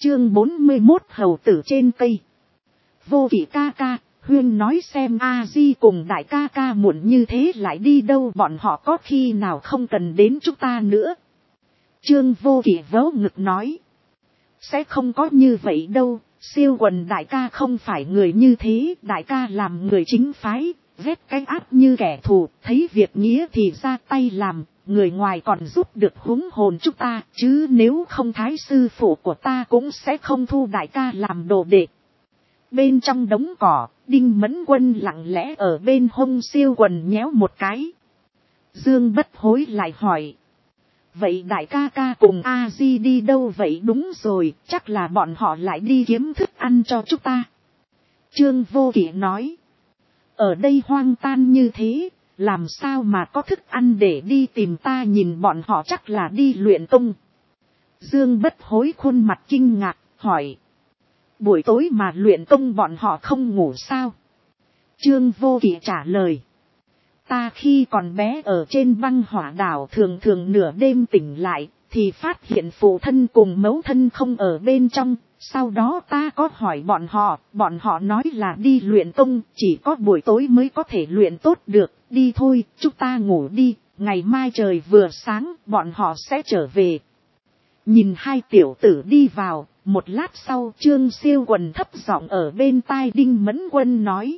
Chương 41 hầu tử trên cây. Vô Kỵ ca ca, Huyên nói xem A Di cùng đại ca ca muộn như thế lại đi đâu, bọn họ có khi nào không cần đến chúng ta nữa. Trương Vô Kỵ vớ ngực nói. Sẽ không có như vậy đâu, Siêu Quần đại ca không phải người như thế, đại ca làm người chính phái, vét cái áp như kẻ thù, thấy việc nghĩa thì ra tay làm, người ngoài còn giúp được húng hồn chúng ta, chứ nếu không thái sư phụ của ta cũng sẽ không thu đại ca làm đồ đệ. Bên trong đống cỏ, Đinh Mẫn Quân lặng lẽ ở bên hông Siêu Quần nhéo một cái. Dương Bất Hối lại hỏi. Vậy đại ca ca cùng A Di đi đâu vậy? Đúng rồi, chắc là bọn họ lại đi kiếm thức ăn cho chúng ta. Trương Vô Kỵ nói. Ở đây hoang tan như thế, làm sao mà có thức ăn để đi tìm, ta nhìn bọn họ chắc là đi luyện công. Dương Bất Hối khuôn mặt kinh ngạc, hỏi. Buổi tối mà luyện công bọn họ không ngủ sao? Trương Vô Kỵ trả lời. Ta khi còn bé ở trên băng hỏa đảo thường thường nửa đêm tỉnh lại, thì phát hiện phụ thân cùng mẫu thân không ở bên trong. Sau đó ta có hỏi bọn họ nói là đi luyện công, chỉ có buổi tối mới có thể luyện tốt được. Đi thôi, chúng ta ngủ đi, ngày mai trời vừa sáng, bọn họ sẽ trở về. Nhìn hai tiểu tử đi vào, một lát sau Trương Siêu Quần thấp giọng ở bên tai Đinh Mẫn Quân nói.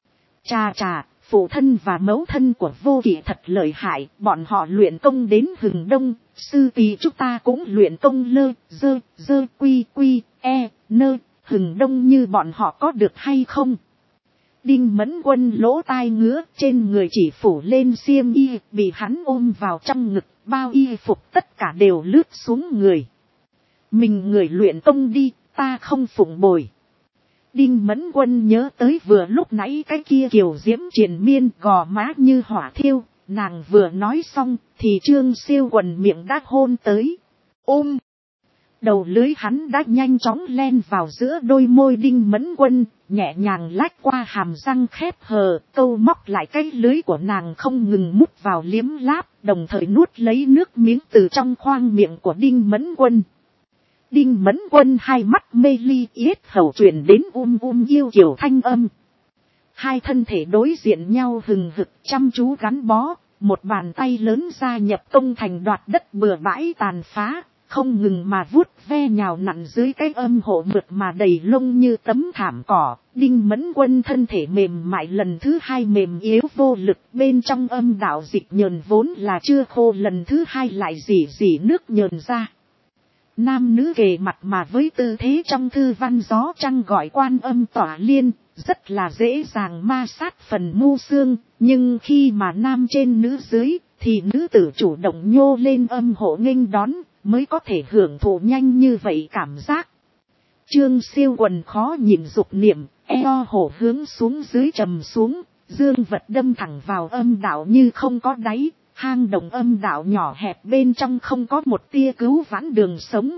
Chà, phụ thân và mẫu thân của Vô Kỵ thật lợi hại, bọn họ luyện công đến hừng đông, sư tỷ chúng ta cũng luyện công dơ quy nơ, hừng đông như bọn họ có được hay không? Đinh Mẫn Quân lỗ tai ngứa, trên người chỉ phủ lên xiêm y, bị hắn ôm vào trong ngực, bao y phục tất cả đều lướt xuống người. Mình người luyện công đi, ta không phụng bồi. Đinh Mẫn Quân nhớ tới vừa lúc nãy cái kia kiều diễm triền miên gò má như hỏa thiêu, nàng vừa nói xong thì Trương Siêu Quần miệng đã hôn tới. Ôm! Đầu lưới hắn đã nhanh chóng len vào giữa đôi môi Đinh Mẫn Quân, nhẹ nhàng lách qua hàm răng khép hờ, câu móc lại cái lưới của nàng không ngừng mút vào liếm láp, đồng thời nuốt lấy nước miếng từ trong khoang miệng của Đinh Mẫn Quân. Đinh Mẫn Quân hai mắt mê ly, yết hầu truyền đến yêu kiều thanh âm. Hai thân thể đối diện nhau hừng hực chăm chú gắn bó, một bàn tay lớn gia nhập công thành đoạt đất bừa bãi tàn phá, không ngừng mà vuốt ve nhào nặn dưới cái âm hộ mượt mà đầy lông như tấm thảm cỏ. Đinh Mẫn Quân thân thể mềm mại lần thứ hai mềm yếu vô lực, bên trong âm đạo dịch nhờn vốn là chưa khô lần thứ hai lại rỉ nước nhờn ra. Nam nữ kề mặt mà với tư thế trong thư văn gió trăng gọi quan âm tỏa liên, rất là dễ dàng ma sát phần mu xương, nhưng khi mà nam trên nữ dưới, thì nữ tử chủ động nhô lên âm hộ nghênh đón, mới có thể hưởng thụ nhanh như vậy cảm giác. Trương Siêu Quần khó nhịn dục niệm, eo hổ hướng xuống dưới trầm xuống, dương vật đâm thẳng vào âm đạo như không có đáy. Hang động âm đạo nhỏ hẹp bên trong không có một tia cứu vãn đường sống.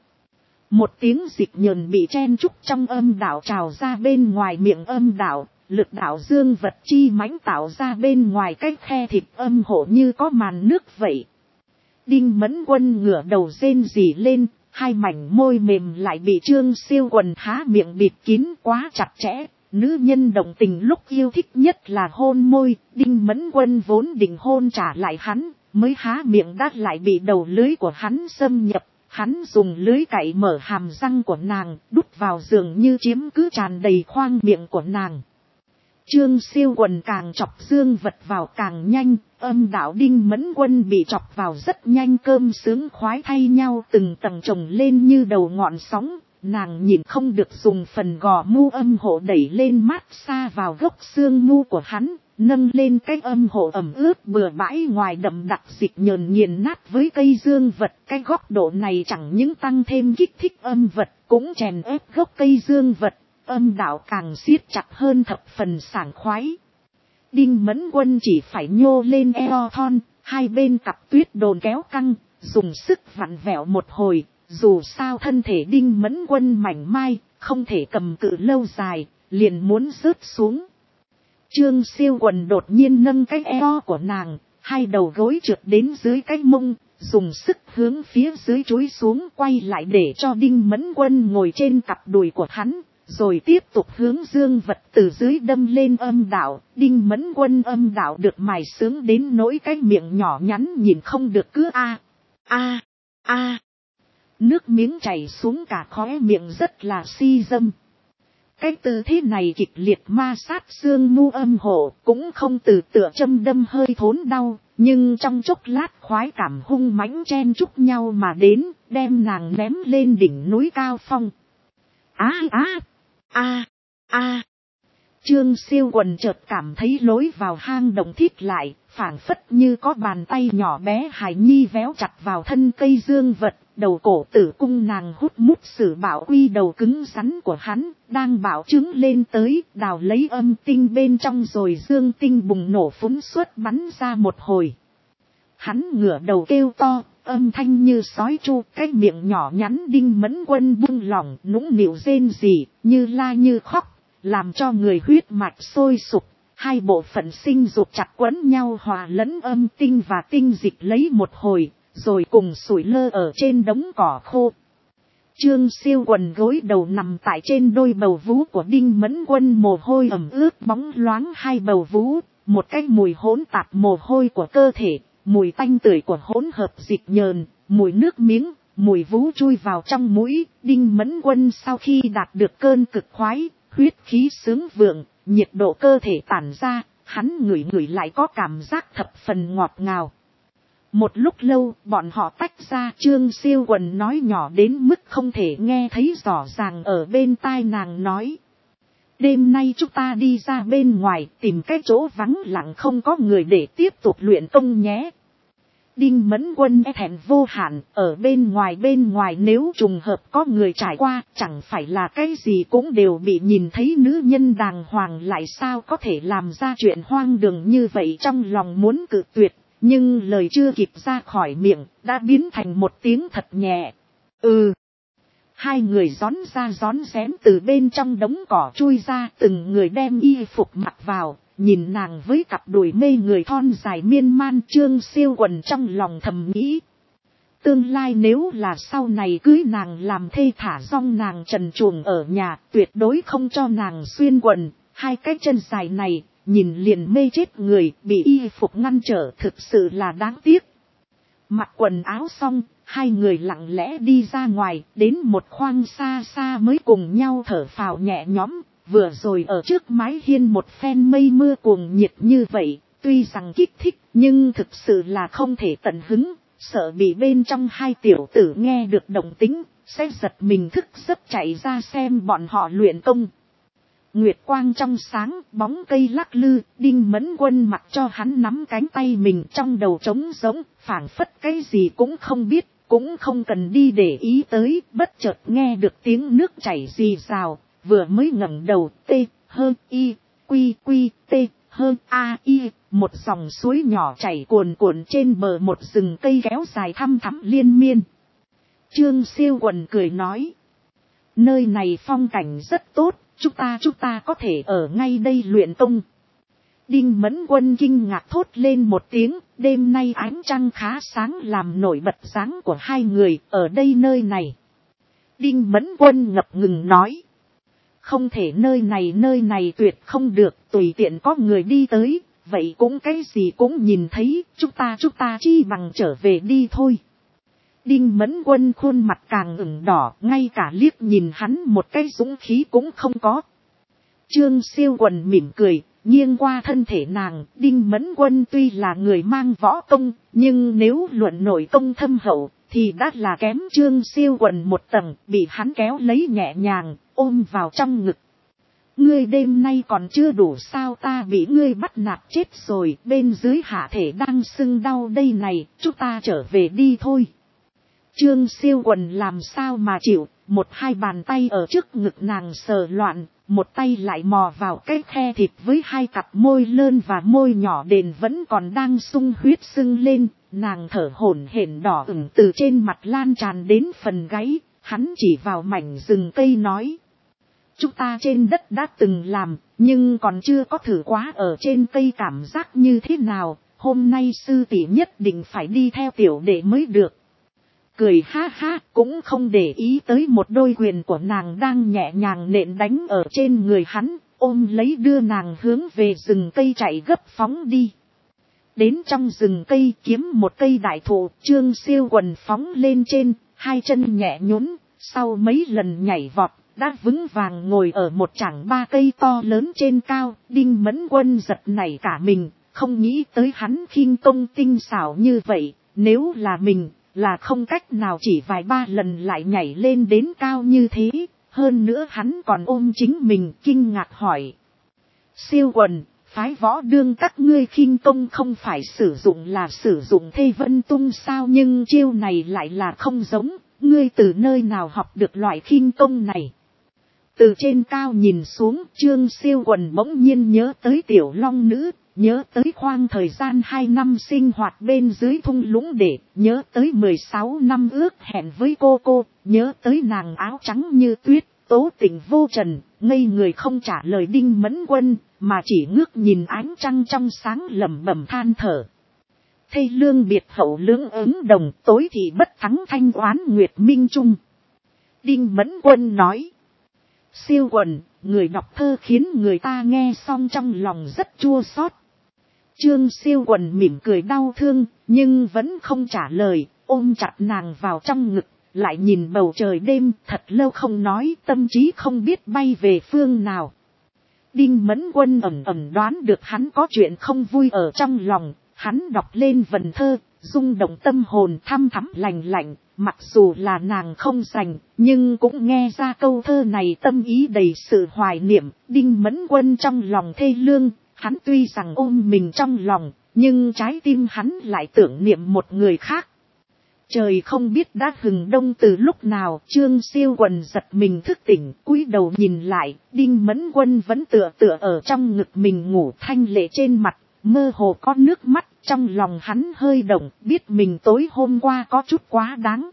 Một tiếng dịch nhờn bị chen trúc trong âm đạo trào ra bên ngoài miệng âm đạo, lực đạo dương vật chi mãnh tạo ra bên ngoài cái khe thịt âm hộ như có màn nước vậy. Đinh Mẫn Quân ngửa đầu rên rỉ lên, hai mảnh môi mềm lại bị Trương Siêu Quần há miệng bịt kín quá chặt chẽ. Nữ nhân đồng tình lúc yêu thích nhất là hôn môi, Đinh Mẫn Quân vốn định hôn trả lại hắn, mới há miệng đã lại bị đầu lưới của hắn xâm nhập, hắn dùng lưới cạy mở hàm răng của nàng, đút vào giường như chiếm cứ tràn đầy khoang miệng của nàng. Trương Siêu Quần càng chọc dương vật vào càng nhanh, âm đạo Đinh Mẫn Quân bị chọc vào rất nhanh, cơm sướng khoái thay nhau từng tầng chồng lên như đầu ngọn sóng. Nàng nhìn không được dùng phần gò mu âm hộ đẩy lên mát xa vào gốc xương mu của hắn, nâng lên cái âm hộ ẩm ướt bừa bãi ngoài đậm đặc dịch nhờn nghiền nát với cây dương vật. Cái góc độ này chẳng những tăng thêm kích thích âm vật, cũng chèn ép gốc cây dương vật, âm đạo càng siết chặt hơn thập phần sảng khoái. Đinh Mẫn Quân chỉ phải nhô lên eo thon, hai bên cặp tuyết đồn kéo căng, dùng sức vặn vẹo một hồi. Dù sao thân thể Đinh Mẫn Quân mảnh mai, không thể cầm cự lâu dài, liền muốn rớt xuống. Trương Siêu Quần đột nhiên nâng cái eo của nàng, hai đầu gối trượt đến dưới cái mông, dùng sức hướng phía dưới chúi xuống, quay lại để cho Đinh Mẫn Quân ngồi trên cặp đùi của hắn, rồi tiếp tục hướng Dương Vật từ dưới đâm lên âm đạo. Đinh Mẫn Quân âm đạo được mài sướng đến nỗi cái miệng nhỏ nhắn nhìn không được cứ a. Nước miếng chảy xuống cả khóe miệng rất là si dâm. Cái tư thế này kịch liệt ma sát xương mu âm hộ, cũng không từ tựa châm đâm hơi thốn đau, nhưng trong chốc lát khoái cảm hung mãnh chen chúc nhau mà đến, đem nàng ném lên đỉnh núi cao phong. Trương Siêu Quần chợt cảm thấy lối vào hang động thít lại, phảng phất như có bàn tay nhỏ bé hài nhi véo chặt vào thân cây Dương Vật. Đầu cổ tử cung nàng hút mút sử bảo uy đầu cứng rắn của hắn, đang bảo trứng lên tới, đào lấy âm tinh bên trong rồi dương tinh bùng nổ phúng suốt bắn ra một hồi. Hắn ngửa đầu kêu to, âm thanh như sói chu, cái miệng nhỏ nhắn Đinh Mẫn Quân buông lỏng, nũng nịu rên rỉ, như la như khóc, làm cho người huyết mạch sôi sục. Hai bộ phận sinh dục chặt quấn nhau hòa lẫn âm tinh và tinh dịch lấy một hồi, rồi cùng sủi lơ ở trên đống cỏ khô. Trương Siêu Quần gối đầu nằm tại trên đôi bầu vú của Đinh Mẫn Quân, mồ hôi ẩm ướt bóng loáng hai bầu vú, một cái mùi hỗn tạp mồ hôi của cơ thể, mùi tanh tưởi của hỗn hợp dịch nhờn, mùi nước miếng, mùi vú chui vào trong mũi. Đinh Mẫn Quân sau khi đạt được cơn cực khoái, huyết khí sướng vượng, nhiệt độ cơ thể tản ra, hắn ngửi ngửi lại có cảm giác thập phần ngọt ngào. Một lúc lâu, bọn họ tách ra, Trương Siêu Quần nói nhỏ đến mức không thể nghe thấy rõ ràng ở bên tai nàng nói. Đêm nay chúng ta đi ra bên ngoài, tìm cái chỗ vắng lặng không có người để tiếp tục luyện công nhé. Đinh Mẫn Quân e thẹn vô hạn, ở bên ngoài nếu trùng hợp có người trải qua, chẳng phải là cái gì cũng đều bị nhìn thấy nữ nhân đàng hoàng, lại sao có thể làm ra chuyện hoang đường như vậy. Trong lòng muốn cự tuyệt, nhưng lời chưa kịp ra khỏi miệng, đã biến thành một tiếng thật nhẹ. Hai người rón ra rón rén từ bên trong đống cỏ chui ra, từng người đem y phục mặc vào, nhìn nàng với cặp đùi mê người thon dài miên man. Trương Siêu Quần trong lòng thầm nghĩ, tương lai nếu là sau này cưới nàng làm thê, thả rong nàng trần truồng ở nhà, tuyệt đối không cho nàng xuyên quần. Hai cái chân dài này, nhìn liền mê chết người, bị y phục ngăn trở thực sự là đáng tiếc. Mặc quần áo xong, hai người lặng lẽ đi ra ngoài, đến một khoang xa xa mới cùng nhau thở phào nhẹ nhõm. Vừa rồi ở trước mái hiên một phen mây mưa cuồng nhiệt như vậy, tuy rằng kích thích, nhưng thực sự là không thể tận hứng, sợ bị bên trong hai tiểu tử nghe được động tĩnh, sẽ giật mình thức giấc chạy ra xem bọn họ luyện công. Nguyệt quang trong sáng, bóng cây lắc lư, Đinh Mẫn Quân mặc cho hắn nắm cánh tay mình, trong đầu trống rỗng, phảng phất cái gì cũng không biết, cũng không cần đi để ý tới. Bất chợt nghe được tiếng nước chảy rì rào, vừa mới ngẩng đầu, một dòng suối nhỏ chảy cuồn cuộn trên bờ một rừng cây kéo dài thăm thẳm liên miên. Trương Siêu Quần cười nói, nơi này phong cảnh rất tốt, chúng ta có thể ở ngay đây luyện công. Đinh Mẫn Quân kinh ngạc thốt lên một tiếng, đêm nay ánh trăng khá sáng làm nổi bật dáng của hai người ở đây nơi này. Đinh Mẫn Quân ngập ngừng nói, không thể, nơi này tuyệt không được, tùy tiện có người đi tới, vậy cũng cái gì cũng nhìn thấy, chúng ta chi bằng trở về đi thôi. Đinh Mẫn Quân khuôn mặt càng ửng đỏ, ngay cả liếc nhìn hắn một cái dũng khí cũng không có. Trương Siêu Quần mỉm cười, nghiêng qua thân thể nàng. Đinh Mẫn Quân tuy là người mang võ công, nhưng nếu luận nội công thâm hậu, thì đã là kém Trương Siêu Quần một tầng, bị hắn kéo lấy nhẹ nhàng, ôm vào trong ngực. Ngươi đêm nay còn chưa đủ sao, ta bị ngươi bắt nạt chết rồi, bên dưới hạ thể đang sưng đau đây này, chúng ta trở về đi thôi. Trương Siêu Quần làm sao mà chịu, một hai bàn tay ở trước ngực nàng sờ loạn, một tay lại mò vào cái khe thịt với hai cặp môi lớn và môi nhỏ đền vẫn còn đang sung huyết sưng lên, nàng thở hổn hển đỏ ửng từ trên mặt lan tràn đến phần gáy, hắn chỉ vào mảnh rừng cây nói. Chúng ta trên đất đã từng làm, nhưng còn chưa có thử quá ở trên cây cảm giác như thế nào, hôm nay sư tỷ nhất định phải đi theo tiểu đệ mới được. Cười ha ha, cũng không để ý tới một đôi quyền của nàng đang nhẹ nhàng nện đánh ở trên người hắn, ôm lấy đưa nàng hướng về rừng cây chạy gấp phóng đi. Đến trong rừng cây kiếm một cây đại thụ, Trương Siêu Quần phóng lên trên, hai chân nhẹ nhún, sau mấy lần nhảy vọt, đã vững vàng ngồi ở một chảng ba cây to lớn trên cao. Đinh Mẫn Quân giật nảy cả mình, không nghĩ tới hắn khinh công tinh xảo như vậy, nếu là mình, là không cách nào chỉ vài ba lần lại nhảy lên đến cao như thế. Hơn nữa hắn còn ôm chính mình, kinh ngạc hỏi: Siêu Quần, phái Võ Đương các ngươi khinh công không phải sử dụng là sử dụng Thê Vân Tung sao, nhưng chiêu này lại là không giống, ngươi từ nơi nào học được loại khinh công này? Từ trên cao nhìn xuống, Trương Siêu Quần bỗng nhiên nhớ tới Tiểu Long Nữ, nhớ tới khoảng thời gian 2 năm sinh hoạt bên dưới thung lũng để, nhớ tới 16 năm ước hẹn với cô, nhớ tới nàng áo trắng như tuyết, tố tình vô trần, ngây người không trả lời Đinh Mẫn Quân, mà chỉ ngước nhìn ánh trăng trong sáng lẩm bẩm than thở. Thây lương biệt hậu lưỡng ứng đồng, tối thì bất thắng thanh oán nguyệt minh trung. Đinh Mẫn Quân nói: Siêu Quần, người đọc thơ khiến người ta nghe xong trong lòng rất chua xót. Trương Siêu Quần mỉm cười đau thương, nhưng vẫn không trả lời, ôm chặt nàng vào trong ngực, lại nhìn bầu trời đêm, thật lâu không nói, tâm trí không biết bay về phương nào. Đinh Mẫn Quân ẩn đoán được hắn có chuyện không vui ở trong lòng, hắn đọc lên vần thơ, rung động tâm hồn thăm thắm lành lạnh, mặc dù là nàng không dành, nhưng cũng nghe ra câu thơ này tâm ý đầy sự hoài niệm. Đinh Mẫn Quân trong lòng thê lương, hắn tuy rằng ôm mình trong lòng, nhưng trái tim hắn lại tưởng niệm một người khác. Trời không biết đã hừng đông từ lúc nào, Trương Siêu Quần giật mình thức tỉnh, cúi đầu nhìn lại, Đinh Mẫn Quân vẫn tựa ở trong ngực mình ngủ, thanh lệ trên mặt, mơ hồ có nước mắt, trong lòng hắn hơi động, biết mình tối hôm qua có chút quá đáng.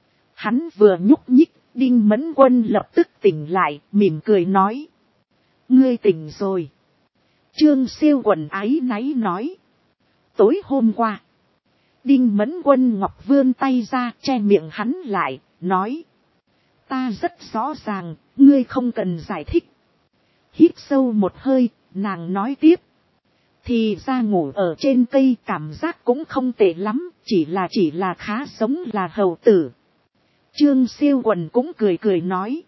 Hắn vừa nhúc nhích, Đinh Mẫn Quân lập tức tỉnh lại, mỉm cười nói: Ngươi tỉnh rồi. Trương Siêu Quần áy náy nói: Tối hôm qua. Đinh Mẫn Quân ngọc vươn tay ra, che miệng hắn lại, nói: Ta rất rõ ràng, ngươi không cần giải thích. Hít sâu một hơi, nàng nói tiếp: Thì ra ngủ ở trên cây cảm giác cũng không tệ lắm, chỉ là khá giống là hầu tử. Trương Siêu Quần cũng cười nói: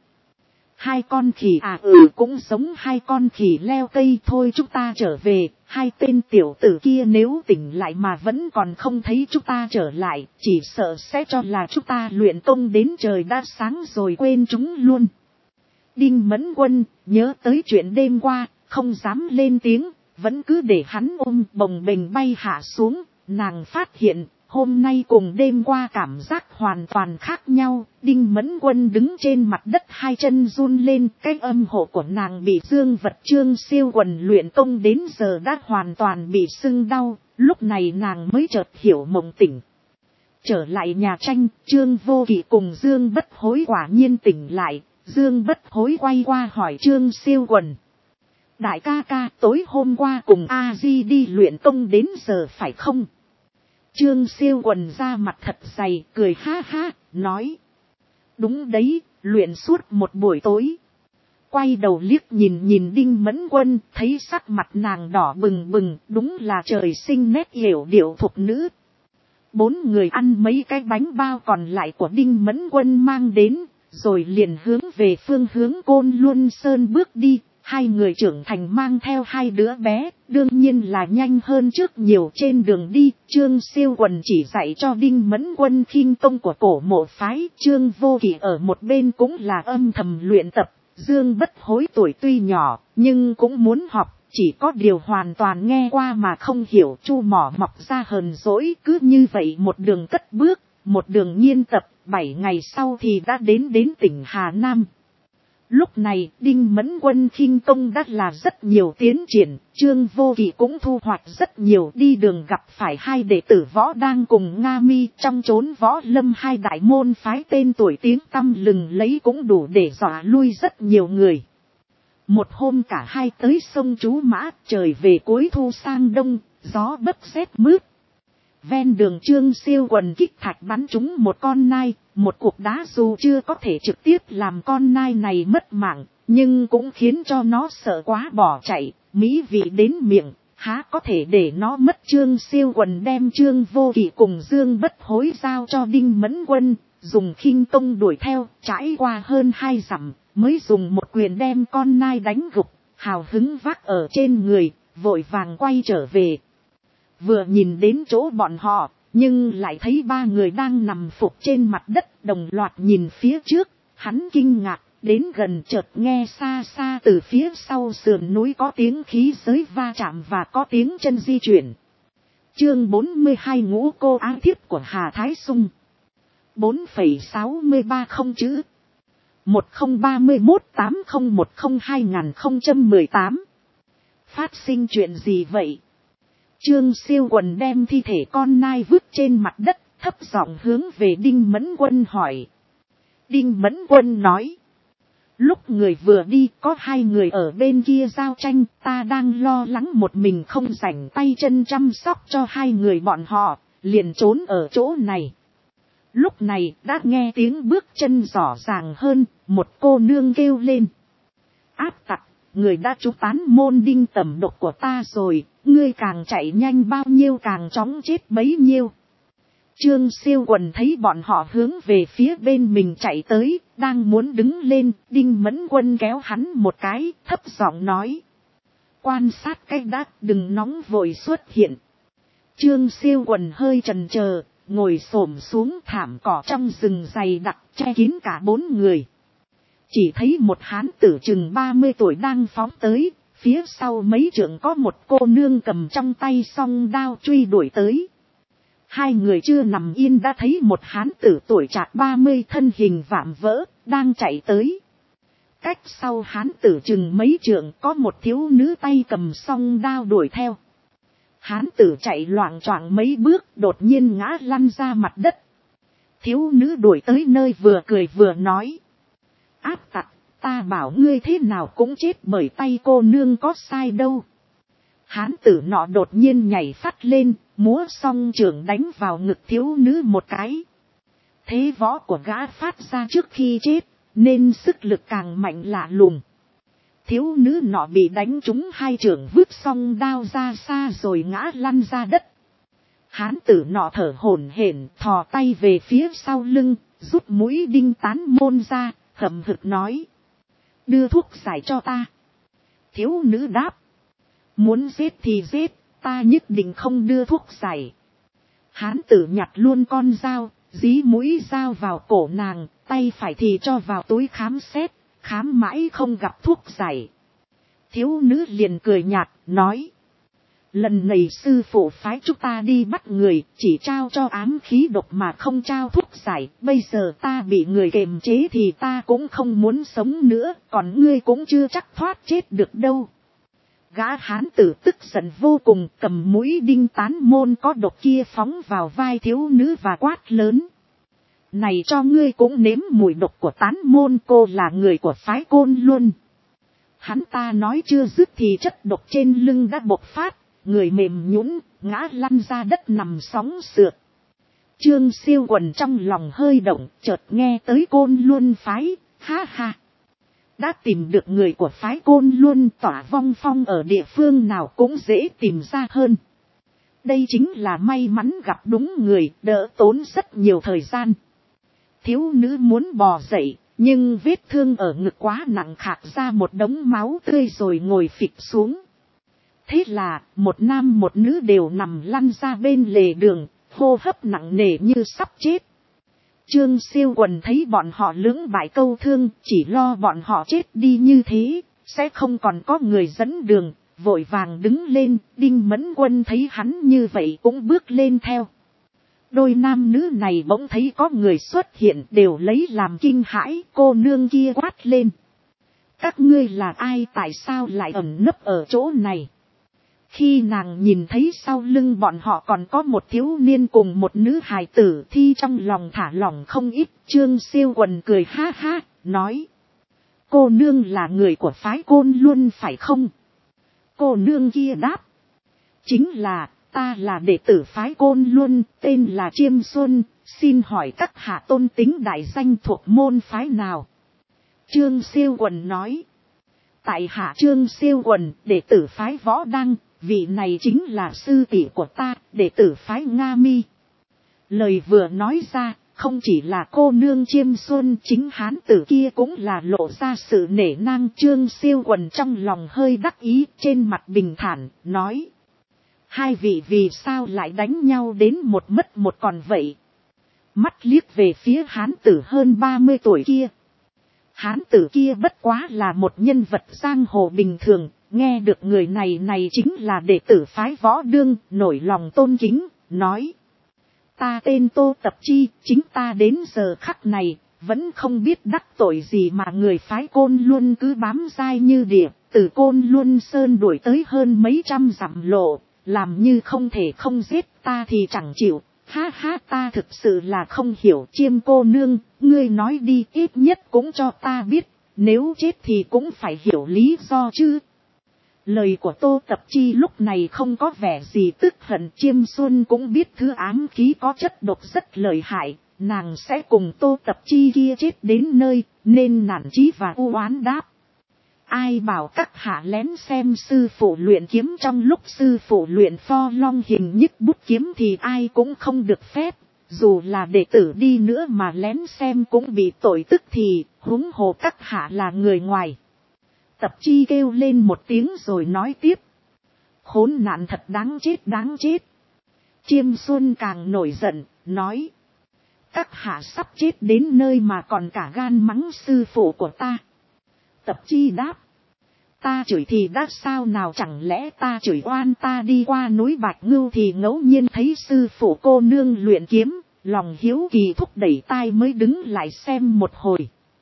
Hai con khỉ cũng giống hai con khỉ leo cây thôi, chúng ta trở về. Hai tên tiểu tử kia nếu tỉnh lại mà vẫn còn không thấy chúng ta trở lại, chỉ sợ sẽ cho là chúng ta luyện công đến trời đã sáng rồi quên chúng luôn. Đinh Mẫn Quân nhớ tới chuyện đêm qua, không dám lên tiếng, vẫn cứ để hắn ôm bồng bềnh bay hạ xuống. Nàng phát hiện hôm nay cùng đêm qua cảm giác hoàn toàn khác nhau. Đinh Mẫn Quân đứng trên mặt đất, hai chân run lên, cái âm hộ của nàng bị dương vật Trương Siêu Quần luyện công đến giờ đã hoàn toàn bị sưng đau. Lúc này nàng mới chợt hiểu mộng tỉnh. Trở lại nhà tranh, Trương Vô Kỵ cùng Dương Bất Hối quả nhiên tỉnh lại. Dương Bất Hối quay qua hỏi Trương Siêu Quần: Đại ca ca, tối hôm qua cùng A Di đi luyện công đến giờ phải không? Trương Siêu Quần ra mặt thật dày, cười ha ha, nói: Đúng đấy, luyện suốt một buổi tối. Quay đầu liếc nhìn Đinh Mẫn Quân, thấy sắc mặt nàng đỏ bừng bừng, đúng là trời sinh nét hiểu điệu thục nữ. 4 người ăn mấy cái bánh bao còn lại của Đinh Mẫn Quân mang đến, rồi liền hướng về phương hướng Côn Luân Sơn bước đi. 2 người trưởng thành mang theo 2 đứa bé, đương nhiên là nhanh hơn trước nhiều. Trên đường đi, Trương Siêu Quần chỉ dạy cho Đinh Mẫn Quân khinh công của cổ mộ phái. Trương Vô Kỵ ở một bên cũng là âm thầm luyện tập. Dương Bất Hối tuổi tuy nhỏ, nhưng cũng muốn học, chỉ có điều hoàn toàn nghe qua mà không hiểu. Chu mỏ mọc ra hờn dỗi, cứ như vậy một đường cất bước, một đường nghiên tập. 7 ngày sau thì đã đến tỉnh Hà Nam. Lúc này, Đinh Mẫn Quân khinh công đã là rất nhiều tiến triển, Trương Vô Kỵ cũng thu hoạch rất nhiều. Đi đường gặp phải 2 đệ tử võ đang cùng Nga Mi, trong chốn võ lâm 2 đại môn phái tên tuổi tiếng tăm lừng lấy cũng đủ để dọa lui rất nhiều người. Một hôm cả hai tới sông Chú Mã, trời về cuối thu sang đông, gió bấc rét mướt. Ven đường Trương Siêu Quần kích thạch bắn trúng một con nai, một cục đá dù chưa có thể trực tiếp làm con nai này mất mạng, nhưng cũng khiến cho nó sợ quá bỏ chạy, mỹ vị đến miệng, há có thể để nó mất. Trương Siêu Quần đem Trương Vô Kỵ cùng Dương Bất Hối giao cho Đinh Mẫn Quân, dùng khinh công đuổi theo, trải qua hơn 2 dặm, mới dùng một quyền đem con nai đánh gục, hào hứng vác ở trên người, vội vàng quay trở về. Vừa nhìn đến chỗ bọn họ, nhưng lại thấy 3 người đang nằm phục trên mặt đất, đồng loạt nhìn phía trước, hắn kinh ngạc, đến gần chợt nghe xa xa từ phía sau sườn núi có tiếng khí giới va chạm và có tiếng chân di chuyển. Chương 42 Ngũ Cô Ái Thiếp của Hà Thái Sung. 4,63 không chữ. 1031-8010-2018. Phát sinh chuyện gì vậy? Trương Siêu Quần đem thi thể con nai vứt trên mặt đất, thấp giọng hướng về Đinh Mẫn Quân hỏi. Đinh Mẫn Quân nói. Lúc người vừa đi có 2 người ở bên kia giao tranh, ta đang lo lắng một mình không rảnh tay chân chăm sóc cho 2 người bọn họ, liền trốn ở chỗ này. Lúc này đã nghe tiếng bước chân rõ ràng hơn, một cô nương kêu lên. Áp tặc, người đã trúng tán môn đinh tẩm độc của ta rồi, ngươi càng chạy nhanh bao nhiêu càng chóng chết bấy nhiêu. Trương Siêu Quần thấy bọn họ hướng về phía bên mình chạy tới, đang muốn đứng lên, Đinh Mẫn Quân kéo hắn một cái, thấp giọng nói. Quan sát cách đã, đừng nóng vội xuất hiện. Trương Siêu Quần hơi chần chờ, ngồi xổm xuống thảm cỏ trong rừng dày đặc, che kín cả 4 người. Chỉ thấy một hán tử chừng 30 tuổi đang phóng tới, phía sau mấy trượng có một cô nương cầm trong tay song đao truy đuổi tới. 2 người chưa nằm yên đã thấy một hán tử tuổi trạc 30 thân hình vạm vỡ, đang chạy tới. Cách sau hán tử chừng mấy trượng có một thiếu nữ tay cầm song đao đuổi theo. Hán tử chạy loạng choạng mấy bước đột nhiên ngã lăn ra mặt đất. Thiếu nữ đuổi tới nơi vừa cười vừa nói. Áp tặc, ta bảo ngươi thế nào cũng chết bởi tay cô nương có sai đâu. Hán tử nọ đột nhiên nhảy phát lên, múa song trường đánh vào ngực thiếu nữ một cái. Thế võ của gã phát ra trước khi chết, nên sức lực càng mạnh lạ lùng. Thiếu nữ nọ bị đánh trúng 2 trường vứt song đao ra xa rồi ngã lăn ra đất. Hán tử nọ thở hổn hển thò tay về phía sau lưng, rút mũi đinh tán môn ra, hậm hực nói. Đưa thuốc giải cho ta. Thiếu nữ đáp. Muốn giết thì giết, ta nhất định không đưa thuốc giải. Hán tử nhặt luôn con dao, dí mũi dao vào cổ nàng, tay phải thì cho vào túi khám xét, khám mãi không gặp thuốc giải. Thiếu nữ liền cười nhạt, nói. Lần này sư phụ phái chúng ta đi bắt người, chỉ trao cho ám khí độc mà không trao thuốc giải. Bây giờ ta bị người kềm chế thì ta cũng không muốn sống nữa, còn ngươi cũng chưa chắc thoát chết được đâu. Gã hán tử tức giận vô cùng, cầm mũi đinh tán môn có độc kia phóng vào vai thiếu nữ và quát lớn. Này cho ngươi cũng nếm mùi độc của tán môn, cô là người của phái Côn Luân. Hắn ta nói chưa dứt thì chất độc trên lưng đã bộc phát, người mềm nhũn ngã lăn ra đất nằm sóng sượt. Trương Siêu Quần trong lòng hơi động, chợt nghe tới Côn Luân phái, ha ha. Đã tìm được người của phái Côn Luân, tỏa vong phong ở địa phương nào cũng dễ tìm ra hơn. Đây chính là may mắn gặp đúng người, đỡ tốn rất nhiều thời gian. Thiếu nữ muốn bò dậy, nhưng vết thương ở ngực quá nặng khạc ra một đống máu tươi rồi ngồi phịch xuống. Thế là, một nam một nữ đều nằm lăn ra bên lề đường, hô hấp nặng nề như sắp chết. Trương Siêu Quần thấy bọn họ lưỡng bại câu thương, chỉ lo bọn họ chết đi như thế, sẽ không còn có người dẫn đường, vội vàng đứng lên. Đinh Mẫn Quân thấy hắn như vậy cũng bước lên theo. Đôi nam nữ này bỗng thấy có người xuất hiện, đều lấy làm kinh hãi. Cô nương kia quát lên. Các ngươi là ai, tại sao lại ẩn nấp ở chỗ này? Khi nàng nhìn thấy sau lưng bọn họ còn có một thiếu niên cùng một nữ hài tử thì trong lòng thả lỏng không ít. Trương Siêu Quần cười ha ha, nói. Cô nương là người của phái Côn Luân phải không? Cô nương kia đáp. Chính là, ta là đệ tử phái Côn Luân, tên là Chiêm Xuân, xin hỏi các hạ tôn tính đại danh thuộc môn phái nào? Trương Siêu Quần nói. Tại hạ Trương Siêu Quần, đệ tử phái Võ Đăng, vị này chính là sư tỷ của ta, đệ tử phái Nga Mi. Lời vừa nói ra, không chỉ là cô nương Chiêm Xuân, chính hán tử kia cũng là lộ ra sự nể nang. Trương Siêu Quần trong lòng hơi đắc ý, trên mặt bình thản, nói. Hai vị vì sao lại đánh nhau đến một mất một còn vậy? Mắt liếc về phía hán tử hơn 30 tuổi kia. Hán tử kia bất quá là một nhân vật giang hồ bình thường, nghe được người này chính là đệ tử phái Võ Đương, nổi lòng tôn kính, nói. Ta tên Tô Tập Chi, chính ta đến giờ khắc này, vẫn không biết đắc tội gì mà người phái Côn Luân cứ bám dai như địa, từ Côn Luân Sơn đuổi tới hơn mấy trăm dặm lộ, làm như không thể không giết ta thì chẳng chịu. Ha ha, ta thực sự là không hiểu. Chiêm cô nương, ngươi nói đi, ít nhất cũng cho ta biết, nếu chết thì cũng phải hiểu lý do chứ. Lời của Tô Tập Chi lúc này không có vẻ gì tức hận. Chiêm Xuân cũng biết thứ ám khí có chất độc rất lợi hại, nàng sẽ cùng Tô Tập Chi kia chết đến nơi, nên nản chí và u oán đáp. Ai bảo các hạ lén xem sư phụ luyện kiếm, trong lúc sư phụ luyện Pho Long hình nhức bút kiếm thì ai cũng không được phép, dù là đệ tử đi nữa mà lén xem cũng bị tội tức thì, huống hồ các hạ là người ngoài. Tập Chi kêu lên một tiếng rồi nói tiếp. Khốn nạn thật, đáng chết đáng chết. Chiêm Xuân càng nổi giận, nói. Các hạ sắp chết đến nơi mà còn cả gan mắng sư phụ của ta. Tập Chi đáp. Ta chửi thì đã sao nào, chẳng lẽ ta chửi oan? Ta đi qua núi Bạch Ngưu thì ngẫu nhiên thấy sư phụ cô nương luyện kiếm, lòng hiếu kỳ thúc đẩy tai mới đứng lại xem một hồi.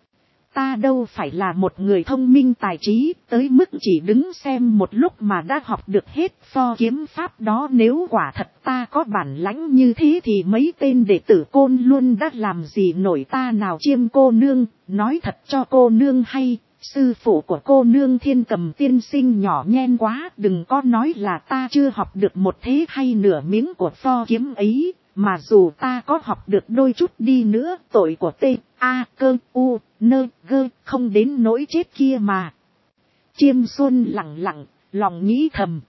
Ta đâu phải là một người thông minh tài trí, tới mức chỉ đứng xem một lúc mà đã học được hết pho kiếm pháp đó. Nếu quả thật ta có bản lãnh như thế thì mấy tên đệ tử Côn Luân đã làm gì nổi ta nào. Chiêm cô nương, nói thật cho cô nương hay, sư phụ của cô nương Thiên Cầm tiên sinh nhỏ nhen quá, đừng có nói là ta chưa học được một thế hay nửa miếng của pho kiếm ấy, mà dù ta có học được đôi chút đi nữa, tội của T.A.K.U.N.G không đến nỗi chết kia mà. Chiêm Xuân lặng lặng, lòng nghĩ thầm.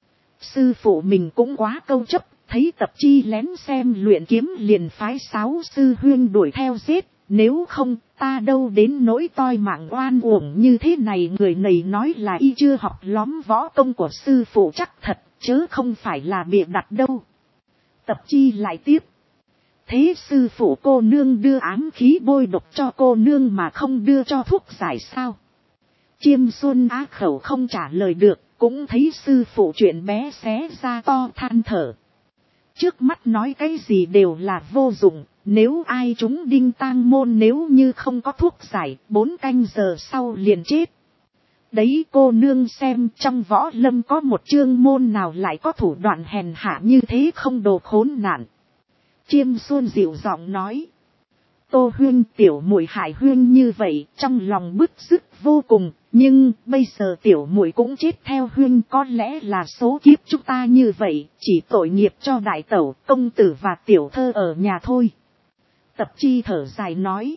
Sư phụ mình cũng quá câu chấp, thấy Tập Chi lén xem luyện kiếm liền phái 6 sư huyên đuổi theo giết. Nếu không, ta đâu đến nỗi toi mạng oan uổng như thế này. Người này nói là y chưa học lóm võ công của sư phụ chắc thật, chớ không phải là bịa đặt đâu. Tập Chi lại tiếp. Thế sư phụ cô nương đưa ám khí bôi độc cho cô nương mà không đưa cho thuốc giải sao? Chiêm Xuân á khẩu không trả lời được, cũng thấy sư phụ chuyện bé xé ra to, than thở. Trước mắt nói cái gì đều là vô dụng. Nếu ai chúng đinh tang môn, nếu như không có thuốc giải, 4 canh giờ sau liền chết. Đấy cô nương xem, trong võ lâm có một chương môn nào lại có thủ đoạn hèn hạ như thế không, đồ khốn nạn. Chiêm Xuân dịu giọng nói. Tô huyên, tiểu muội hại huyên như vậy, trong lòng bức rứt vô cùng, nhưng bây giờ tiểu muội cũng chết theo huyên, có lẽ là số kiếp chúng ta như vậy, chỉ tội nghiệp cho đại tẩu, công tử và tiểu thơ ở nhà thôi. Tập Chi thở dài nói.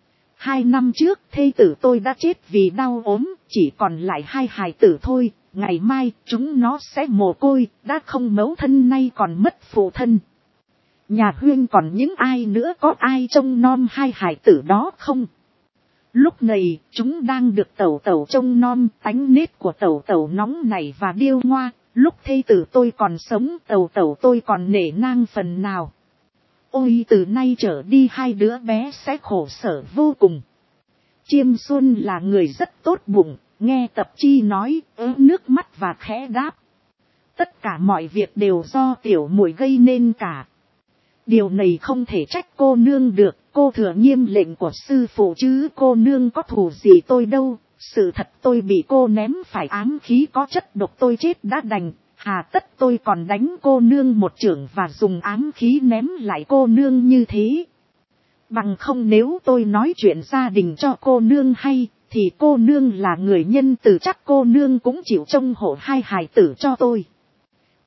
2 năm trước thê tử tôi đã chết vì đau ốm, chỉ còn lại 2 hài tử thôi, ngày mai chúng nó sẽ mồ côi, đã không mẫu thân nay còn mất phụ thân. Nhà huyên còn những ai nữa, có ai trông nom 2 hài tử đó không? Lúc này chúng đang được tẩu tẩu trông nom, tánh nết của tẩu tẩu nóng nảy và điêu ngoa, lúc thê tử tôi còn sống tẩu tẩu tôi còn nể nang phần nào. Ôi từ nay trở đi 2 đứa bé sẽ khổ sở vô cùng. Chiêm Xuân là người rất tốt bụng, nghe Tập Chi nói, nước mắt và khẽ đáp. Tất cả mọi việc đều do tiểu muội gây nên cả. Điều này không thể trách cô nương được, cô thừa nghiêm lệnh của sư phụ chứ cô nương có thù gì tôi đâu. Sự thật tôi bị cô ném phải ám khí có chất độc tôi chết đã đành. Hà tất tôi còn đánh cô nương một chưởng và dùng ám khí ném lại cô nương như thế. Bằng không nếu tôi nói chuyện gia đình cho cô nương hay, thì cô nương là người nhân từ, chắc cô nương cũng chịu trông hộ 2 hài tử cho tôi.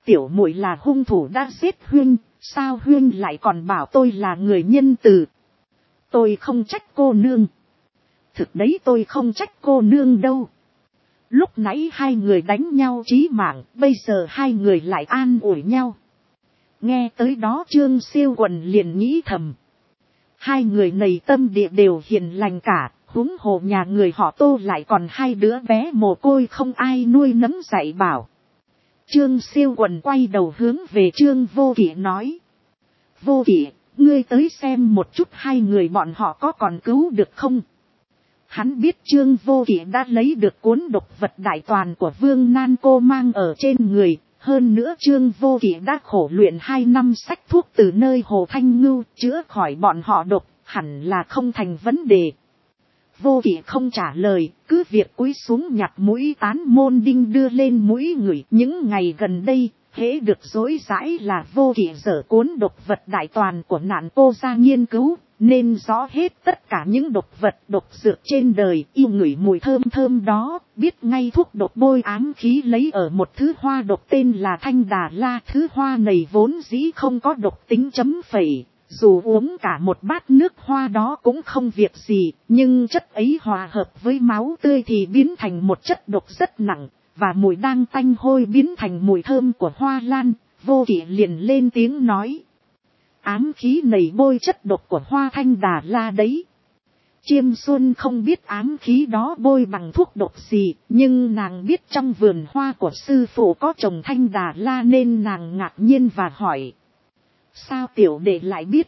tiểu muội là hung thủ đã giết huynh, sao huynh lại còn bảo tôi là người nhân từ. Tôi không trách cô nương. Thực đấy tôi không trách cô nương đâu. Lúc nãy hai người đánh nhau chí mạng, bây giờ hai người lại an ủi nhau. Nghe tới đó Trương Siêu Quần liền nghĩ thầm. Hai người này tâm địa đều hiền lành cả, huống hồ nhà người họ Tô lại còn hai đứa bé mồ côi không ai nuôi nấng dạy bảo. Trương Siêu Quần quay đầu hướng về Trương Vô Kỵ nói. Vô Kỵ, ngươi tới xem một chút hai người bọn họ có còn cứu được không? Hắn biết Trương Vô Kỵ đã lấy được cuốn độc vật đại toàn của Vương Nan Cô mang ở trên người. Hơn nữa Trương Vô Kỵ đã khổ luyện 2 năm sách thuốc từ nơi Hồ Thanh Ngưu chữa khỏi bọn họ độc, hẳn là không thành vấn đề. Vô Kỵ không trả lời, cứ việc cúi xuống nhặt mũi tán môn đinh đưa lên mũi ngửi. Những ngày gần đây, hễ được dối dãi là Vô Kỵ dở cuốn độc vật đại toàn của nạn cô ra nghiên cứu, nên rõ hết tất cả những độc vật độc dược trên đời. Yêu ngửi mùi thơm thơm đó, biết ngay thuốc độc bôi ám khí lấy ở một thứ hoa độc tên là Thanh Đà La. Thứ hoa này vốn dĩ không có độc tính chấm phẩy. Dù uống cả một bát nước hoa đó cũng không việc gì, nhưng chất ấy hòa hợp với máu tươi thì biến thành một chất độc rất nặng, và mùi đang tanh hôi biến thành mùi thơm của hoa lan. Vô Kỵ liền lên tiếng nói. Ám khí này bôi chất độc của hoa Thanh Đà La đấy. Chiêm Xuân không biết ám khí đó bôi bằng thuốc độc gì, nhưng nàng biết trong vườn hoa của sư phụ có trồng Thanh Đà La nên nàng ngạc nhiên và hỏi. Sao tiểu đệ lại biết?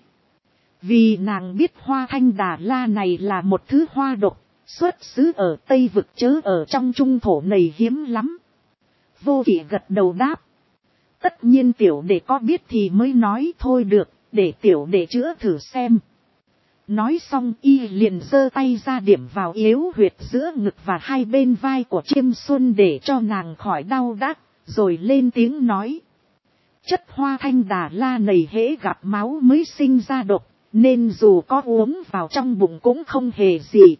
Vì nàng biết hoa Thanh Đà La này là một thứ hoa độc, xuất xứ ở Tây Vực chớ ở trong trung thổ này hiếm lắm. Vô Kỵ gật đầu đáp. Tất nhiên tiểu đệ có biết thì mới nói thôi được, để tiểu đệ chữa thử xem. Nói xong y liền giơ tay ra điểm vào yếu huyệt giữa ngực và hai bên vai của Chiêm Xuân để cho nàng khỏi đau đát, rồi lên tiếng nói. Chất hoa Thanh Đà La này hễ gặp máu mới sinh ra độc, nên dù có uống vào trong bụng cũng không hề gì.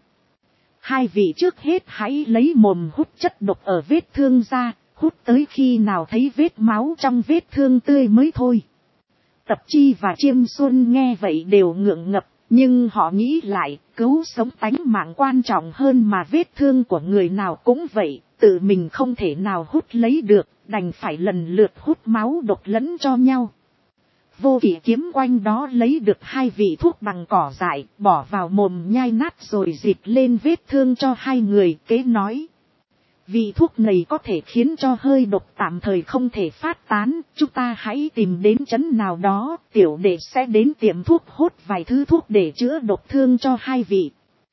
Hai vị trước hết hãy lấy mồm hút chất độc ở vết thương ra, hút tới khi nào thấy vết máu trong vết thương tươi mới thôi. Tập Chi và Chiêm Xuân nghe vậy đều ngượng ngập, nhưng họ nghĩ lại, cứu sống tánh mạng quan trọng hơn mà vết thương của người nào cũng vậy, tự mình không thể nào hút lấy được, đành phải lần lượt hút máu độc lẫn cho nhau. Vô Kỵ kiếm quanh đó lấy được 2 vị thuốc bằng cỏ dại, bỏ vào mồm nhai nát rồi dịp lên vết thương cho hai người, kế nói. Vị thuốc này có thể khiến cho hơi độc tạm thời không thể phát tán, chúng ta hãy tìm đến trấn nào đó, tiểu đệ sẽ đến tiệm thuốc hốt vài thứ thuốc để chữa độc thương cho hai vị.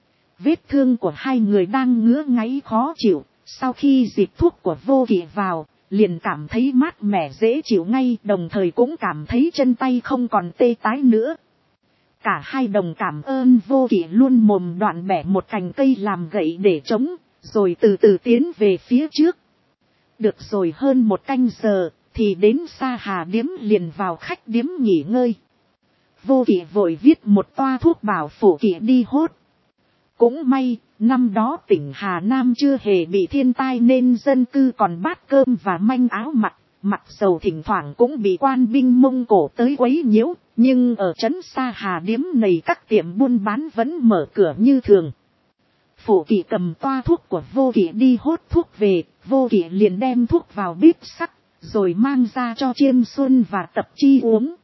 Vết thương của hai người đang ngứa ngáy khó chịu, sau khi dịp thuốc của Vô Kỵ vào, liền cảm thấy mát mẻ dễ chịu ngay, đồng thời cũng cảm thấy chân tay không còn tê tái nữa. Cả hai đồng cảm ơn Vô Kỵ luôn mồm đoạn bẻ một cành cây làm gậy để chống, rồi từ từ tiến về phía trước. Được rồi hơn 1 canh giờ, thì đến Sa Hà Điếm liền vào khách điếm nghỉ ngơi. Vô Kỵ vội viết một toa thuốc bảo Phổ Kỵ đi hốt. Cũng may, năm đó tỉnh Hà Nam chưa hề bị thiên tai nên dân cư còn bát cơm và manh áo mặc dầu thỉnh thoảng cũng bị quan binh Mông Cổ tới quấy nhiễu, nhưng ở trấn Sa Hà Điếm này các tiệm buôn bán vẫn mở cửa như thường. Phổ Kỵ cầm toa thuốc của Vô Kỵ đi hốt thuốc về, Vô Kỵ liền đem thuốc vào bếp sắc, rồi mang ra cho Chiêm Xuân và Tập Chi uống.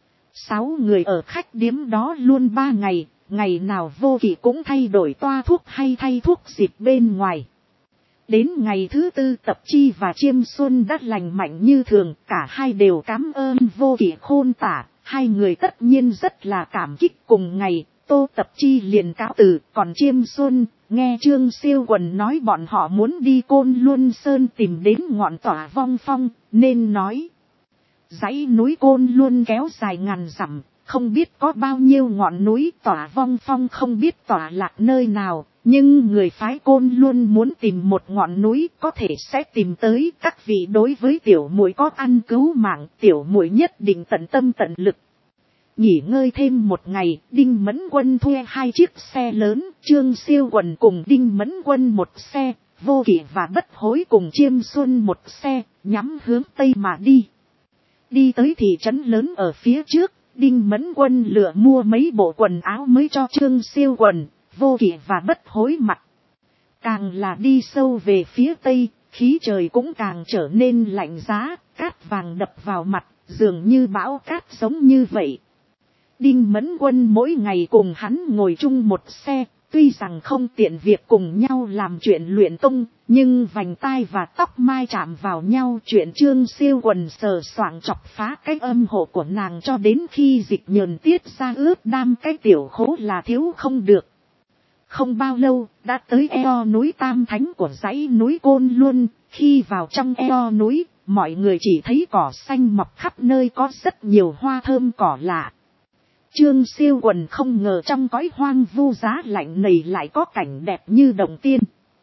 6 người ở khách điếm đó luôn 3 ngày, ngày nào Vô Kỵ cũng thay đổi toa thuốc hay thay thuốc dịp bên ngoài. Đến ngày thứ 4 Tập Chi và Chiêm Xuân đã lành mạnh như thường, cả hai đều cảm ơn Vô Kỵ khôn tả, hai người tất nhiên rất là cảm kích. Cùng ngày, Tô Tập Chi liền cáo từ, còn Chiêm Xuân, nghe Trương Siêu Quần nói bọn họ muốn đi Côn Luân Sơn tìm đến ngọn Tỏa Vong Phong, nên nói. Dãy núi Côn Luân kéo dài ngàn dặm, không biết có bao nhiêu ngọn núi, Tỏa Vong Phong không biết tỏa lạc nơi nào, nhưng người phái Côn Luân muốn tìm một ngọn núi có thể sẽ tìm tới. Các vị đối với tiểu muội có ăn cứu mạng, tiểu muội nhất định tận tâm tận lực. Nghỉ ngơi thêm 1 ngày, Đinh Mẫn Quân thuê 2 chiếc xe lớn, Trương Siêu Quần cùng Đinh Mẫn Quân 1 xe, Vô Kỵ và Bất Hối cùng Chiêm Xuân 1 xe, nhắm hướng Tây mà đi. Đi tới thị trấn lớn ở phía trước, Đinh Mẫn Quân lựa mua mấy bộ quần áo mới cho Trương Siêu Quần, Vô Kỵ và Bất Hối mặc. Càng là đi sâu về phía tây, khí trời cũng càng trở nên lạnh giá, cát vàng đập vào mặt, dường như bão cát giống như vậy. Đinh Mẫn Quân mỗi ngày cùng hắn ngồi chung một xe, tuy rằng không tiện việc cùng nhau làm chuyện luyện tung, nhưng vành tai và tóc mai chạm vào nhau, chuyện Trương Siêu Quần sờ soạng chọc phá cái âm hộ của nàng cho đến khi dịch nhờn tiết ra ướt đam cái tiểu khố là thiếu không được. Không bao lâu, đã tới eo núi Tam Thánh của dãy núi Côn Luân. Khi vào trong eo núi, mọi người chỉ thấy cỏ xanh mọc khắp nơi, có rất nhiều hoa thơm cỏ lạ. Trương Siêu Quần không ngờ trong cõi hoang vu giá lạnh này lại có cảnh đẹp như động tiên.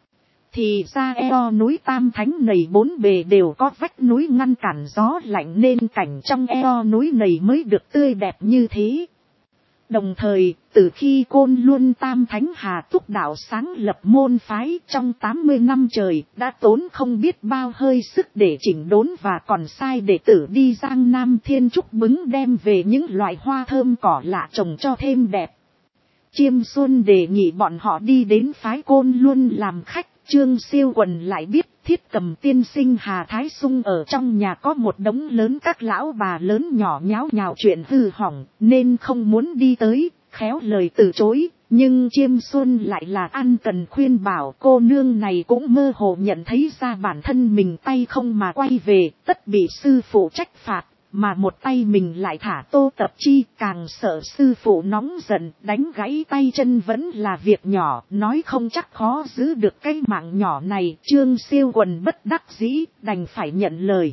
Thì ra eo núi Tam Thánh này bốn bề đều có vách núi ngăn cản gió lạnh, nên cảnh trong eo núi này mới được tươi đẹp như thế. Đồng thời, từ khi Côn Luân Tam Thánh Hà Túc Đạo sáng lập môn phái trong 80 năm trời, đã tốn không biết bao hơi sức để chỉnh đốn và còn sai đệ tử đi Giang Nam Thiên Trúc Bứng đem về những loại hoa thơm cỏ lạ trồng cho thêm đẹp. Chiêm Xuân đề nghị bọn họ đi đến phái Côn Luân làm khách. Trương Siêu Quần lại biết Thiết Cầm tiên sinh Hà Thái Sung ở trong nhà có một đống lớn các lão bà lớn nhỏ nháo nhào chuyện hư hỏng, nên không muốn đi tới, khéo lời từ chối. Nhưng Chiêm Xuân lại là ăn cần khuyên bảo, cô nương này cũng mơ hồ nhận thấy ra bản thân mình tay không mà quay về, tất bị sư phụ trách phạt. Mà một tay mình lại thả Tô Tập Chi, càng sợ sư phụ nóng giận, đánh gãy tay chân vẫn là việc nhỏ, nói không chắc khó giữ được cái mạng nhỏ này. Trương Siêu Quần bất đắc dĩ, đành phải nhận lời.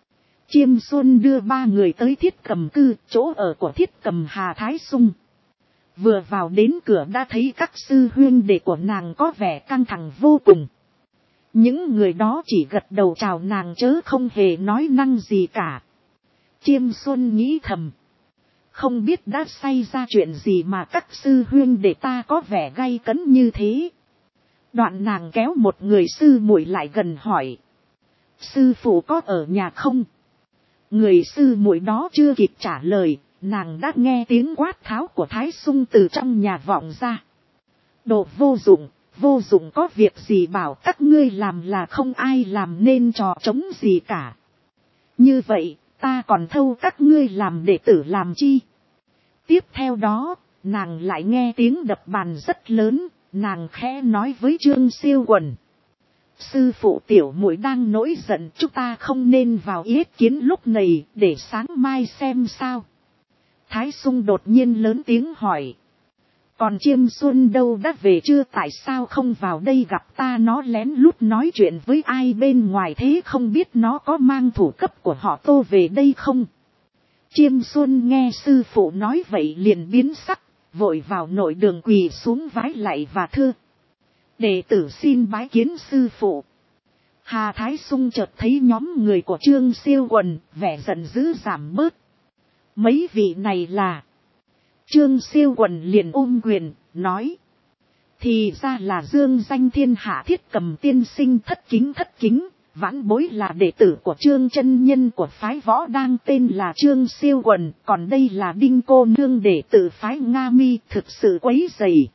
Chiêm Xuân đưa ba người tới Thiết Cầm cư, chỗ ở của Thiết Cầm Hà Thái Sung. Vừa vào đến cửa đã thấy các sư huynh đệ của nàng có vẻ căng thẳng vô cùng. Những người đó chỉ gật đầu chào nàng chớ không hề nói năng gì cả. Chiêm Xuân nghĩ thầm, không biết đã xảy ra chuyện gì mà các sư huynh để ta có vẻ gay cấn như thế. Đoạn nàng kéo một người sư muội lại gần hỏi, sư phụ có ở nhà không? Người sư muội đó chưa kịp trả lời, nàng đã nghe tiếng quát tháo của Thái Sung từ trong nhà vọng ra. Đồ vô dụng có việc gì bảo các ngươi làm là không ai làm nên trò trống gì cả. Như vậy, ta còn thâu các ngươi làm đệ tử làm chi? Tiếp theo đó, nàng lại nghe tiếng đập bàn rất lớn, nàng khẽ nói với Trương Siêu Quần. Sư phụ tiểu muội đang nổi giận, chúng ta không nên vào yết kiến lúc này, để sáng mai xem sao. Thái Sung đột nhiên lớn tiếng hỏi. Còn Chiêm Xuân đâu, đã về chưa, tại sao không vào đây gặp ta? Nó lén lút nói chuyện với ai bên ngoài thế, không biết nó có mang thủ cấp của họ Tô về đây không? Chiêm Xuân nghe sư phụ nói vậy liền biến sắc, vội vào nội đường quỳ xuống vái lạy và thưa. Đệ tử xin bái kiến sư phụ. Hà Thái Sung chợt thấy nhóm người của Trương Siêu Quần, vẻ giận dữ giảm bớt. Mấy vị này là... Trương Siêu Quần liền ôm quyền, nói. Thì ra là dương danh thiên hạ Thiết Cầm tiên sinh, thất kính, vãn bối là đệ tử của Trương chân nhân của phái Võ Đang tên là Trương Siêu Quần, còn đây là Đinh cô nương đệ tử phái Nga Mi, thực sự quấy rầy.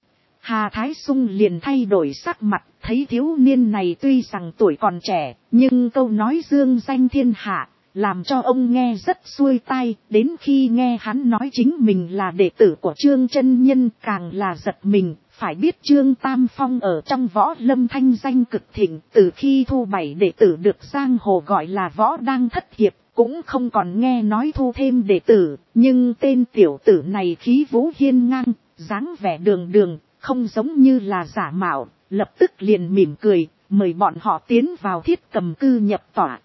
Hà Thái Sung liền thay đổi sắc mặt, thấy thiếu niên này tuy rằng tuổi còn trẻ, nhưng câu nói dương danh thiên hạ, làm cho ông nghe rất xuôi tai. Đến khi nghe hắn nói chính mình là đệ tử của Trương chân nhân, càng là giật mình. Phải biết Trương Tam Phong ở trong võ lâm thanh danh cực thịnh, từ khi thu 7 đệ tử được giang hồ gọi là Võ Đang thất hiệp, cũng không còn nghe nói thu thêm đệ tử. Nhưng tên tiểu tử này khí vũ hiên ngang, dáng vẻ đường, không giống như là giả mạo, lập tức liền mỉm cười, mời bọn họ tiến vào Thiết Cầm cư nhập tọa.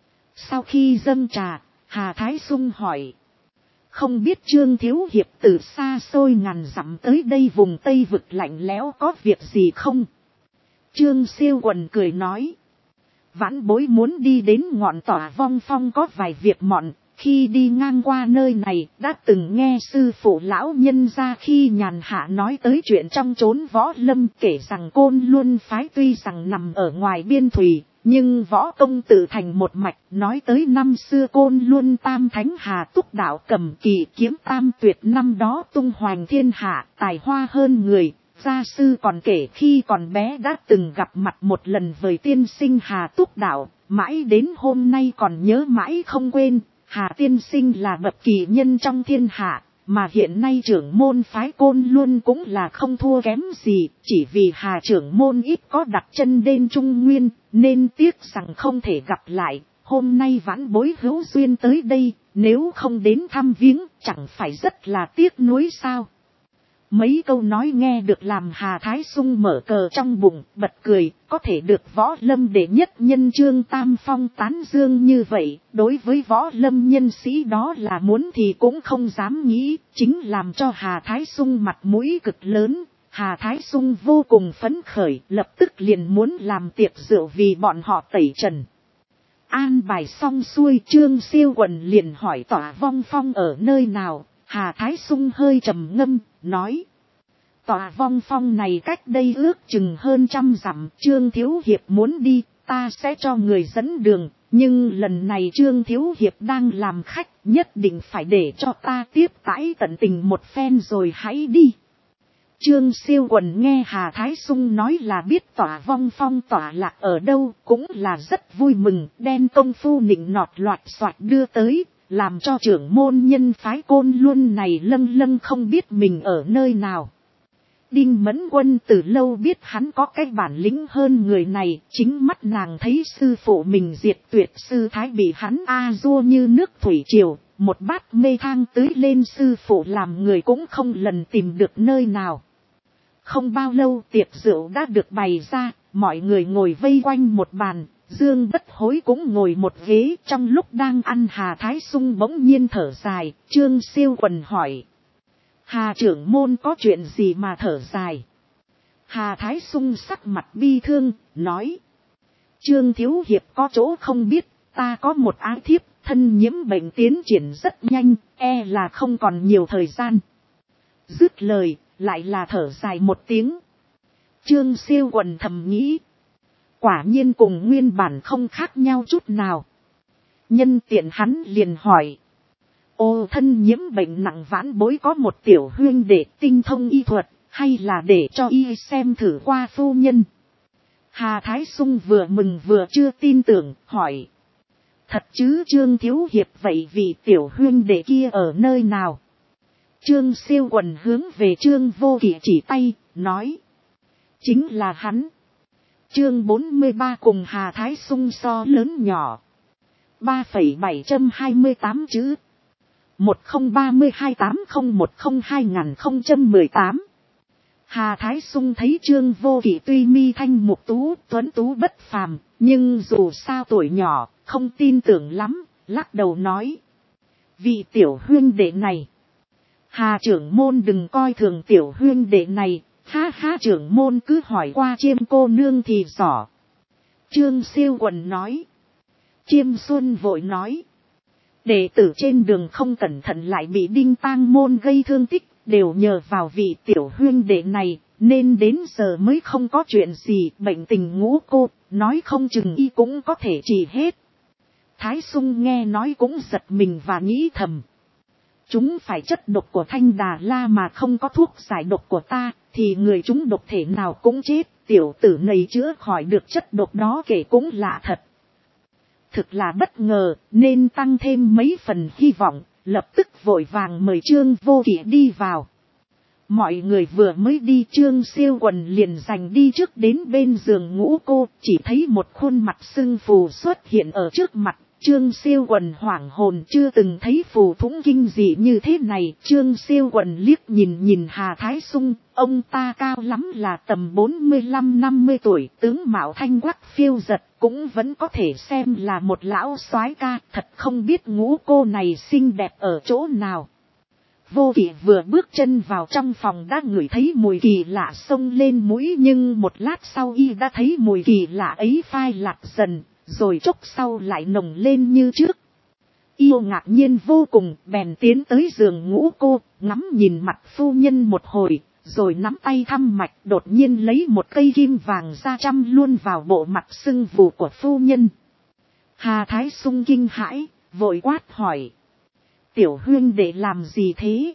Sau khi dâng trà, Hà Thái Sung hỏi. Không biết Trương thiếu hiệp từ xa xôi ngàn dặm tới đây vùng Tây vực lạnh lẽo có việc gì không? Trương Siêu Quần cười nói. Vãn bối muốn đi đến ngọn tỏa Vong Phong có vài việc mọn. Khi đi ngang qua nơi này đã từng nghe sư phụ lão nhân ra khi nhàn hạ nói tới chuyện trong chốn võ lâm, kể rằng Côn Luân phái tuy rằng nằm ở ngoài biên thùy, Nhưng võ công tự thành một mạch, nói tới năm xưa Côn Luân Tam Thánh Hà Túc Đạo cầm kỳ kiếm tam tuyệt năm đó tung hoành thiên hạ, tài hoa hơn người. Gia sư còn kể khi còn bé đã từng gặp mặt một lần với tiên sinh Hà Túc Đạo, mãi đến hôm nay còn nhớ mãi không quên. Hà tiên sinh là bậc kỳ nhân trong thiên hạ, mà hiện nay trưởng môn phái Côn Luân cũng là không thua kém gì, chỉ vì Hà trưởng môn ít có đặt chân đến Trung Nguyên, nên tiếc rằng không thể gặp lại. Hôm nay vãn bối hữu duyên tới đây, nếu không đến thăm viếng, chẳng phải rất là tiếc nuối sao. Mấy câu nói nghe được làm Hà Thái Sung mở cờ trong bụng, bật cười, có thể được võ lâm đệ nhất nhân Trương Tam Phong tán dương như vậy, đối với võ lâm nhân sĩ đó là muốn thì cũng không dám nghĩ, chính làm cho Hà Thái Sung mặt mũi cực lớn. Hà Thái Sung vô cùng phấn khởi, lập tức liền muốn làm tiệc rượu vì bọn họ tẩy trần. An bài xong xuôi, Trương Siêu Quần liền hỏi Tỏa Vong Phong ở nơi nào. Hà Thái Sung hơi trầm ngâm, nói. Tòa Vong Phong này cách đây ước chừng hơn 100 dặm, Trương Thiếu Hiệp muốn đi, ta sẽ cho người dẫn đường, nhưng lần này Trương Thiếu Hiệp đang làm khách, nhất định phải để cho ta tiếp đãi tận tình một phen rồi hãy đi. Trương Siêu Quần nghe Hà Thái Sung nói là biết Tòa Vong Phong tọa lạc ở đâu, cũng là rất vui mừng, đen công phu nịnh nọt loạt soạt đưa tới. Làm cho trưởng môn nhân phái Côn Luân này lâng không biết mình ở nơi nào. Đinh Mẫn Quân từ lâu biết hắn có cái bản lĩnh hơn người này, chính mắt nàng thấy sư phụ mình diệt tuyệt sư thái bị hắn a-dua như nước thủy triều, một bát mê thang tưới lên sư phụ làm người cũng không lần tìm được nơi nào. Không bao lâu tiệc rượu đã được bày ra, mọi người ngồi vây quanh một bàn. Dương Bất Hối cũng ngồi một ghế, trong lúc đang ăn Hà Thái Sung bỗng nhiên thở dài, Trương Siêu Quần hỏi. Hà trưởng môn có chuyện gì mà thở dài? Hà Thái Sung sắc mặt bi thương, nói. Trương Thiếu Hiệp có chỗ không biết, ta có một ái thiếp, thân nhiễm bệnh tiến triển rất nhanh, e là không còn nhiều thời gian. Dứt lời, lại là thở dài một tiếng. Trương Siêu Quần thầm nghĩ. Quả nhiên cùng nguyên bản không khác nhau chút nào. Nhân tiện hắn liền hỏi. Ô thân nhiễm bệnh nặng vãn bối có một tiểu huyên để tinh thông y thuật, hay là để cho y xem thử qua phu nhân. Hà Thái Sung vừa mừng vừa chưa tin tưởng, hỏi. Thật chứ Trương Thiếu Hiệp, vậy vì tiểu huyên đệ kia ở nơi nào? Trương Siêu Quần hướng về Trương Vô Kỵ chỉ tay, nói. Chính là hắn. Chương 43 cùng Hà Thái Sung so lớn nhỏ. 3,728 chữ. 103280102018. Hà Thái Sung thấy Trương Vô Kỵ tuy mi thanh mục tú, tuấn tú bất phàm, nhưng dù sao tuổi nhỏ, không tin tưởng lắm, lắc đầu nói. Vị tiểu huyên đệ này. Hà trưởng môn đừng coi thường tiểu huyên đệ này. Ha ha, trưởng môn cứ hỏi qua Chiêm cô nương thì rõ. Trương Siêu Quần nói. Chiêm Xuân vội nói. Đệ tử trên đường không cẩn thận lại bị Đinh Tang môn gây thương tích, đều nhờ vào vị tiểu huyên đệ này, nên đến giờ mới không có chuyện gì. Bệnh tình ngũ cô, nói không chừng y cũng có thể trị hết. Thái Sung nghe nói cũng giật mình và nghĩ thầm. Chúng phải chất độc của Thanh Đà La mà không có thuốc giải độc của ta, thì người chúng độc thể nào cũng chết. Tiểu tử này chữa khỏi được chất độc đó kể cũng lạ thật. Thực là bất ngờ, nên tăng thêm mấy phần hy vọng, lập tức vội vàng mời Trương Vô Kỵ đi vào. Mọi người vừa mới đi, Trương Siêu Quần liền giành đi trước đến bên giường ngũ cô, chỉ thấy một khuôn mặt sưng phù xuất hiện ở trước mặt. Trương Siêu Quần hoảng hồn, chưa từng thấy phù thủng kinh dị như thế này. Trương Siêu Quần liếc nhìn Hà Thái Sung, ông ta cao lắm là tầm 45-50 tuổi, tướng mạo thanh quắc phiêu giật, cũng vẫn có thể xem là một lão soái ca. Thật không biết ngũ cô này xinh đẹp ở chỗ nào. Vô Kỵ vừa bước chân vào trong phòng đã ngửi thấy mùi kỳ lạ xông lên mũi, nhưng một lát sau y đã thấy mùi kỳ lạ ấy phai lạc dần, rồi chốc sau lại nồng lên như trước. Yêu ngạc nhiên vô cùng, bèn tiến tới giường ngũ cô, ngắm nhìn mặt phu nhân một hồi, rồi nắm tay thăm mạch, đột nhiên lấy một cây kim vàng ra chăm luôn vào bộ mặt sưng vù của phu nhân. Hà Thái Sung kinh hãi, vội quát hỏi. Tiểu huynh để làm gì thế?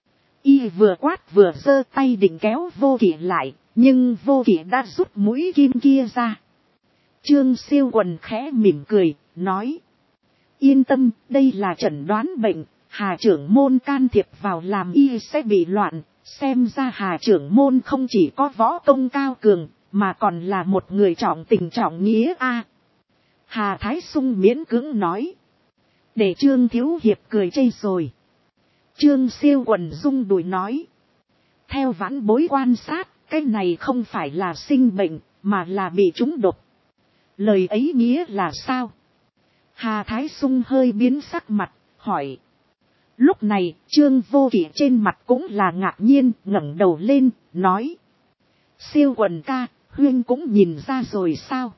Y vừa quát vừa giơ tay định kéo Vô Kỵ lại, nhưng Vô Kỵ đã rút mũi kim kia ra. Trương Siêu Quần khẽ mỉm cười, nói. Yên tâm, đây là chẩn đoán bệnh, Hà trưởng môn can thiệp vào làm y sẽ bị loạn. Xem ra Hà trưởng môn không chỉ có võ công cao cường, mà còn là một người trọng tình trọng nghĩa a. Hà Thái Sung miễn cưỡng nói. Để Trương Thiếu Hiệp cười chê rồi. Trương Siêu Quần rung đùi nói. Theo vãn bối quan sát, cái này không phải là sinh bệnh, mà là bị trúng độc. Lời ấy nghĩa là sao? Hà Thái Sung hơi biến sắc mặt, hỏi. Lúc này, Trương Vô Kỵ trên mặt cũng là ngạc nhiên, ngẩng đầu lên, nói. Siêu Quần ca, huynh cũng nhìn ra rồi sao?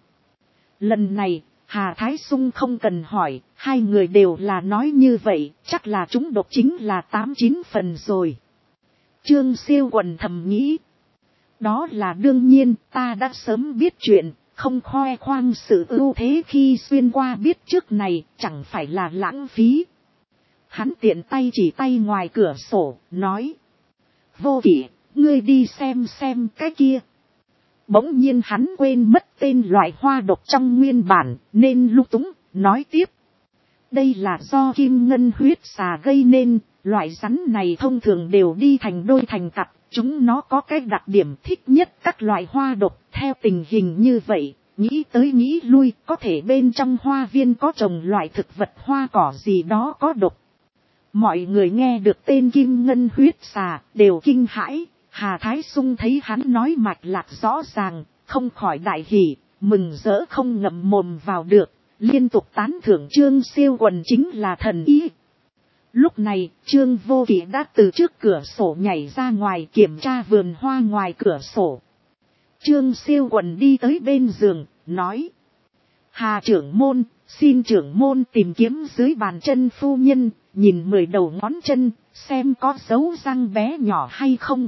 Lần này, Hà Thái Sung không cần hỏi, hai người đều là nói như vậy, chắc là chúng độc chính là 8-9 phần rồi. Trương Siêu Quần thầm nghĩ. Đó là đương nhiên, ta đã sớm biết chuyện, không khoe khoang sự ưu thế khi xuyên qua biết trước này, chẳng phải là lãng phí. Hắn tiện tay chỉ tay ngoài cửa sổ, nói. Vô Kỵ, ngươi đi xem cái kia. Bỗng nhiên hắn quên mất tên loại hoa độc trong nguyên bản, nên lung túng, nói tiếp. Đây là do kim ngân huyết xà gây nên, loại rắn này thông thường đều đi thành đôi thành cặp, chúng nó có cái đặc điểm thích nhất các loại hoa độc, theo tình hình như vậy, nghĩ tới nghĩ lui, có thể bên trong hoa viên có trồng loại thực vật hoa cỏ gì đó có độc. Mọi người nghe được tên kim ngân huyết xà, đều kinh hãi. Hà Thái Sung thấy hắn nói mạch lạc rõ ràng, không khỏi đại hỉ, mừng rỡ không ngậm mồm vào được, liên tục tán thưởng Trương Siêu Quần chính là thần ý. Lúc này, Trương Vô Kỵ đã từ trước cửa sổ nhảy ra ngoài kiểm tra vườn hoa ngoài cửa sổ. Trương Siêu Quần đi tới bên giường, nói. Hà trưởng môn, xin trưởng môn tìm kiếm dưới bàn chân phu nhân, nhìn 10 đầu ngón chân, xem có dấu răng bé nhỏ hay không.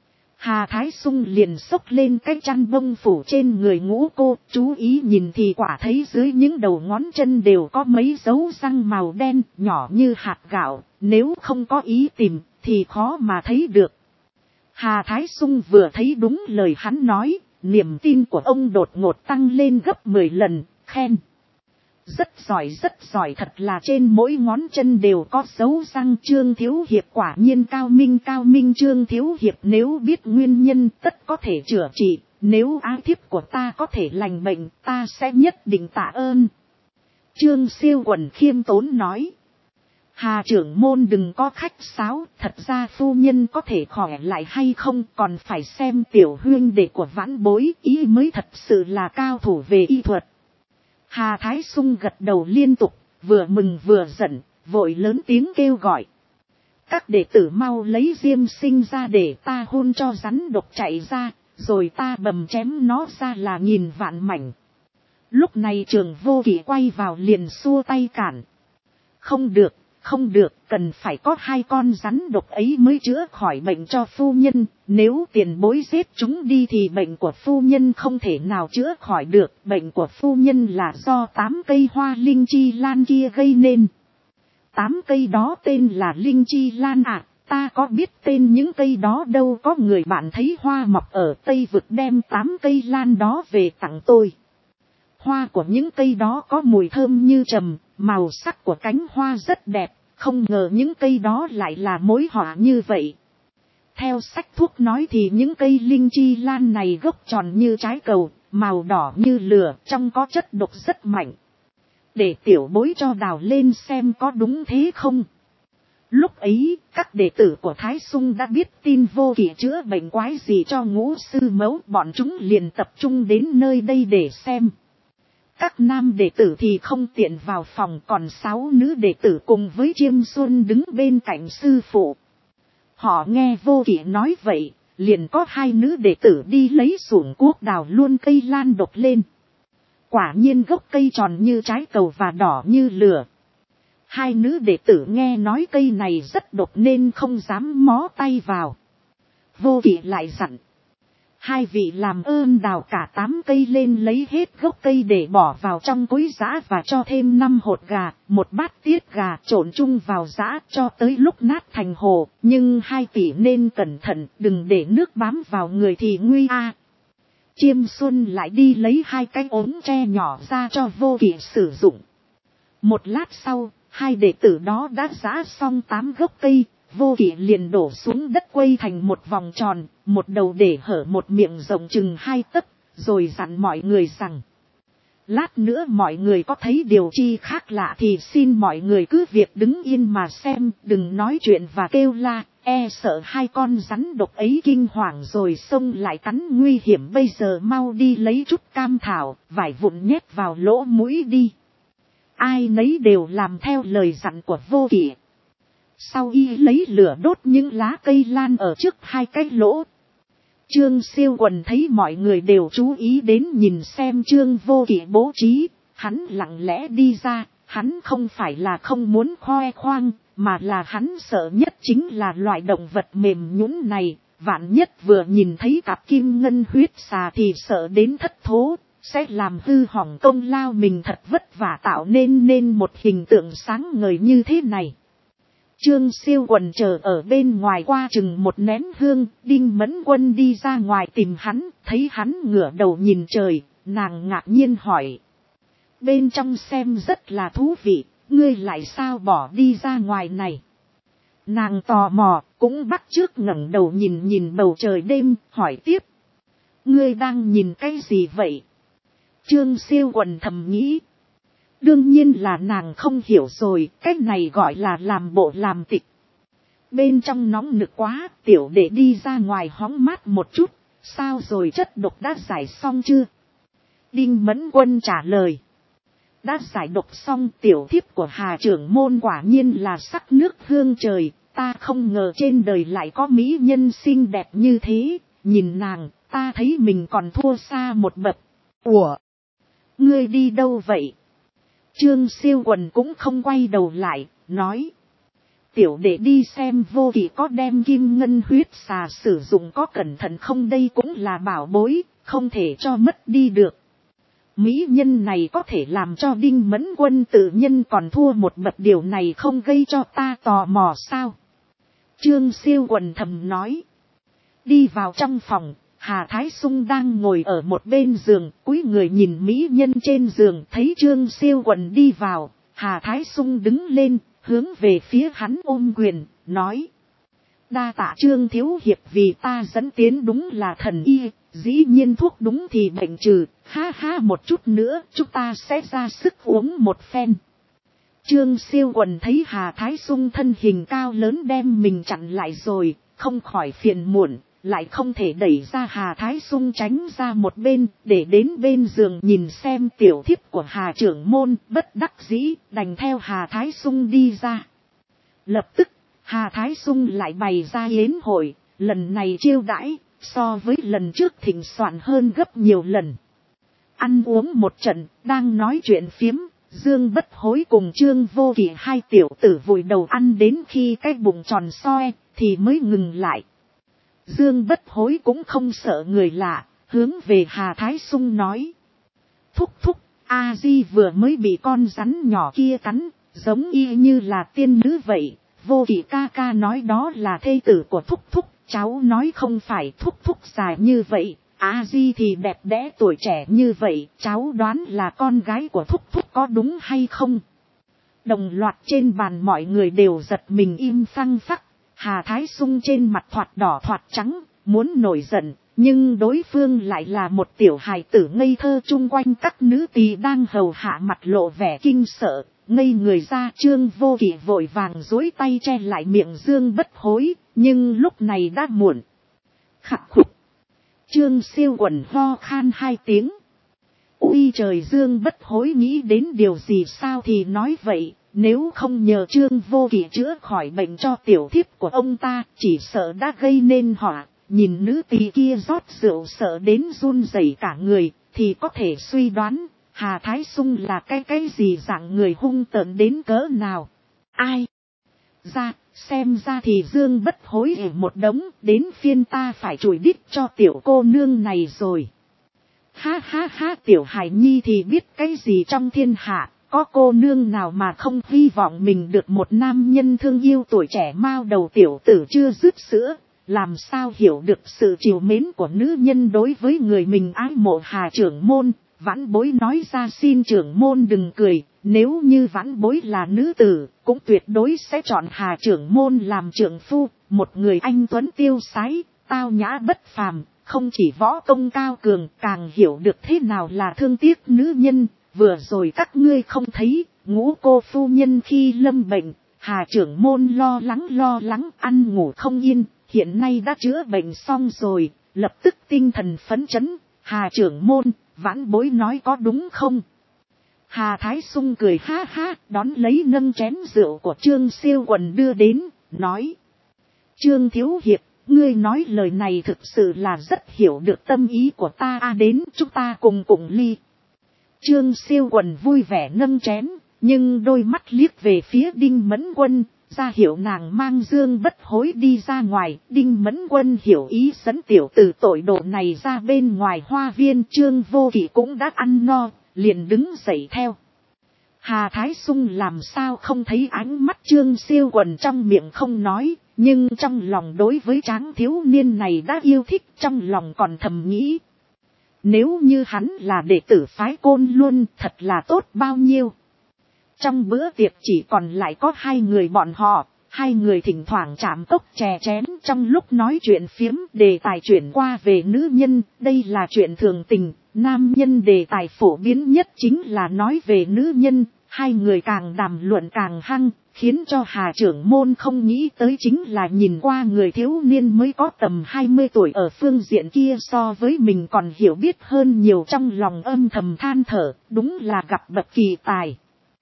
Hà Thái Sung liền xốc lên cái chăn bông phủ trên người ngũ cô, chú ý nhìn thì quả thấy dưới những đầu ngón chân đều có mấy dấu răng màu đen, nhỏ như hạt gạo, nếu không có ý tìm, thì khó mà thấy được. Hà Thái Sung vừa thấy đúng lời hắn nói, niềm tin của ông đột ngột tăng lên gấp 10 lần, khen. Rất giỏi thật là trên mỗi ngón chân đều có dấu răng. Trương Thiếu Hiệp quả nhiên cao minh. Trương Thiếu Hiệp nếu biết nguyên nhân tất có thể chữa trị, nếu ái thiếp của ta có thể lành bệnh ta sẽ nhất định tạ ơn. Trương Siêu Quần khiêm tốn nói. Hà trưởng môn đừng có khách sáo, thật ra phu nhân có thể khỏe lại hay không còn phải xem tiểu huynh đệ của vãn bối, ý mới thật sự là cao thủ về y thuật. Hà Thái Sung gật đầu liên tục, vừa mừng vừa giận, vội lớn tiếng kêu gọi. Các đệ tử mau lấy diêm sinh ra để ta hôn cho rắn độc chạy ra, rồi ta bầm chém nó ra là nghìn vạn mảnh. Lúc này Trường Vô Kỵ quay vào liền xua tay cản. Không được, cần phải có 2 con rắn độc ấy mới chữa khỏi bệnh cho phu nhân, nếu tiền bối giết chúng đi thì bệnh của phu nhân không thể nào chữa khỏi được, bệnh của phu nhân là do 8 cây hoa linh chi lan kia gây nên. 8 cây đó tên là linh chi lan à, ta có biết tên những cây đó đâu, có người bạn thấy hoa mọc ở Tây Vực đem 8 cây lan đó về tặng tôi. Hoa của những cây đó có mùi thơm như trầm, màu sắc của cánh hoa rất đẹp, không ngờ những cây đó lại là mối họa như vậy. Theo sách thuốc nói thì những cây linh chi lan này gốc tròn như trái cầu, màu đỏ như lửa, trong có chất độc rất mạnh. Để tiểu bối cho đào lên xem có đúng thế không. Lúc ấy, các đệ tử của Thái Sung đã biết tin Vô Kỵ chữa bệnh quái gì cho Ngũ sư mẫu, bọn chúng liền tập trung đến nơi đây để xem. Các nam đệ tử thì không tiện vào phòng, còn 6 nữ đệ tử cùng với Chiêm Xuân đứng bên cạnh sư phụ. Họ nghe Vô Kỵ nói vậy, liền có 2 nữ đệ tử đi lấy xuồng cuốc đào luôn cây lan độc lên. Quả nhiên gốc cây tròn như trái cầu và đỏ như lửa. 2 nữ đệ tử nghe nói cây này rất độc nên không dám mó tay vào. Vô Kỵ lại dặn. Hai vị làm ơn đào cả 8 cây lên, lấy hết gốc cây để bỏ vào trong cối giã và cho thêm 5 hột gà, 1 bát tiết gà trộn chung vào giã cho tới lúc nát thành hồ. Nhưng 2 tỷ nên cẩn thận, đừng để nước bám vào người thì nguy a. Chiêm Xuân lại đi lấy 2 cái ống tre nhỏ ra cho Vô Kỵ sử dụng. Một lát sau, 2 đệ tử đó đã giã xong 8 gốc cây. Vô Kỵ liền đổ xuống đất quây thành một vòng tròn, một đầu để hở một miệng rộng chừng 2 tấc, rồi dặn mọi người rằng. Lát nữa mọi người có thấy điều chi khác lạ thì xin mọi người cứ việc đứng yên mà xem, đừng nói chuyện và kêu la, e sợ 2 con rắn độc ấy kinh hoàng rồi xông lại cắn nguy hiểm. Bây giờ mau đi lấy chút cam thảo, vải vụn nhét vào lỗ mũi đi. Ai nấy đều làm theo lời dặn của Vô Kỵ. Sau y lấy lửa đốt những lá cây lan ở trước 2 cái lỗ. Trương Siêu Quần thấy mọi người đều chú ý đến nhìn xem Trương Vô Kỵ bố trí, hắn lặng lẽ đi ra, hắn không phải là không muốn khoe khoang, mà là hắn sợ nhất chính là loại động vật mềm nhũn này, vạn nhất vừa nhìn thấy cặp kim ngân huyết xà thì sợ đến thất thố, sẽ làm hư hỏng công lao mình thật vất vả tạo nên một hình tượng sáng ngời như thế này. Trương Siêu Quần chờ ở bên ngoài qua chừng 1 nén hương, Đinh Mẫn Quân đi ra ngoài tìm hắn, thấy hắn ngửa đầu nhìn trời, nàng ngạc nhiên hỏi. Bên trong xem rất là thú vị, ngươi lại sao bỏ đi ra ngoài này? Nàng tò mò, cũng bắt chước ngẩng đầu nhìn bầu trời đêm, hỏi tiếp. Ngươi đang nhìn cái gì vậy? Trương Siêu Quần thầm nghĩ. Đương nhiên là nàng không hiểu rồi, cái này gọi là làm bộ làm tịch. Bên trong nóng nực quá, tiểu đệ đi ra ngoài hóng mát một chút, sao rồi chất độc đã giải xong chưa? Đinh Mẫn Quân trả lời. Đã giải độc xong, tiểu thiếp của Hà trưởng môn quả nhiên là sắc nước hương trời, ta không ngờ trên đời lại có mỹ nhân xinh đẹp như thế, nhìn nàng, ta thấy mình còn thua xa một bậc. Ủa? Ngươi đi đâu vậy? Trương Siêu Quần cũng không quay đầu lại, nói. Tiểu đệ đi xem Vô Kỵ có đem kim ngân huyết xà sử dụng có cẩn thận không, đây cũng là bảo bối, không thể cho mất đi được. Mỹ nhân này có thể làm cho Đinh Mẫn Quân tự nhân còn thua một bậc, điều này không gây cho ta tò mò sao? Trương Siêu Quần thầm nói. Đi vào trong phòng, Hà Thái Sung đang ngồi ở một bên giường, cúi người nhìn mỹ nhân trên giường, thấy Trương Siêu Quần đi vào, Hà Thái Sung đứng lên, hướng về phía hắn ôm quyền, nói. Đa tạ Trương thiếu hiệp vì ta dẫn tiến, đúng là thần y, dĩ nhiên thuốc đúng thì bệnh trừ, ha ha, một chút nữa chúng ta sẽ ra sức uống một phen. Trương Siêu Quần thấy Hà Thái Sung thân hình cao lớn đem mình chặn lại rồi, không khỏi phiền muộn, lại không thể đẩy ra Hà Thái Sung tránh ra một bên, để đến bên giường nhìn xem tiểu thiếp của Hà trưởng môn, bất đắc dĩ, đành theo Hà Thái Sung đi ra. Lập tức, Hà Thái Sung lại bày ra yến hội, lần này chiêu đãi, so với lần trước thịnh soạn hơn gấp nhiều lần. Ăn uống một trận, đang nói chuyện phiếm, Dương Bất Hối cùng Trương Vô Kỵ 2 tiểu tử vùi đầu ăn đến khi cái bụng tròn xoe, thì mới ngừng lại. Dương Bất Hối cũng không sợ người lạ, hướng về Hà Thái Sung nói. Thúc thúc, A-di vừa mới bị con rắn nhỏ kia cắn, giống y như là tiên nữ vậy. Vô Kỵ ca ca nói đó là thê tử của thúc thúc, cháu nói không phải thúc thúc dài như vậy. A-di thì đẹp đẽ tuổi trẻ như vậy, cháu đoán là con gái của thúc thúc có đúng hay không? Đồng loạt trên bàn mọi người đều giật mình im phăng phắc. Hà Thái Sung trên mặt thoạt đỏ thoạt trắng, muốn nổi giận, nhưng đối phương lại là một tiểu hài tử ngây thơ, chung quanh các nữ tỳ đang hầu hạ mặt lộ vẻ kinh sợ, ngây người ra. Trương Vô Kỵ vội vàng duỗi tay che lại miệng Dương Bất Hối, nhưng lúc này đã muộn. Khặc khục. Trương Siêu Quần ho khan 2 tiếng. Ui trời, Dương Bất Hối nghĩ đến điều gì sao thì nói vậy. Nếu không nhờ Trương Vô Kỵ chữa khỏi bệnh cho tiểu thiếp của ông ta, chỉ sợ đã gây nên họa. Nhìn nữ tỳ kia rót rượu sợ đến run rẩy cả người, thì có thể suy đoán, Hà Thái Sung là cái gì dạng người hung tợn đến cỡ nào. Ai? ra, xem ra thì Dương Bất Hối ở một đống, đến phiên ta phải chùi đít cho tiểu cô nương này rồi. Ha ha ha, tiểu Hải Nhi thì biết cái gì trong thiên hạ, có cô nương nào mà không hy vọng mình được một nam nhân thương yêu tuổi trẻ mao đầu tiểu tử chưa dứt sữa, làm sao hiểu được sự trìu mến của nữ nhân đối với người mình ái mộ. Hà trưởng môn, Vãn Bối nói ra xin trưởng môn đừng cười, nếu như Vãn Bối là nữ tử, cũng tuyệt đối sẽ chọn Hà trưởng môn làm trưởng phu, một người anh tuấn tiêu sái, tao nhã bất phàm, không chỉ võ công cao cường, càng hiểu được thế nào là thương tiếc nữ nhân. Vừa rồi các ngươi không thấy, Ngũ cô phu nhân khi lâm bệnh, Hà trưởng môn lo lắng ăn ngủ không yên, hiện nay đã chữa bệnh xong rồi, lập tức tinh thần phấn chấn. Hà trưởng môn, Vãn Bối nói có đúng không? Hà Thái Sung cười ha ha, đón lấy nâng chén rượu của Trương Siêu Quần đưa đến, nói: Trương Thiếu Hiệp, ngươi nói lời này thực sự là rất hiểu được tâm ý của ta. Đến chúng ta cùng ly. Trương Siêu Quần vui vẻ nâng chén, nhưng đôi mắt liếc về phía Đinh Mẫn Quân, ra hiệu nàng mang Dương Bất Hối đi ra ngoài. Đinh Mẫn Quân hiểu ý dẫn tiểu tử tội đồ này ra bên ngoài hoa viên. Trương Vô Kỵ cũng đã ăn no, liền đứng dậy theo. Hà Thái Sung làm sao không thấy ánh mắt Trương Siêu Quần, trong miệng không nói, nhưng trong lòng đối với tráng thiếu niên này đã yêu thích, trong lòng còn thầm nghĩ. Nếu như hắn là đệ tử phái Côn Luân thật là tốt bao nhiêu. Trong bữa tiệc chỉ còn lại có hai người bọn họ, hai người thỉnh thoảng chạm cốc chè chén, trong lúc nói chuyện phiếm đề tài chuyển qua về nữ nhân, đây là chuyện thường tình, nam nhân đề tài phổ biến nhất chính là nói về nữ nhân, hai người càng đàm luận càng hăng, khiến cho Hà trưởng môn không nghĩ tới chính là nhìn qua người thiếu niên mới có tầm 20 tuổi ở phương diện kia so với mình còn hiểu biết hơn nhiều, trong lòng âm thầm than thở, đúng là gặp bậc kỳ tài.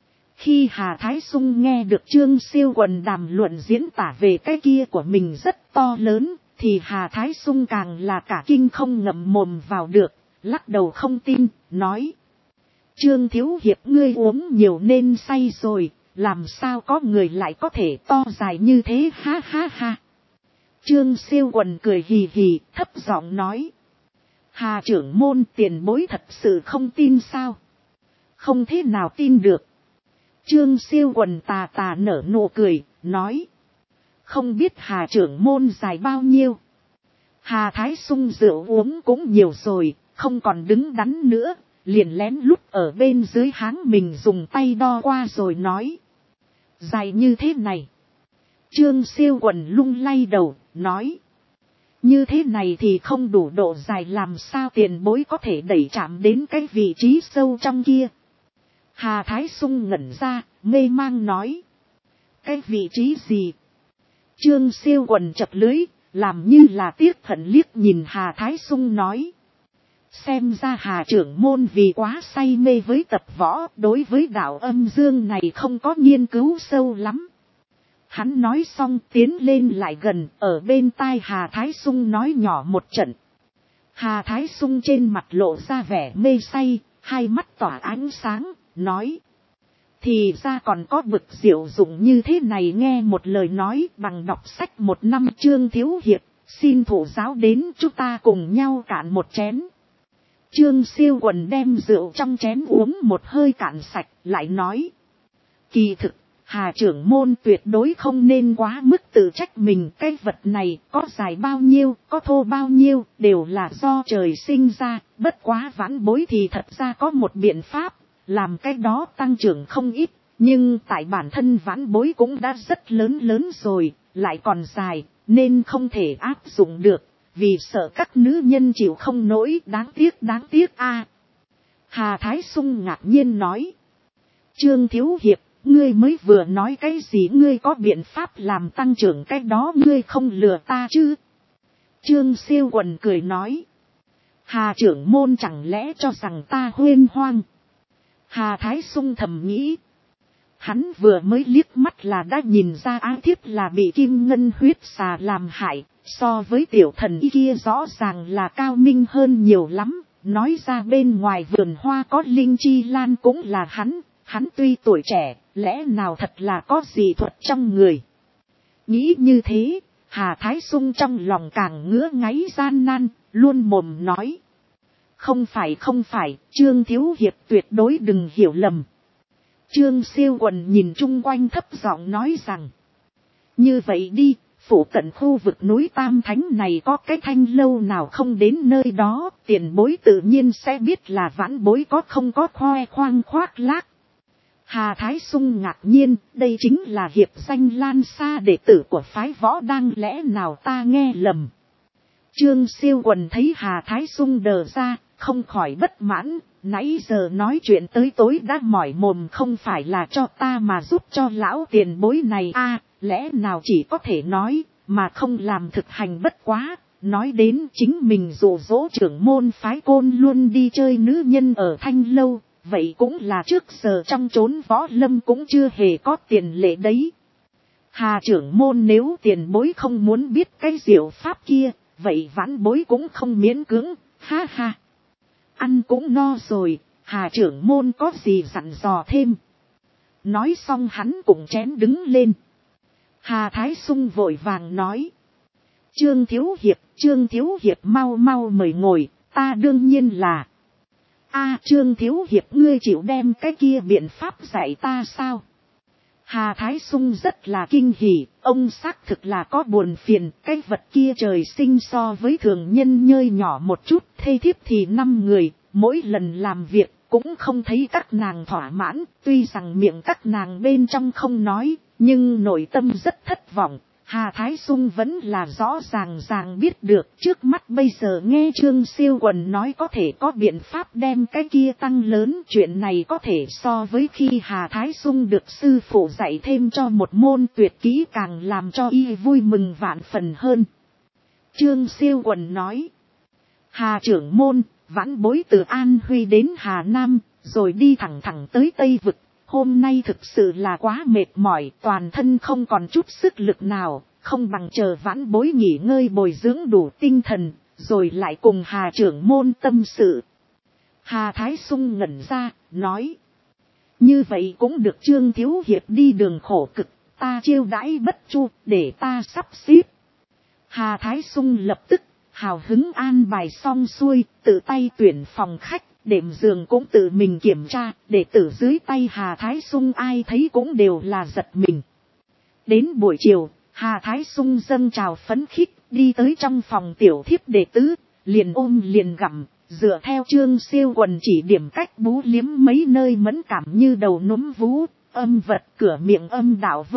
Khi Hà Thái Sung nghe được Trương Siêu Quần đàm luận diễn tả về cái kia của mình rất to lớn, thì Hà Thái Sung càng là cả kinh không ngậm mồm vào được, lắc đầu không tin, nói: Trương Thiếu Hiệp, ngươi uống nhiều nên say rồi, làm sao có người lại có thể to dài như thế, ha ha ha. Trương Siêu Quần cười hì hì, thấp giọng nói: Hà trưởng môn, tiền bối thật sự không tin sao? Không thế nào tin được. Trương Siêu Quần tà tà nở nụ cười, nói: Không biết Hà trưởng môn dài bao nhiêu? Hà Thái Sung rượu uống cũng nhiều rồi, không còn đứng đắn nữa, liền lén lút ở bên dưới háng mình dùng tay đo qua rồi nói: Dài như thế này. Trương Siêu Quần lung lay đầu, nói: Như thế này thì không đủ độ dài, làm sao tiền bối có thể đẩy chạm đến cái vị trí sâu trong kia? Hà Thái Sung ngẩn ra, mê mang nói: Cái vị trí gì? Trương Siêu Quần chập lưới, làm như là tiếc hận liếc nhìn Hà Thái Sung nói: Xem ra Hà trưởng môn vì quá say mê với tập võ, đối với đạo âm dương này không có nghiên cứu sâu lắm. Hắn nói xong tiến lên lại gần, ở bên tai Hà Thái Sung nói nhỏ một trận. Hà Thái Sung trên mặt lộ ra vẻ mê say, hai mắt tỏa ánh sáng, nói: Thì ra còn có bực diệu dụng như thế này. Nghe một lời nói bằng đọc sách một năm. Trương Thiếu Hiệp, xin thụ giáo đến chúng ta cùng nhau cạn một chén. Trương Siêu Quần đem rượu trong chén uống một hơi cạn sạch, lại nói: Kỳ thực, Hà trưởng môn tuyệt đối không nên quá mức tự trách mình. Cái vật này có dài bao nhiêu, có thô bao nhiêu, đều là do trời sinh ra. Bất quá Vãn Bối thì thật ra có một biện pháp, làm cái đó tăng trưởng không ít. Nhưng tại bản thân Vãn Bối cũng đã rất lớn rồi, lại còn dài, nên không thể áp dụng được. Vì sợ các nữ nhân chịu không nổi, đáng tiếc a. Hà Thái Sung ngạc nhiên nói: Trương Thiếu Hiệp, ngươi mới vừa nói cái gì? Ngươi có biện pháp làm tăng trưởng cái đó, ngươi không lừa ta chứ? Trương Siêu Quần cười nói: Hà trưởng môn chẳng lẽ cho rằng ta huênh hoang? Hà Thái Sung thầm nghĩ. Hắn vừa mới liếc mắt là đã nhìn ra Á Thiếp là bị kim ngân huyết xà làm hại, so với tiểu thần y kia rõ ràng là cao minh hơn nhiều lắm. Nói ra bên ngoài vườn hoa có linh chi lan cũng là hắn tuy tuổi trẻ, lẽ nào thật là có gì thuật trong người. Nghĩ như thế, Hà Thái Sung trong lòng càng ngứa ngáy gian nan, luôn mồm nói. Không phải, Trương Thiếu Hiệp tuyệt đối đừng hiểu lầm. Trương Siêu Quần nhìn chung quanh thấp giọng nói rằng. Như vậy đi, phủ cận khu vực núi Tam Thánh này có cái thanh lâu nào không đến nơi đó, tiền bối tự nhiên sẽ biết là vãn bối có không có khoe khoang khoác lác. Hà Thái Sung ngạc nhiên, đây chính là hiệp danh Lan Sa đệ tử của phái võ đang, lẽ nào ta nghe lầm. Trương Siêu Quần thấy Hà Thái Sung đờ ra, không khỏi bất mãn, nãy giờ nói chuyện tới tối đã mỏi mồm, không phải là cho ta mà giúp cho lão tiền bối này a, lẽ nào chỉ có thể nói, mà không làm thực hành. Bất quá, nói đến chính mình dụ dỗ trưởng môn phái Côn luôn đi chơi nữ nhân ở thanh lâu, vậy cũng là trước giờ trong chốn võ lâm cũng chưa hề có tiền lệ đấy. Hà trưởng môn nếu tiền bối không muốn biết cái diệu pháp kia, vậy vãn bối cũng không miễn cưỡng, ha ha. Ăn cũng no rồi, Hà trưởng môn có gì dặn dò thêm. Nói xong hắn cũng chén đứng lên. Hà Thái Sung vội vàng nói. Trương Thiếu Hiệp mau mau mời ngồi, ta đương nhiên là. Trương Thiếu Hiệp ngươi chịu đem cái kia biện pháp dạy ta sao? Hà Thái Sung rất là kinh hỉ, ông xác thực là có buồn phiền, cái vật kia trời sinh so với thường nhân nhơi nhỏ một chút, thê thiếp thì 5 người, mỗi lần làm việc cũng không thấy các nàng thỏa mãn, tuy rằng miệng các nàng bên trong không nói, nhưng nội tâm rất thất vọng. Hà Thái Sung vẫn là rõ ràng biết được, trước mắt bây giờ nghe Trương Siêu Quần nói có thể có biện pháp đem cái kia tăng lớn, chuyện này có thể so với khi Hà Thái Sung được sư phụ dạy thêm cho một môn tuyệt kỹ càng làm cho y vui mừng vạn phần hơn. Trương Siêu Quần nói, Hà trưởng môn, vãn bối từ An Huy đến Hà Nam, rồi đi thẳng tới Tây Vực. Hôm nay thực sự là quá mệt mỏi, toàn thân không còn chút sức lực nào, không bằng chờ vãn bối nghỉ ngơi bồi dưỡng đủ tinh thần, rồi lại cùng Hà trưởng môn tâm sự. Hà Thái Sung ngẩn ra, nói. Như vậy cũng được. Trương Thiếu Hiệp đi đường khổ cực, ta chiêu đãi bất chu, để ta sắp xếp. Hà Thái Sung lập tức, hào hứng an bài xong xuôi, tự tay tuyển phòng khách. Đệm giường cũng tự mình kiểm tra, đệ tử dưới tay Hà Thái Sung ai thấy cũng đều là giật mình. Đến buổi chiều, Hà Thái Sung dâng trào phấn khích, đi tới trong phòng tiểu thiếp đệ tứ, liền ôm liền gặm, dựa theo Trương Siêu Quần chỉ điểm cách bú liếm mấy nơi mẫn cảm như đầu núm vú, âm vật, cửa miệng âm đạo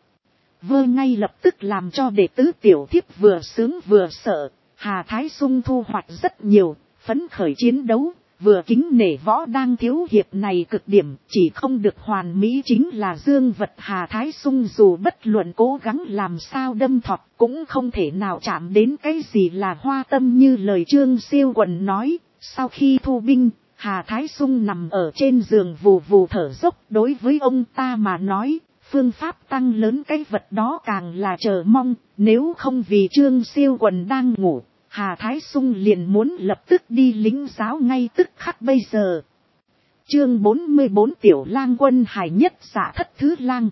vơ ngay lập tức làm cho đệ tứ tiểu thiếp vừa sướng vừa sợ. Hà Thái Sung thu hoạch rất nhiều, phấn khởi chiến đấu. Vừa kính nể võ đang thiếu hiệp này cực điểm, chỉ không được hoàn mỹ chính là dương vật. Hà Thái Sung dù bất luận cố gắng làm sao đâm thọt cũng không thể nào chạm đến cái gì là hoa tâm như lời Trương Siêu Quần nói. Sau khi thu binh, Hà Thái Sung nằm ở trên giường vù vù thở dốc. Đối với ông ta mà nói, phương pháp tăng lớn cái vật đó càng là chờ mong, nếu không vì Trương Siêu Quần đang ngủ. Hà Thái Sung liền muốn lập tức đi lĩnh giáo ngay tức khắc bây giờ. Chương 44 Tiểu Lang Quân Hải Nhất Giả Thất Thứ Lang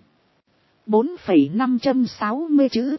4,560 chữ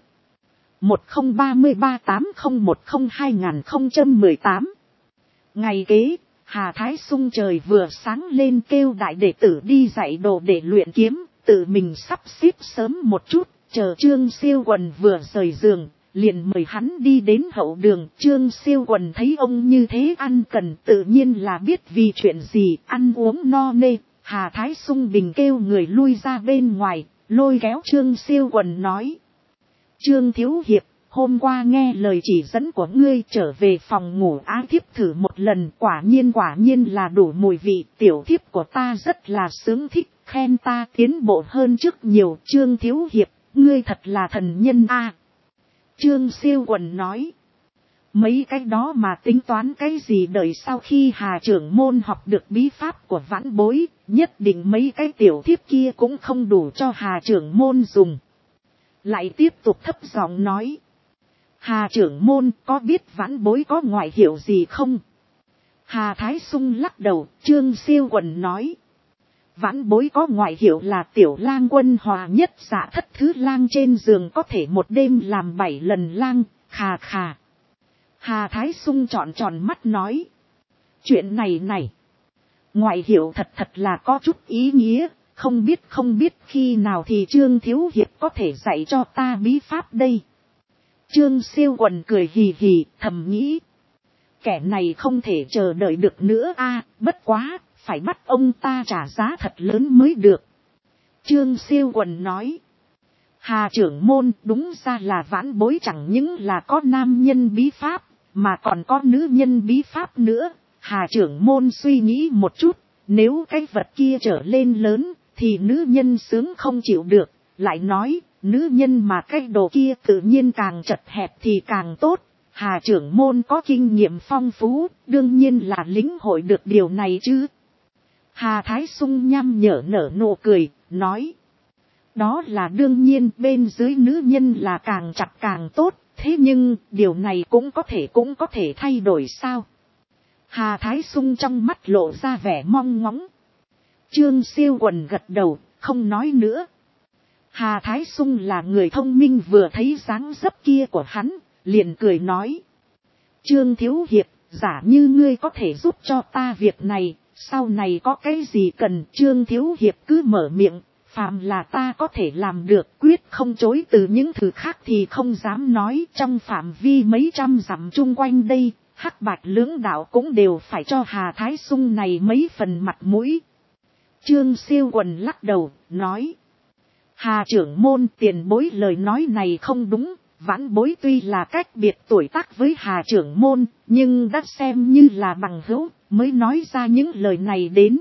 103380102018. Ngày kế, Hà Thái Sung trời vừa sáng lên kêu đại đệ tử đi dạy đồ để luyện kiếm, tự mình sắp xếp sớm một chút, chờ Trương Siêu Quần vừa rời giường. Liền mời hắn đi đến hậu đường. Trương Siêu Quần thấy ông như thế ăn cần tự nhiên là biết vì chuyện gì, ăn uống no nê. Hà Thái Sung bình kêu người lui ra bên ngoài, lôi kéo Trương Siêu Quần nói. Trương Thiếu Hiệp, hôm qua nghe lời chỉ dẫn của ngươi trở về phòng ngủ thiếp thử một lần, quả nhiên là đủ mùi vị. Tiểu thiếp của ta rất là sướng thích, khen ta tiến bộ hơn trước nhiều. Trương Thiếu Hiệp, ngươi thật là thần nhân a. Trương Siêu Quần nói. Mấy cái đó mà tính toán cái gì, đợi sau khi Hà trưởng môn học được bí pháp của vãn bối, nhất định mấy cái tiểu thiếp kia cũng không đủ cho Hà trưởng môn dùng. Lại tiếp tục thấp giọng nói. Hà trưởng môn có biết vãn bối có ngoại hiệu gì không? Hà Thái Sung lắc đầu. Trương Siêu Quần nói. Vãn bối có ngoại hiệu là tiểu lang quân hòa nhất dạ thất thứ lang, trên giường có thể một đêm làm 7 lần lang, khà khà. Hà Thái Sung tròn tròn mắt nói. Chuyện này. Ngoại hiệu thật là có chút ý nghĩa, không biết khi nào thì Trương Thiếu Hiệp có thể dạy cho ta bí pháp đây. Trương Siêu Quần cười hì hì, thầm nghĩ. Kẻ này không thể chờ đợi được nữa bất quá, phải bắt ông ta trả giá thật lớn mới được. Trương Siêu Quần nói. Hà trưởng môn, đúng ra là vãn bối chẳng những là có nam nhân bí pháp, mà còn có nữ nhân bí pháp nữa. Hà trưởng môn suy nghĩ một chút, nếu cái vật kia trở lên lớn, thì nữ nhân sướng không chịu được. Lại nói, nữ nhân mà cái đồ kia tự nhiên càng chật hẹp thì càng tốt. Hà trưởng môn có kinh nghiệm phong phú, đương nhiên là lĩnh hội được điều này chứ. Hà Thái Sung nhăm nhở nở nụ cười, nói. Đó là đương nhiên, bên dưới nữ nhân là càng chặt càng tốt, thế nhưng điều này cũng có thể thay đổi sao? Hà Thái Sung trong mắt lộ ra vẻ mong ngóng. Trương Siêu Quần gật đầu, không nói nữa. Hà Thái Sung là người thông minh, vừa thấy dáng dấp kia của hắn, liền cười nói. Trương Thiếu Hiệp, giả như ngươi có thể giúp cho ta việc này, sau này có cái gì cần Trương Thiếu Hiệp cứ mở miệng, phàm là ta có thể làm được, quyết không chối từ. Những thứ khác thì không dám nói. Trong phạm vi mấy trăm dặm chung quanh đây, Hắc Bạch lưỡng đạo cũng đều phải cho Hà Thái Sung này mấy phần mặt mũi. Trương Siêu Quần lắc đầu, nói. Hà trưởng môn, tiền bối lời nói này không đúng. Vãn bối tuy là cách biệt tuổi tác với Hà trưởng môn, nhưng đã xem như là bằng hữu, mới nói ra những lời này đến.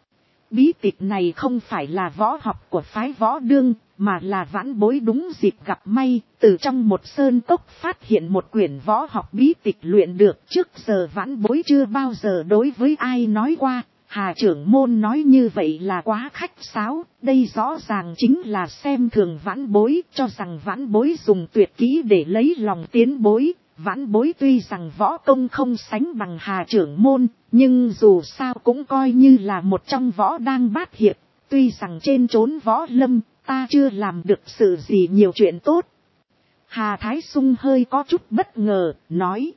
Bí tịch này không phải là võ học của phái Võ Đương, mà là vãn bối đúng dịp gặp may, từ trong một sơn cốc phát hiện một quyển võ học bí tịch luyện được. Trước giờ vãn bối chưa bao giờ đối với ai nói qua. Hà trưởng môn nói như vậy là quá khách sáo, đây rõ ràng chính là xem thường vãn bối, cho rằng vãn bối dùng tuyệt kỹ để lấy lòng tiến bối. Vãn bối tuy rằng võ công không sánh bằng Hà trưởng môn, nhưng dù sao cũng coi như là một trong võ đang bát hiệp. Tuy rằng trên chốn võ lâm, ta chưa làm được sự gì nhiều chuyện tốt. Hà Thái Sung hơi có chút bất ngờ, nói.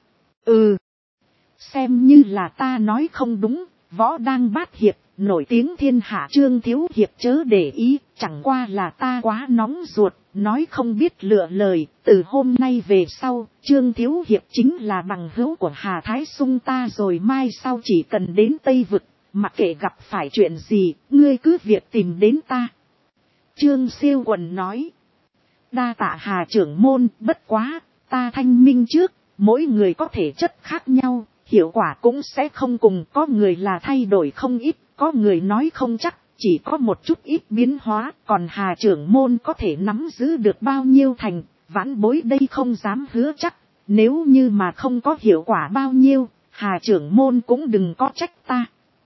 Xem như là ta nói không đúng. Võ đang bát hiệp, nổi tiếng thiên hạ, Trương Thiếu Hiệp chớ để ý, chẳng qua là ta quá nóng ruột, nói không biết lựa lời. Từ hôm nay về sau, Trương Thiếu Hiệp chính là bằng hữu của Hà Thái Sung ta rồi, mai sau chỉ cần đến Tây Vực, mặc kệ gặp phải chuyện gì, ngươi cứ việc tìm đến ta. Trương Siêu Quần nói. Đa tạ Hà trưởng môn, bất quá, ta thanh minh trước, mỗi người có thể chất khác nhau. Hiệu quả cũng sẽ không cùng, có người là thay đổi không ít, có người nói không chắc, chỉ có một chút ít biến hóa, còn Hà trưởng môn có thể nắm giữ được bao nhiêu thành, vãn bối đây không dám hứa chắc, nếu như mà không có hiệu quả bao nhiêu, Hà trưởng môn cũng đừng có trách ta.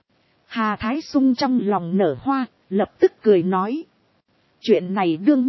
Hà Thái Sung trong lòng nở hoa, lập tức cười nói. Chuyện này đương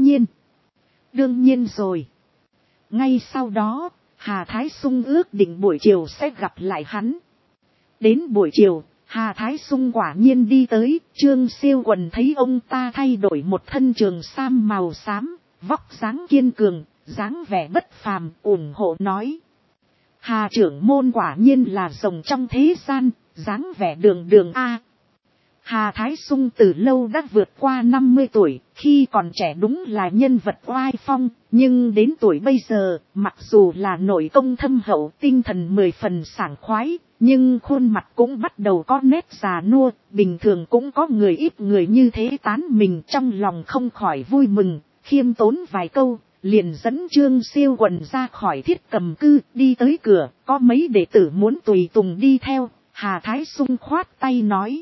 nhiên rồi. Ngay sau đó, Hà Thái Sung ước định buổi chiều sẽ gặp lại hắn. Đến buổi chiều, Hà Thái Sung quả nhiên đi tới. Trương Siêu Quần thấy ông ta thay đổi một thân trường sam màu xám, vóc dáng kiên cường, dáng vẻ bất phàm, ủng hộ nói. Hà trưởng môn quả nhiên là rồng trong thế gian, dáng vẻ đường đường a. Hà Thái Sung từ lâu đã vượt qua 50 tuổi, khi còn trẻ đúng là nhân vật oai phong, nhưng đến tuổi bây giờ, mặc dù là nội công thâm hậu, tinh thần 10 phần sảng khoái, nhưng khuôn mặt cũng bắt đầu có nét già nua, bình thường cũng có người ít người như thế tán mình, trong lòng không khỏi vui mừng, khiêm tốn vài câu, liền dẫn Trương Siêu Quần ra khỏi Thiết Cầm Cư, đi tới cửa, có mấy đệ tử muốn tùy tùng đi theo. Hà Thái Sung khoát tay nói.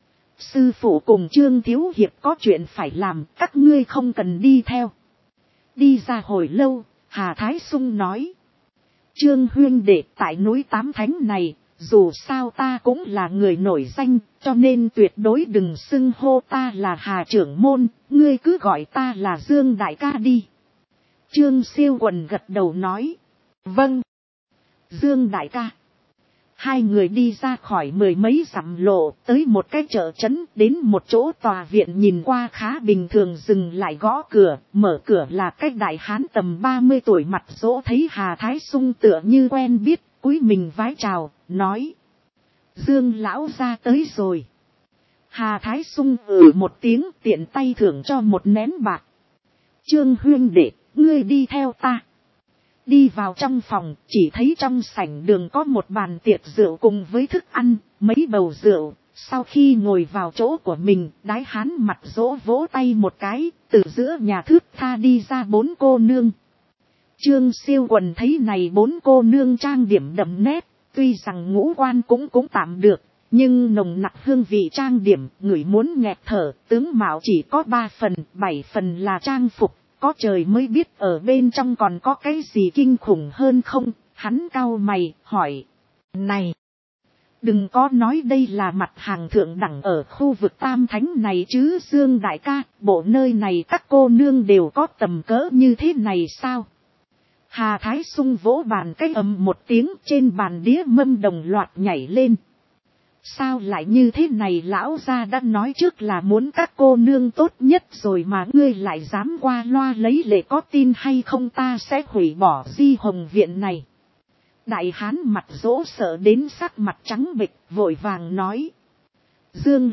Sư phụ cùng Trương Thiếu Hiệp có chuyện phải làm, các ngươi không cần đi theo. Đi ra hồi lâu, Hà Thái Sung nói. Trương huynh đệ, tại núi Tám Thánh này, dù sao ta cũng là người nổi danh, cho nên tuyệt đối đừng xưng hô ta là Hà trưởng môn, ngươi cứ gọi ta là Dương đại ca đi. Trương Siêu Quần gật đầu nói. Vâng. Dương đại ca. Hai người đi ra khỏi mười mấy dặm lộ, tới một cái chợ trấn, đến một chỗ tòa viện nhìn qua khá bình thường, dừng lại gõ cửa. Mở cửa là cái đại hán tầm 30 tuổi, mặt dỗ, thấy Hà Thái Sung tựa như quen biết, cúi mình vái chào, nói: Dương lão ra tới rồi. Hà Thái Sung một tiếng, tiện tay thưởng cho một nén bạc. Trương huynh đệ, ngươi đi theo ta. Đi vào trong phòng, chỉ thấy trong sảnh đường có một bàn tiệc rượu cùng với thức ăn, mấy bầu rượu. Sau khi ngồi vào chỗ của mình, đái hán mặt dỗ vỗ tay một cái, từ giữa nhà thướt tha đi ra 4 cô nương. Trương Siêu Quần thấy này 4 cô nương trang điểm đậm nét, tuy rằng ngũ quan cũng tạm được, nhưng nồng nặc hương vị trang điểm, người muốn nghẹt thở. Tướng mạo chỉ có 3 phần, 7 phần là trang phục. Có trời mới biết ở bên trong còn có cái gì kinh khủng hơn không. Hắn cau mày, hỏi: Này, đừng có nói đây là mặt hàng thượng đẳng ở khu vực Tam Thánh này chứ Dương đại ca, bộ nơi này các cô nương đều có tầm cỡ như thế này sao? Hà Thái Sung vỗ bàn cái ầm một tiếng, trên bàn đĩa mâm đồng loạt nhảy lên. Sao lại như thế này, lão gia đã nói trước là muốn các cô nương tốt nhất rồi mà ngươi lại dám qua loa lấy lệ, có tin hay không ta sẽ hủy bỏ Di Hồng viện này. Đại hán mặt dỗ sợ đến sắc mặt trắng bệch, vội vàng nói: Dương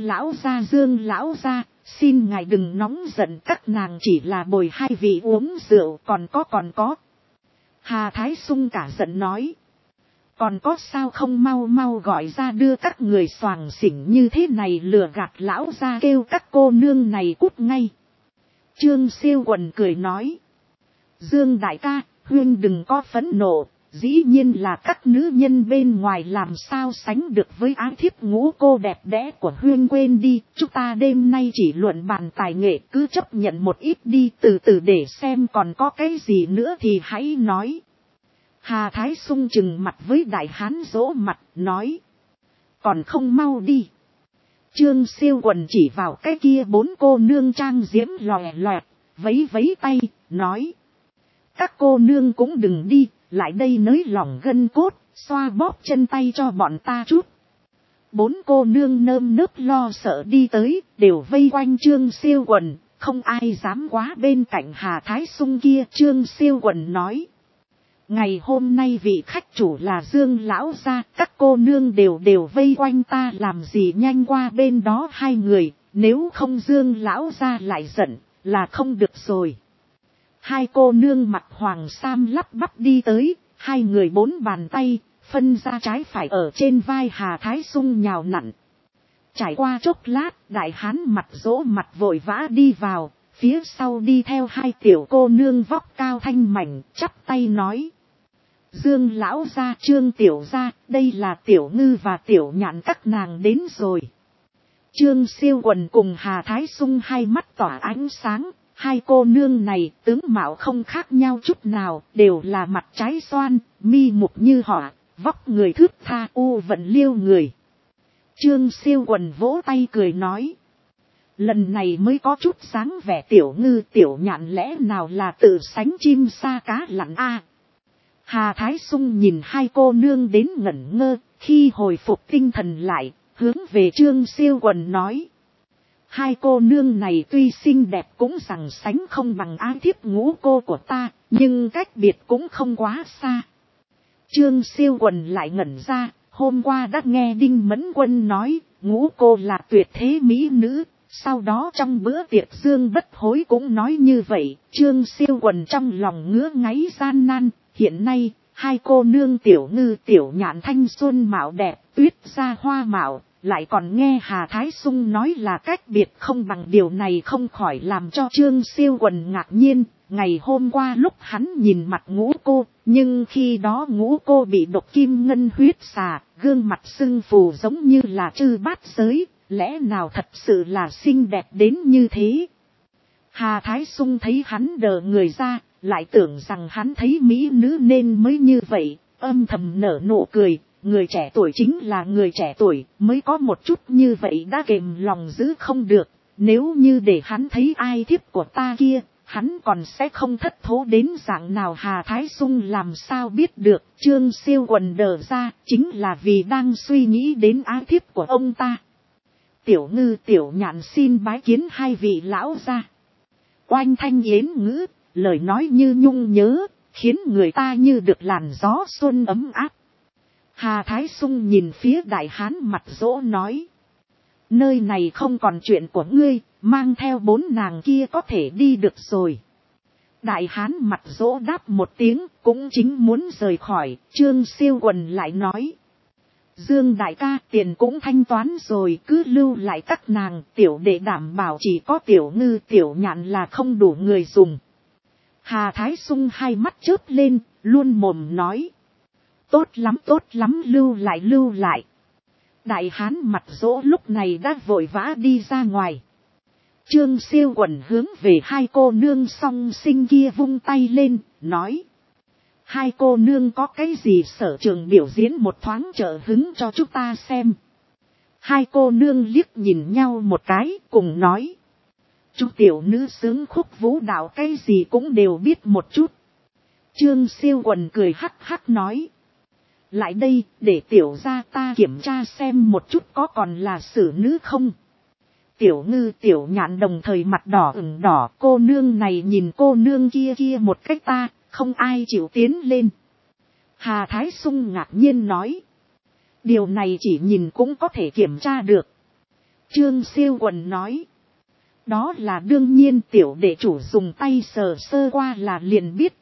lão gia, xin ngài đừng nóng giận, các nàng chỉ là bồi hai vị uống rượu, còn có. Hà Thái Sung cả giận nói: Còn có sao không mau gọi ra, đưa các người xoàng xỉnh như thế này lừa gạt lão ra, kêu các cô nương này cút ngay. Trương Siêu Quần cười nói: Dương đại ca, huynh đừng có phẫn nộ, dĩ nhiên là các nữ nhân bên ngoài làm sao sánh được với ái thiếp ngũ cô đẹp đẽ của huynh, quên đi, chúng ta đêm nay chỉ luận bàn tài nghệ, cứ chấp nhận một ít đi, từ từ để xem còn có cái gì nữa thì hãy nói. Hà Thái Sung chừng mặt với đại hán dỗ mặt, nói: Còn không mau đi. Trương Siêu Quần chỉ vào cái kia 4 cô nương trang diễm lòe loẹt, vấy tay, nói: Các cô nương cũng đừng đi, lại đây nới lỏng gân cốt, xoa bóp chân tay cho bọn ta chút. 4 cô nương nơm nớp lo sợ đi tới, đều vây quanh Trương Siêu Quần, không ai dám quá bên cạnh Hà Thái Sung kia. Trương Siêu Quần nói: Ngày hôm nay vị khách chủ là Dương lão gia, các cô nương đều vây quanh ta làm gì, nhanh qua bên đó hai người, nếu không Dương lão gia lại giận, là không được rồi. 2 cô nương mặc hoàng sam lắp bắp đi tới, 2 người 4 bàn tay, phân ra trái phải ở trên vai Hà Thái Sung nhào nặn. Trải qua chốc lát, đại hán mặt dỗ mặt vội vã đi vào, phía sau đi theo 2 tiểu cô nương vóc cao thanh mảnh, chắp tay nói: Dương lão gia, Trương tiểu gia, đây là Tiểu Ngư và Tiểu Nhạn các nàng đến rồi. Trương Siêu Quần cùng Hà Thái Sung hai mắt tỏa ánh sáng, 2 cô nương này tướng mạo không khác nhau chút nào, đều là mặt trái xoan, mi mục như họa, vóc người thướt tha, u vận liêu người. Trương Siêu Quần vỗ tay cười nói: Lần này mới có chút sáng vẻ Tiểu Ngư Tiểu Nhạn lẽ nào là tự sánh chim sa cá lặn a. Hà Thái Sung nhìn 2 cô nương đến ngẩn ngơ, khi hồi phục tinh thần lại, hướng về Trương Siêu Quần nói: 2 cô nương này tuy xinh đẹp cũng rằng sánh không bằng ái thiếp ngũ cô của ta, nhưng cách biệt cũng không quá xa. Trương Siêu Quần lại ngẩn ra, hôm qua đã nghe Đinh Mẫn Quân nói, ngũ cô là tuyệt thế mỹ nữ, sau đó trong bữa tiệc Dương Bất Hối cũng nói như vậy. Trương Siêu Quần trong lòng ngứa ngáy gian nan, hiện nay 2 cô nương Tiểu Ngư Tiểu Nhạn thanh xuân mạo đẹp, tuyết ra hoa mạo, lại còn nghe Hà Thái Sung nói là cách biệt không bằng, điều này không khỏi làm cho Trương Siêu Quần ngạc nhiên. Ngày hôm qua lúc hắn nhìn mặt ngũ cô, nhưng khi đó ngũ cô bị độc kim ngân huyết xà, gương mặt sưng phù giống như là trư bát giới, lẽ nào thật sự là xinh đẹp đến như thế. Hà Thái Sung thấy hắn đờ người ra, lại tưởng rằng hắn thấy mỹ nữ nên mới như vậy, âm thầm nở nụ cười. Người trẻ tuổi chính là người trẻ tuổi, mới có một chút như vậy đã kềm lòng giữ không được. Nếu như để hắn thấy ai thiếp của ta kia, hắn còn sẽ không thất thố đến dạng nào. Hà Thái Sung làm sao biết được, Trương Siêu Quần đờ ra chính là vì đang suy nghĩ đến ái thiếp của ông ta. Tiểu Ngư Tiểu Nhạn xin bái kiến hai vị lão gia. Oanh thanh yến ngữ, lời nói như nhung nhớ, khiến người ta như được làn gió xuân ấm áp. Hà Thái Sung nhìn phía đại hán mặt dỗ nói. Nơi này không còn chuyện của ngươi, mang theo 4 nàng kia có thể đi được rồi. Đại hán mặt dỗ đáp một tiếng, cũng chính muốn rời khỏi. Trương Siêu Quần lại nói. Dương đại ca, tiền cũng thanh toán rồi, cứ lưu lại các nàng. Tiểu đệ đảm bảo chỉ có Tiểu Ngư Tiểu Nhạn là không đủ người dùng. Hà Thái Sung hai mắt chớp lên, luôn mồm nói. Tốt lắm, lưu lại. Đại hán mặt dỗ lúc này đã vội vã đi ra ngoài. Trương Siêu Quần hướng về hai cô nương song sinh kia vung tay lên, nói. Hai cô nương có cái gì sở trường biểu diễn một thoáng trợ hứng cho chúng ta xem. Hai cô nương liếc nhìn nhau một cái, cùng nói. Chú tiểu nữ sướng khúc vũ đạo cái gì cũng đều biết một chút. Trương Siêu Quần cười hắc hắc nói. Lại đây, để tiểu gia ta kiểm tra xem một chút có còn là xử nữ không. Tiểu Ngư Tiểu Nhạn đồng thời mặt đỏ ửng đỏ, cô nương này nhìn cô nương kia một cách ta, không ai chịu tiến lên. Hà Thái Sung ngạc nhiên nói. Điều này chỉ nhìn cũng có thể kiểm tra được. Trương Siêu Quần nói. Đó là đương nhiên, tiểu đệ chủ dùng tay sờ sơ qua là liền biết.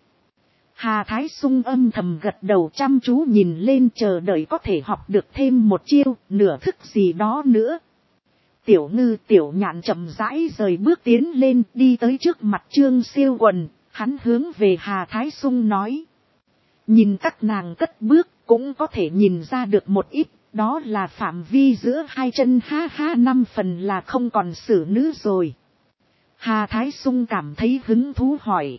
Hà Thái Sung âm thầm gật đầu chăm chú nhìn lên, chờ đợi có thể học được thêm một chiêu, nửa thức gì đó nữa. Tiểu Ngư Tiểu Nhạn chậm rãi rời bước tiến lên, đi tới trước mặt Trương Siêu Quần, hắn hướng về Hà Thái Sung nói. Nhìn các nàng cất bước, cũng có thể nhìn ra được một ít, đó là phạm vi giữa hai chân, ha 5 phần là không còn xử nữ rồi. Hà Thái Sung cảm thấy hứng thú hỏi.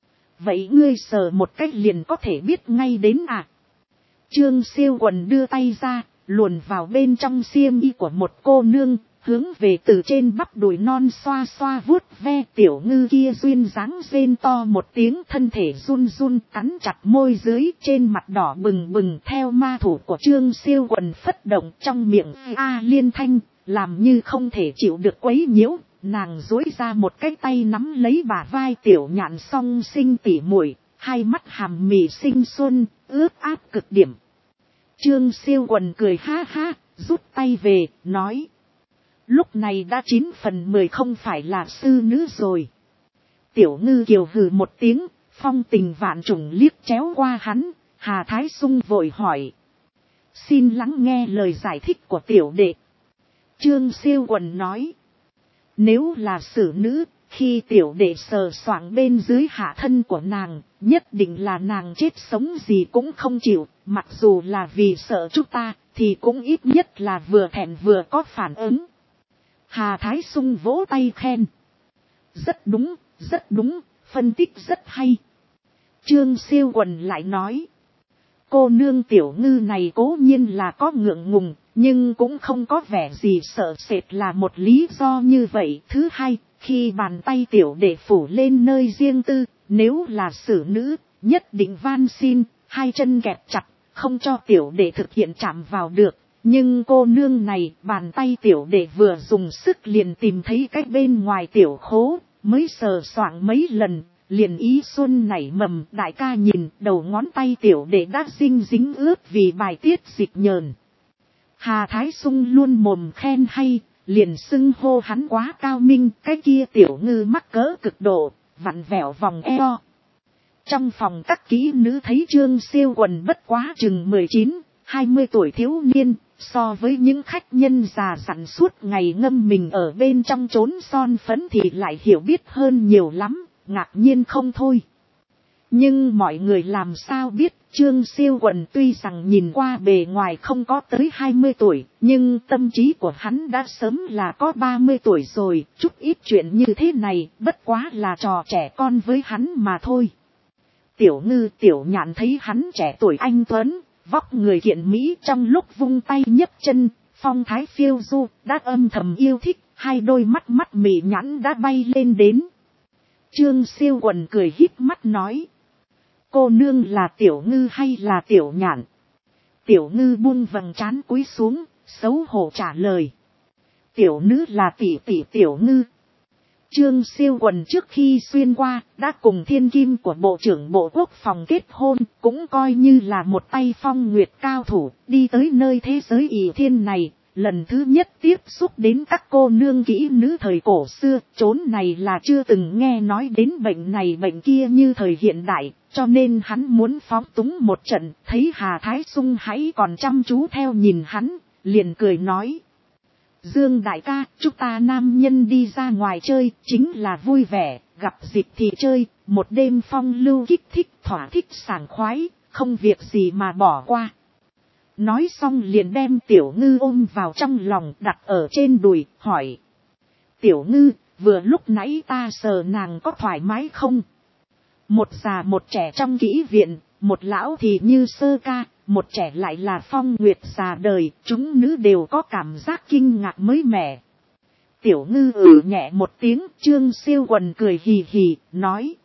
Vậy ngươi sờ một cách liền có thể biết ngay đến à? Trương Siêu Quần đưa tay ra, luồn vào bên trong xiêm y của một cô nương, hướng về từ trên bắp đùi non xoa xoa vuốt ve. Tiểu Ngư kia duyên dáng rên to một tiếng, thân thể run run cắn chặt môi dưới, trên mặt đỏ bừng bừng. Theo ma thủ của Trương Siêu Quần phất động, trong miệng a liên thanh, làm như không thể chịu được quấy nhiễu. Nàng duỗi ra một cái tay nắm lấy bả vai Tiểu Nhạn song sinh tỉ muội, hai mắt hàm mì xinh xuân, ướt át cực điểm. Trương Siêu Quần cười ha, rút tay về, nói. Lúc này đã 9 phần 10 không phải là sư nữ rồi. Tiểu Ngư kiều hừ một tiếng, phong tình vạn trùng liếc chéo qua hắn. Hà Thái Sung vội hỏi. Xin lắng nghe lời giải thích của tiểu đệ. Trương Siêu Quần nói. Nếu là xử nữ, khi tiểu đệ sờ soạng bên dưới hạ thân của nàng, nhất định là nàng chết sống gì cũng không chịu, mặc dù là vì sợ chúng ta, thì cũng ít nhất là vừa thẹn vừa có phản ứng. Hà Thái Sung vỗ tay khen. Rất đúng, phân tích rất hay. Trương Siêu Quần lại nói. Cô nương Tiểu Ngư này cố nhiên là có ngượng ngùng, nhưng cũng không có vẻ gì sợ sệt là một lý do như vậy. Thứ hai, khi bàn tay tiểu đệ phủ lên nơi riêng tư, nếu là xử nữ, nhất định van xin, hai chân kẹp chặt, không cho tiểu đệ thực hiện chạm vào được. Nhưng cô nương này, bàn tay tiểu đệ vừa dùng sức liền tìm thấy cách bên ngoài tiểu khố, mới sờ soạng mấy lần. Liền ý xuân nảy mầm, đại ca nhìn, đầu ngón tay tiểu đệ đã dính ướt vì bài tiết dịch nhờn. Hà Thái Sung luôn mồm khen hay, liền xưng hô hắn quá cao minh, cái kia Tiểu Ngư mắc cỡ cực độ, vặn vẹo vòng eo. Trong phòng các kỹ nữ thấy Trương Siêu Quần bất quá chừng 19-20 tuổi thiếu niên, so với những khách nhân già dặn suốt ngày ngâm mình ở bên trong chốn son phấn thì lại hiểu biết hơn nhiều lắm. Ngạc nhiên không thôi. Nhưng mọi người làm sao biết Trương Siêu Quần tuy rằng nhìn qua bề ngoài không có tới 20 tuổi, nhưng tâm trí của hắn đã sớm là có 30 tuổi rồi. Chút ít chuyện như thế này bất quá là trò trẻ con với hắn mà thôi. Tiểu Ngư Tiểu Nhạn thấy hắn trẻ tuổi anh tuấn, vóc người kiện mỹ, trong lúc vung tay nhấc chân, phong thái phiêu du, đã âm thầm yêu thích, hai đôi mắt mị nhãn đã bay lên đến. Trương Siêu Quần cười híp mắt nói. Cô nương là Tiểu Ngư hay là Tiểu Nhạn? Tiểu Ngư buông vầng trán cúi xuống, xấu hổ trả lời. Tiểu nữ là tỷ tỷ Tiểu Ngư. Trương Siêu Quần trước khi xuyên qua, đã cùng thiên kim của Bộ trưởng Bộ Quốc phòng kết hôn, cũng coi như là một tay phong nguyệt cao thủ, đi tới nơi thế giới ỷ thiên này, lần thứ nhất tiếp xúc đến các cô nương kỹ nữ thời cổ xưa, chốn này là chưa từng nghe nói đến bệnh này bệnh kia như thời hiện đại, cho nên hắn muốn phóng túng một trận, thấy Hà Thái Sung hãy còn chăm chú theo nhìn hắn, liền cười nói. Dương đại ca, chúng ta nam nhân đi ra ngoài chơi, chính là vui vẻ, gặp dịp thì chơi, một đêm phong lưu kích thích, thỏa thích sảng khoái, không việc gì mà bỏ qua. Nói xong liền đem Tiểu Ngư ôm vào trong lòng đặt ở trên đùi, hỏi. Tiểu Ngư, vừa lúc nãy ta sờ nàng có thoải mái không? Một già một trẻ trong kỹ viện, một lão thì như sơ ca, một trẻ lại là phong nguyệt già đời, chúng nữ đều có cảm giác kinh ngạc mới mẻ. Tiểu Ngư nhẹ một tiếng, Trương Siêu Quần cười hì hì, nói.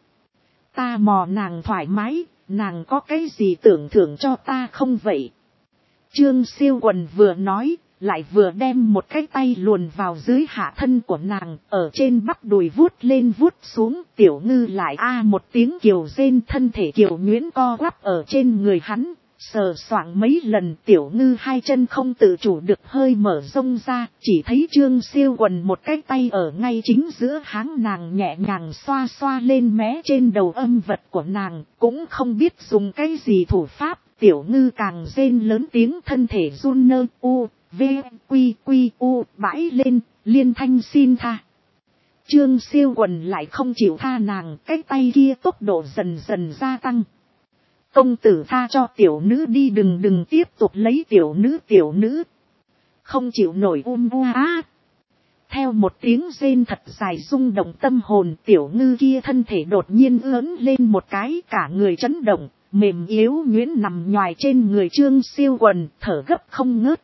Ta mò nàng thoải mái, nàng có cái gì tưởng thưởng cho ta không vậy? Trương Siêu Quần vừa nói, lại vừa đem một cái tay luồn vào dưới hạ thân của nàng, ở trên bắp đùi vuốt lên vuốt xuống, Tiểu Ngư lại một tiếng kiều rên, thân thể kiều nhuyễn co quắp ở trên người hắn, sờ soạng mấy lần. Tiểu Ngư hai chân không tự chủ được hơi mở rông ra, chỉ thấy Trương Siêu Quần một cái tay ở ngay chính giữa háng nàng nhẹ nhàng xoa xoa lên mé trên đầu âm vật của nàng, cũng không biết dùng cái gì thủ pháp. Tiểu Ngư càng rên lớn tiếng, thân thể run nơ v quy quy u bãi lên, liên thanh xin tha. Trương Siêu Quần lại không chịu tha nàng, cái tay kia tốc độ dần dần gia tăng. Công tử tha cho tiểu nữ đi, đừng tiếp tục lấy tiểu nữ. Không chịu nổi á. Theo một tiếng rên thật dài rung động tâm hồn, Tiểu Ngư kia thân thể đột nhiên ướn lên một cái, cả người chấn động, mềm yếu nhuyễn nằm nhoài trên người Trương Siêu Quần, thở gấp không ngớt.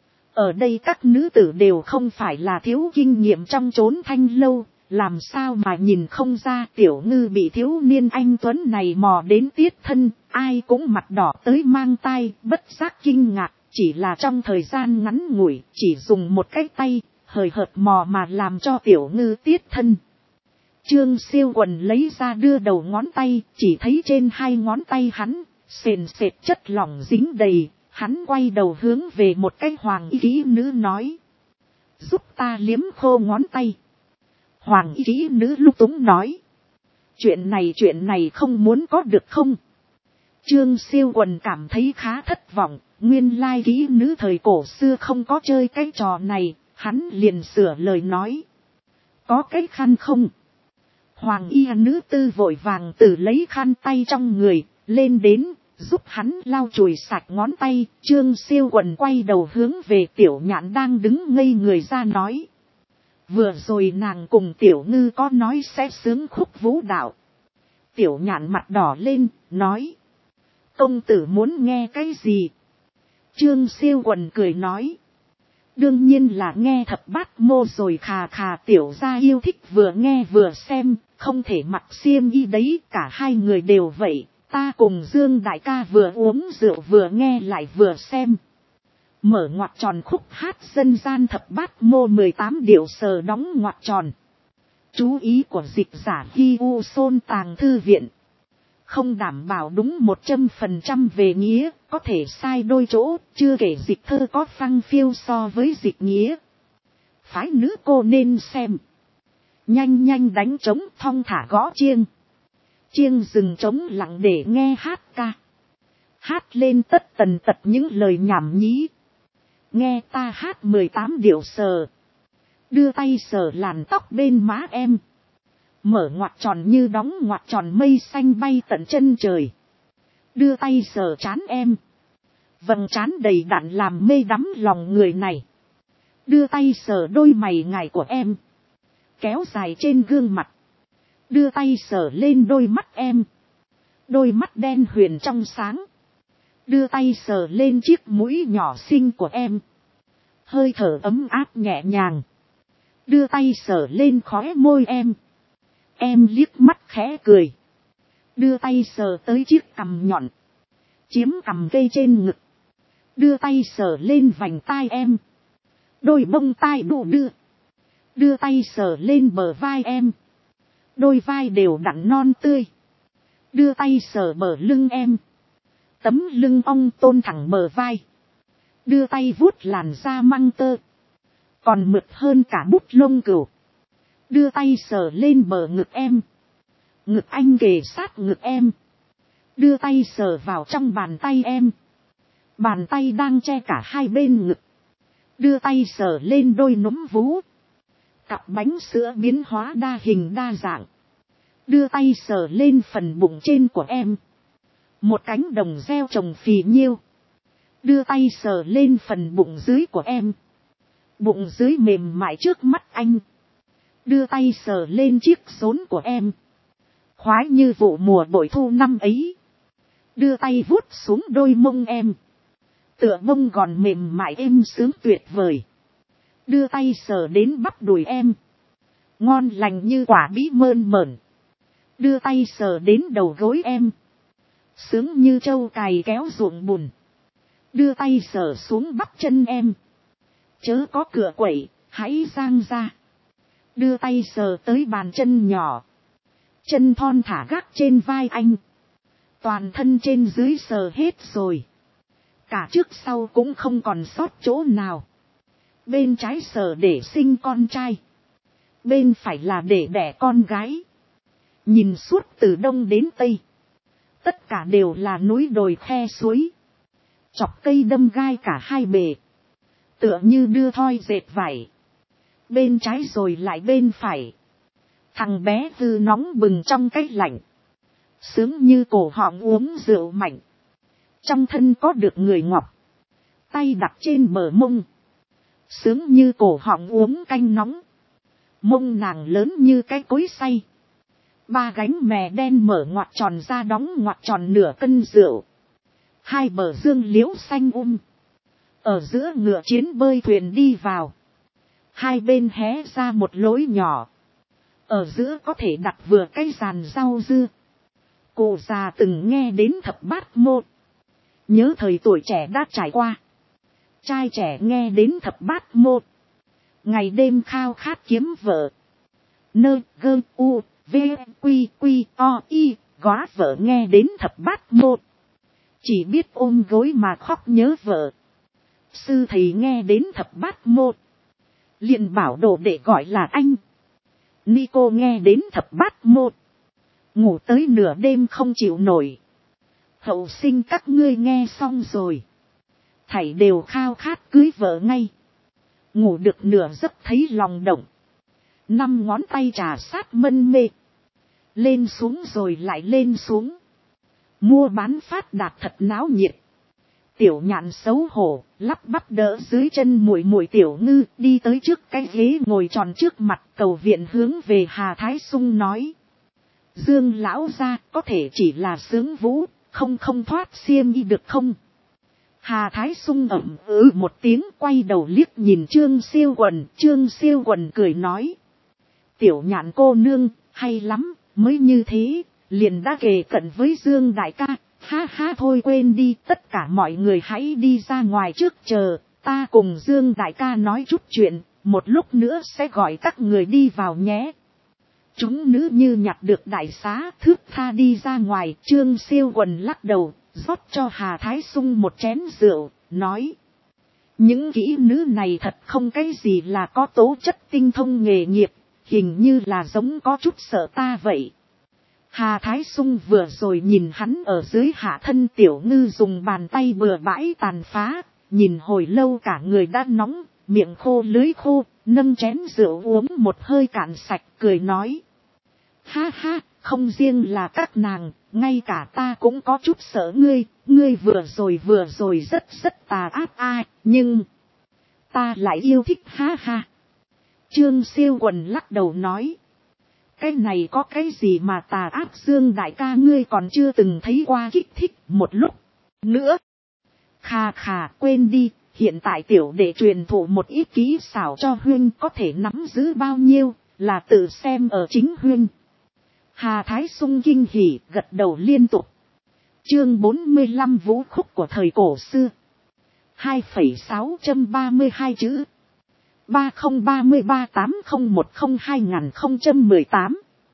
Ở đây các nữ tử đều không phải là thiếu kinh nghiệm trong chốn thanh lâu, làm sao mà nhìn không ra Tiểu Ngư bị thiếu niên anh tuấn này mò đến tiết thân, ai cũng mặt đỏ tới mang tai, bất giác kinh ngạc, chỉ là trong thời gian ngắn ngủi, chỉ dùng một cái tay, hời hợt mò mà làm cho Tiểu Ngư tiết thân. Trương Siêu Quần lấy ra đưa đầu ngón tay, chỉ thấy trên hai ngón tay hắn, sền sệt chất lỏng dính đầy, hắn quay đầu hướng về một cái hoàng y kỹ nữ nói. Giúp ta liếm khô ngón tay. Hoàng y kỹ nữ lúc túng nói. Chuyện này không muốn có được không? Trương Siêu Quần cảm thấy khá thất vọng, nguyên lai kỹ nữ thời cổ xưa không có chơi cái trò này, hắn liền sửa lời nói. Có cái khăn không? Hoàng y nữ tư vội vàng từ lấy khăn tay trong người, lên đến, giúp hắn lau chùi sạch ngón tay. Trương Siêu Quần quay đầu hướng về Tiểu Nhạn đang đứng ngây người ra nói. Vừa rồi nàng cùng Tiểu Ngư có nói sẽ sướng khúc vũ đạo. Tiểu Nhạn mặt đỏ lên, nói. Công tử muốn nghe cái gì? Trương Siêu Quần cười nói. Đương nhiên là nghe thập bát mô rồi, khà khà. Tiểu gia yêu thích vừa nghe vừa xem, không thể mặc xiêm y đấy, cả hai người đều vậy. Ta cùng Dương đại ca vừa uống rượu vừa nghe lại vừa xem. Mở ngoặc tròn khúc hát dân gian thập bát mô 18 điệu sờ đóng ngoặc tròn. Chú ý của dịch giả Hi U Sôn Tàng Thư Viện. Không đảm bảo đúng 100% về nghĩa, có thể sai đôi chỗ, chưa kể dịch thơ có phăng phiêu so với dịch nghĩa. Phái nữ cô nên xem. Nhanh nhanh đánh trống, thong thả gõ chiêng. Chiêng dừng trống lặng để nghe hát ca. Hát lên tất tần tật những lời nhảm nhí. Nghe ta hát 18 điệu sờ. Đưa tay sờ làn tóc bên má em. Mở ngoặc tròn như đóng ngoặc tròn, mây xanh bay tận chân trời. Đưa tay sờ trán em. Vầng trán đầy đặn làm mê đắm lòng người này. Đưa tay sờ đôi mày ngài của em. Kéo dài trên gương mặt. Đưa tay sờ lên đôi mắt em. Đôi mắt đen huyền trong sáng. Đưa tay sờ lên chiếc mũi nhỏ xinh của em. Hơi thở ấm áp nhẹ nhàng. Đưa tay sờ lên khóe môi em. Em liếc mắt khẽ cười. Đưa tay sờ tới chiếc cằm nhọn. Chiếm cằm cây trên ngực. Đưa tay sờ lên vành tai em. Đôi bông tai đu đưa. Đưa tay sờ lên bờ vai em. Đôi vai đều đặn non tươi. Đưa tay sờ bờ lưng em. Tấm lưng ong tôn thẳng bờ vai. Đưa tay vuốt làn da măng tơ. Còn mượt hơn cả bút lông cừu. Đưa tay sờ lên bờ ngực em. Ngực anh kề sát ngực em. Đưa tay sờ vào trong bàn tay em. Bàn tay đang che cả hai bên ngực. Đưa tay sờ lên đôi núm vú. Cặp bánh sữa biến hóa đa hình đa dạng. Đưa tay sờ lên phần bụng trên của em. Một cánh đồng gieo trồng phì nhiêu. Đưa tay sờ lên phần bụng dưới của em. Bụng dưới mềm mại trước mắt anh. Đưa tay sờ lên chiếc rốn của em. Khoái như vụ mùa bội thu năm ấy. Đưa tay vuốt xuống đôi mông em. Tựa mông gòn mềm mại êm sướng tuyệt vời. Đưa tay sờ đến bắp đùi em. Ngon lành như quả bí mơn mởn. Đưa tay sờ đến đầu gối em. Sướng như trâu cày kéo ruộng bùn. Đưa tay sờ xuống bắp chân em. Chớ có cửa quậy, hãy giang ra. Đưa tay sờ tới bàn chân nhỏ. Chân thon thả gác trên vai anh. Toàn thân trên dưới sờ hết rồi. Cả trước sau cũng không còn sót chỗ nào. Bên trái sờ để sinh con trai. Bên phải là để đẻ con gái. Nhìn suốt từ đông đến tây. Tất cả đều là núi đồi khe suối. Chọc cây đâm gai cả hai bề. Tựa như đưa thoi dệt vải. Bên trái rồi lại bên phải. Thằng bé Tư nóng bừng trong cái lạnh. Sướng như cổ họng uống rượu mạnh. Trong thân có được người ngọc. Tay đặt trên bờ mông. Sướng như cổ họng uống canh nóng. Mông nàng lớn như cái cối xay. Ba gánh mè đen mở ngoặt tròn ra đóng ngoặt tròn nửa cân rượu. Hai bờ dương liễu xanh Ở giữa ngựa chiến bơi thuyền đi vào. Hai bên hé ra một lối nhỏ. Ở giữa có thể đặt vừa cái giàn rau dưa. Cụ già từng nghe đến thập bát môn. Nhớ thời tuổi trẻ đã trải qua. Trai trẻ nghe đến thập bát môn. Ngày đêm khao khát kiếm vợ. Nơ gơ u v quy quy o y. Góa vợ nghe đến thập bát môn. Chỉ biết ôm gối mà khóc nhớ vợ. Sư thầy nghe đến thập bát môn. Liền bảo đồ đệ gọi là anh. Nico nghe đến thập bát môn. Ngủ tới nửa đêm không chịu nổi. Hậu sinh các ngươi nghe xong rồi. Thảy đều khao khát cưới vợ ngay. Ngủ được nửa giấc thấy lòng động. 5 ngón tay trà sát mân mê. Lên xuống rồi lại lên xuống. Mua bán phát đạt thật náo nhiệt. Tiểu Nhạn xấu hổ, lắp bắp đỡ dưới chân muội muội Tiểu Ngư, đi tới trước cái ghế ngồi tròn trước mặt cầu viện hướng về Hà Thái Sung nói. Dương lão gia có thể chỉ là sướng vũ, không thoát xiêm y được không? Hà Thái Sung ậm một tiếng quay đầu liếc nhìn Trương Siêu Quần cười nói. Tiểu Nhạn cô nương, hay lắm, mới như thế, liền đã kề cận với Dương đại ca. Ha ha thôi quên đi, tất cả mọi người hãy đi ra ngoài trước chờ, ta cùng Dương đại ca nói chút chuyện, một lúc nữa sẽ gọi các người đi vào nhé. Chúng nữ như nhặt được đại xá, thước tha đi ra ngoài. Trương Siêu Quần lắc đầu, rót cho Hà Thái Sung một chén rượu, nói. Những kỹ nữ này thật không cái gì là có tố chất tinh thông nghề nghiệp, hình như là giống có chút sợ ta vậy. Hà Thái Sung vừa rồi nhìn hắn ở dưới hạ thân Tiểu Ngư dùng bàn tay bừa bãi tàn phá, nhìn hồi lâu cả người đã nóng, miệng khô lưới khô, nâng chén rượu uống một hơi cạn sạch, cười nói. Ha ha, không riêng là các nàng, ngay cả ta cũng có chút sợ ngươi vừa rồi rất tà ác nhưng ta lại yêu thích ha ha. Trương Siêu Quần lắc đầu nói. Cái này có cái gì mà tà ác, Dương đại ca ngươi còn chưa từng thấy qua kích thích một lúc nữa. Khà quên đi, hiện tại tiểu đệ truyền thụ một ít kỹ xảo cho huynh, có thể nắm giữ bao nhiêu là tự xem ở chính huynh. Hà Thái Sung kinh hỉ gật đầu liên tục. Chương 45 vũ khúc của thời cổ xưa. 2,632 chữ. 303380102018.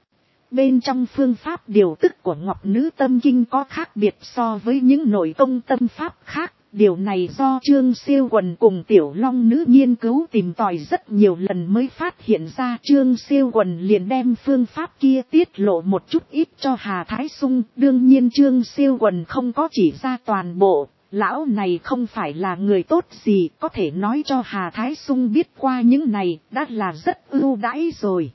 Bên trong phương pháp điều tức của Ngọc Nữ Tâm Kinh có khác biệt so với những nội công tâm pháp khác. Điều này do Trương Siêu Quần cùng Tiểu Long Nữ nghiên cứu tìm tòi rất nhiều lần mới phát hiện ra. Trương Siêu Quần liền đem phương pháp kia tiết lộ một chút ít cho Hà Thái Sung. Đương nhiên Trương Siêu Quần không có chỉ ra toàn bộ. Lão này không phải là người tốt gì, có thể nói cho Hà Thái Sung biết qua những này đã là rất ưu đãi rồi.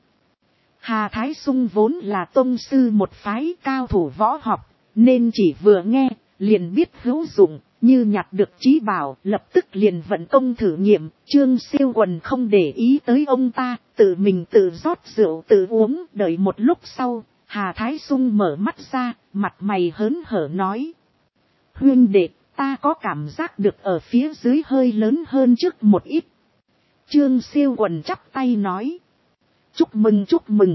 Hà Thái Sung vốn là tông sư một phái cao thủ võ học, nên chỉ vừa nghe, liền biết hữu dụng, như nhặt được trí bảo, lập tức liền vận công thử nghiệm. Trương Siêu Quần không để ý tới ông ta, tự mình tự rót rượu tự uống. Đợi một lúc sau, Hà Thái Sung mở mắt ra, mặt mày hớn hở nói. Huynh đệ, ta có cảm giác được ở phía dưới hơi lớn hơn trước một ít. Trương Siêu Quần chắp tay nói. Chúc mừng chúc mừng.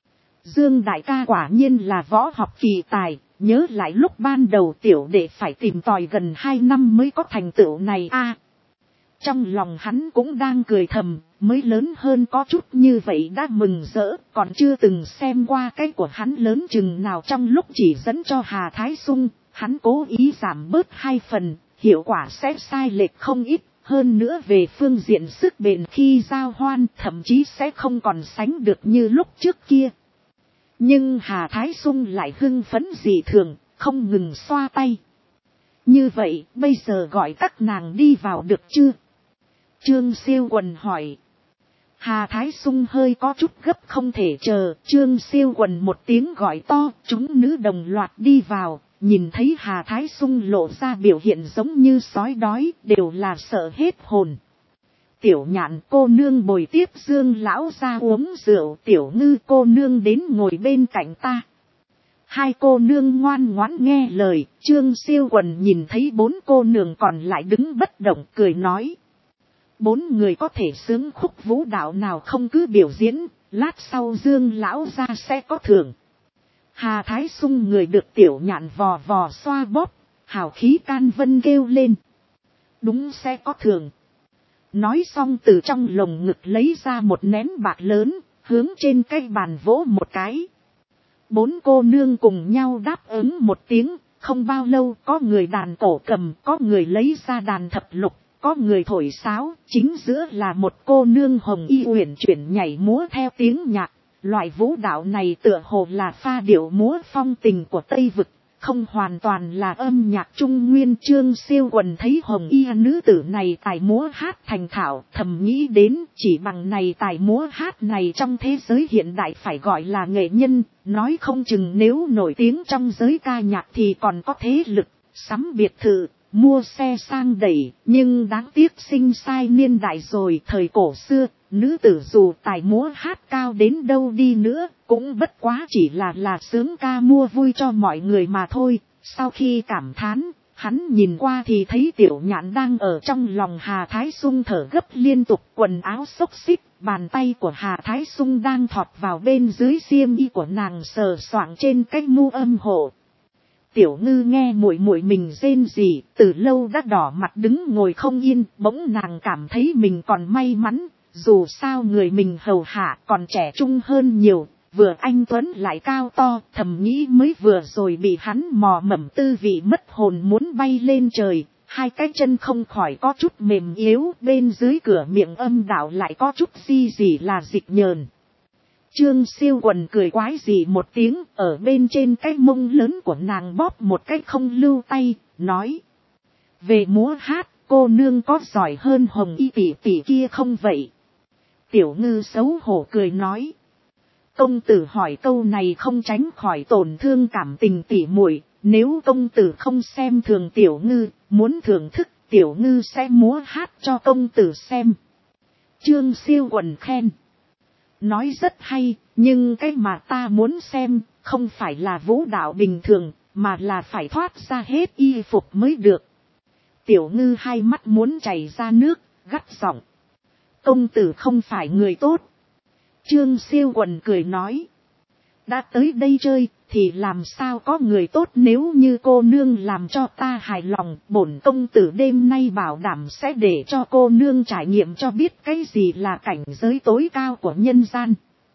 Dương đại ca quả nhiên là võ học kỳ tài, nhớ lại lúc ban đầu tiểu đệ phải tìm tòi gần 2 năm mới có thành tựu này a. Trong lòng hắn cũng đang cười thầm, mới lớn hơn có chút như vậy đã mừng rỡ, còn chưa từng xem qua cái của hắn lớn chừng nào. Trong lúc chỉ dẫn cho Hà Thái Sung, hắn cố ý giảm bớt 2 phần, hiệu quả sẽ sai lệch không ít. Hơn nữa về phương diện sức bền khi giao hoan thậm chí sẽ không còn sánh được như lúc trước kia. Nhưng Hà Thái Sung lại hưng phấn dị thường, không ngừng xoa tay. Như vậy bây giờ gọi các nàng đi vào được chưa? Trương Siêu Quần hỏi. Hà Thái Sung hơi có chút gấp không thể chờ. Trương Siêu Quần một tiếng gọi to, chúng nữ đồng loạt đi vào. Nhìn thấy Hà Thái Sung lộ ra biểu hiện giống như sói đói, đều là sợ hết hồn. Tiểu Nhạn cô nương bồi tiếp Dương lão ra uống rượu, Tiểu Ngư cô nương đến ngồi bên cạnh ta. Hai cô nương ngoan ngoãn nghe lời. Trương Siêu Quần nhìn thấy 4 cô nương còn lại đứng bất động, cười nói. 4 người có thể sướng khúc vũ đạo nào không cứ biểu diễn, lát sau Dương lão ra sẽ có thưởng. Hà Thái Sung người được Tiểu Nhạn vò vò xoa bóp, hào khí can vân kêu lên. Đúng sẽ có thưởng. Nói xong từ trong lồng ngực lấy ra một nén bạc lớn, hướng trên cái bàn vỗ một cái. 4 cô nương cùng nhau đáp ứng một tiếng, không bao lâu có người đàn cổ cầm, có người lấy ra đàn thập lục, có người thổi sáo, chính giữa là một cô nương hồng y uyển chuyển nhảy múa theo tiếng nhạc. Loại vũ đạo này tựa hồ là pha điệu múa phong tình của Tây Vực, không hoàn toàn là âm nhạc Trung Nguyên. Trương Siêu Quần thấy hồng y nữ tử này tài múa hát thành thạo, thầm nghĩ đến chỉ bằng này tài múa hát này trong thế giới hiện đại phải gọi là nghệ nhân, nói không chừng nếu nổi tiếng trong giới ca nhạc thì còn có thế lực, sắm biệt thự, mua xe sang đẩy, nhưng đáng tiếc sinh sai niên đại rồi. Thời cổ xưa, nữ tử dù tài múa hát cao đến đâu đi nữa, cũng bất quá chỉ là sướng ca mua vui cho mọi người mà thôi. Sau khi cảm thán, hắn nhìn qua thì thấy Tiểu Nhạn đang ở trong lòng Hà Thái Sung thở gấp liên tục, quần áo xốc xích, bàn tay của Hà Thái Sung đang thọt vào bên dưới xiêm y của nàng sờ soạng trên cái mu âm hộ. Tiểu Ngư nghe muội muội mình rên rỉ, từ lâu đã đỏ mặt đứng ngồi không yên, bỗng nàng cảm thấy mình còn may mắn, dù sao người mình hầu hạ còn trẻ trung hơn nhiều, vừa anh tuấn lại cao to, thầm nghĩ mới vừa rồi bị hắn mò mẫm tư vị mất hồn muốn bay lên trời, 2 cái chân không khỏi có chút mềm yếu, bên dưới cửa miệng âm đạo lại có chút gì là dịch nhờn. Trương Siêu Quần cười quái dị một tiếng, ở bên trên cái mông lớn của nàng bóp một cái không lưu tay, nói. Về múa hát, cô nương có giỏi hơn hồng y tỷ tỷ kia không vậy? Tiểu Ngư xấu hổ cười nói. Công tử hỏi câu này không tránh khỏi tổn thương cảm tình tỉ muội, nếu công tử không xem thường Tiểu Ngư, muốn thưởng thức Tiểu Ngư sẽ múa hát cho công tử xem. Trương Siêu Quần khen. Nói rất hay, nhưng cái mà ta muốn xem, không phải là vũ đạo bình thường, mà là phải thoát ra hết y phục mới được. Tiểu Ngư hai mắt muốn chảy ra nước, gắt giọng. Công tử không phải người tốt. Trương Siêu Quần cười nói. đã tới đây chơi, thì làm sao có người tốt, nếu như cô nương làm cho ta hài lòng, bổn công tử đêm nay bảo đảm sẽ để cho cô nương trải nghiệm cho biết cái gì là cảnh giới tối cao của nhân gian.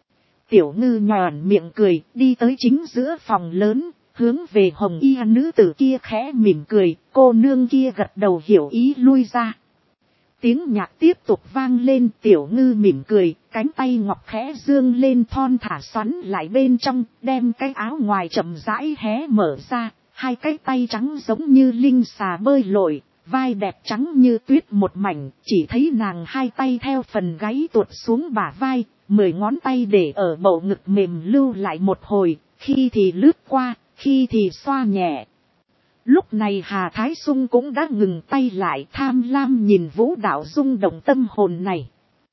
Tiểu Ngư nhòn miệng cười, đi tới chính giữa phòng lớn, hướng về hồng y nữ tử kia khẽ mỉm cười, cô nương kia gật đầu hiểu ý lui ra. Tiếng nhạc tiếp tục vang lên, Tiểu Ngư mỉm cười, cánh tay ngọc khẽ dương lên thon thả xoắn lại bên trong, đem cái áo ngoài chậm rãi hé mở ra, hai cái tay trắng giống như linh xà bơi lội, vai đẹp trắng như tuyết một mảnh, chỉ thấy nàng hai tay theo phần gáy tuột xuống bả vai, 10 ngón tay để ở bầu ngực mềm lưu lại một hồi, khi thì lướt qua, khi thì xoa nhẹ. Lúc này Hà Thái Sung cũng đã ngừng tay lại, tham lam nhìn vũ đạo rung động tâm hồn này.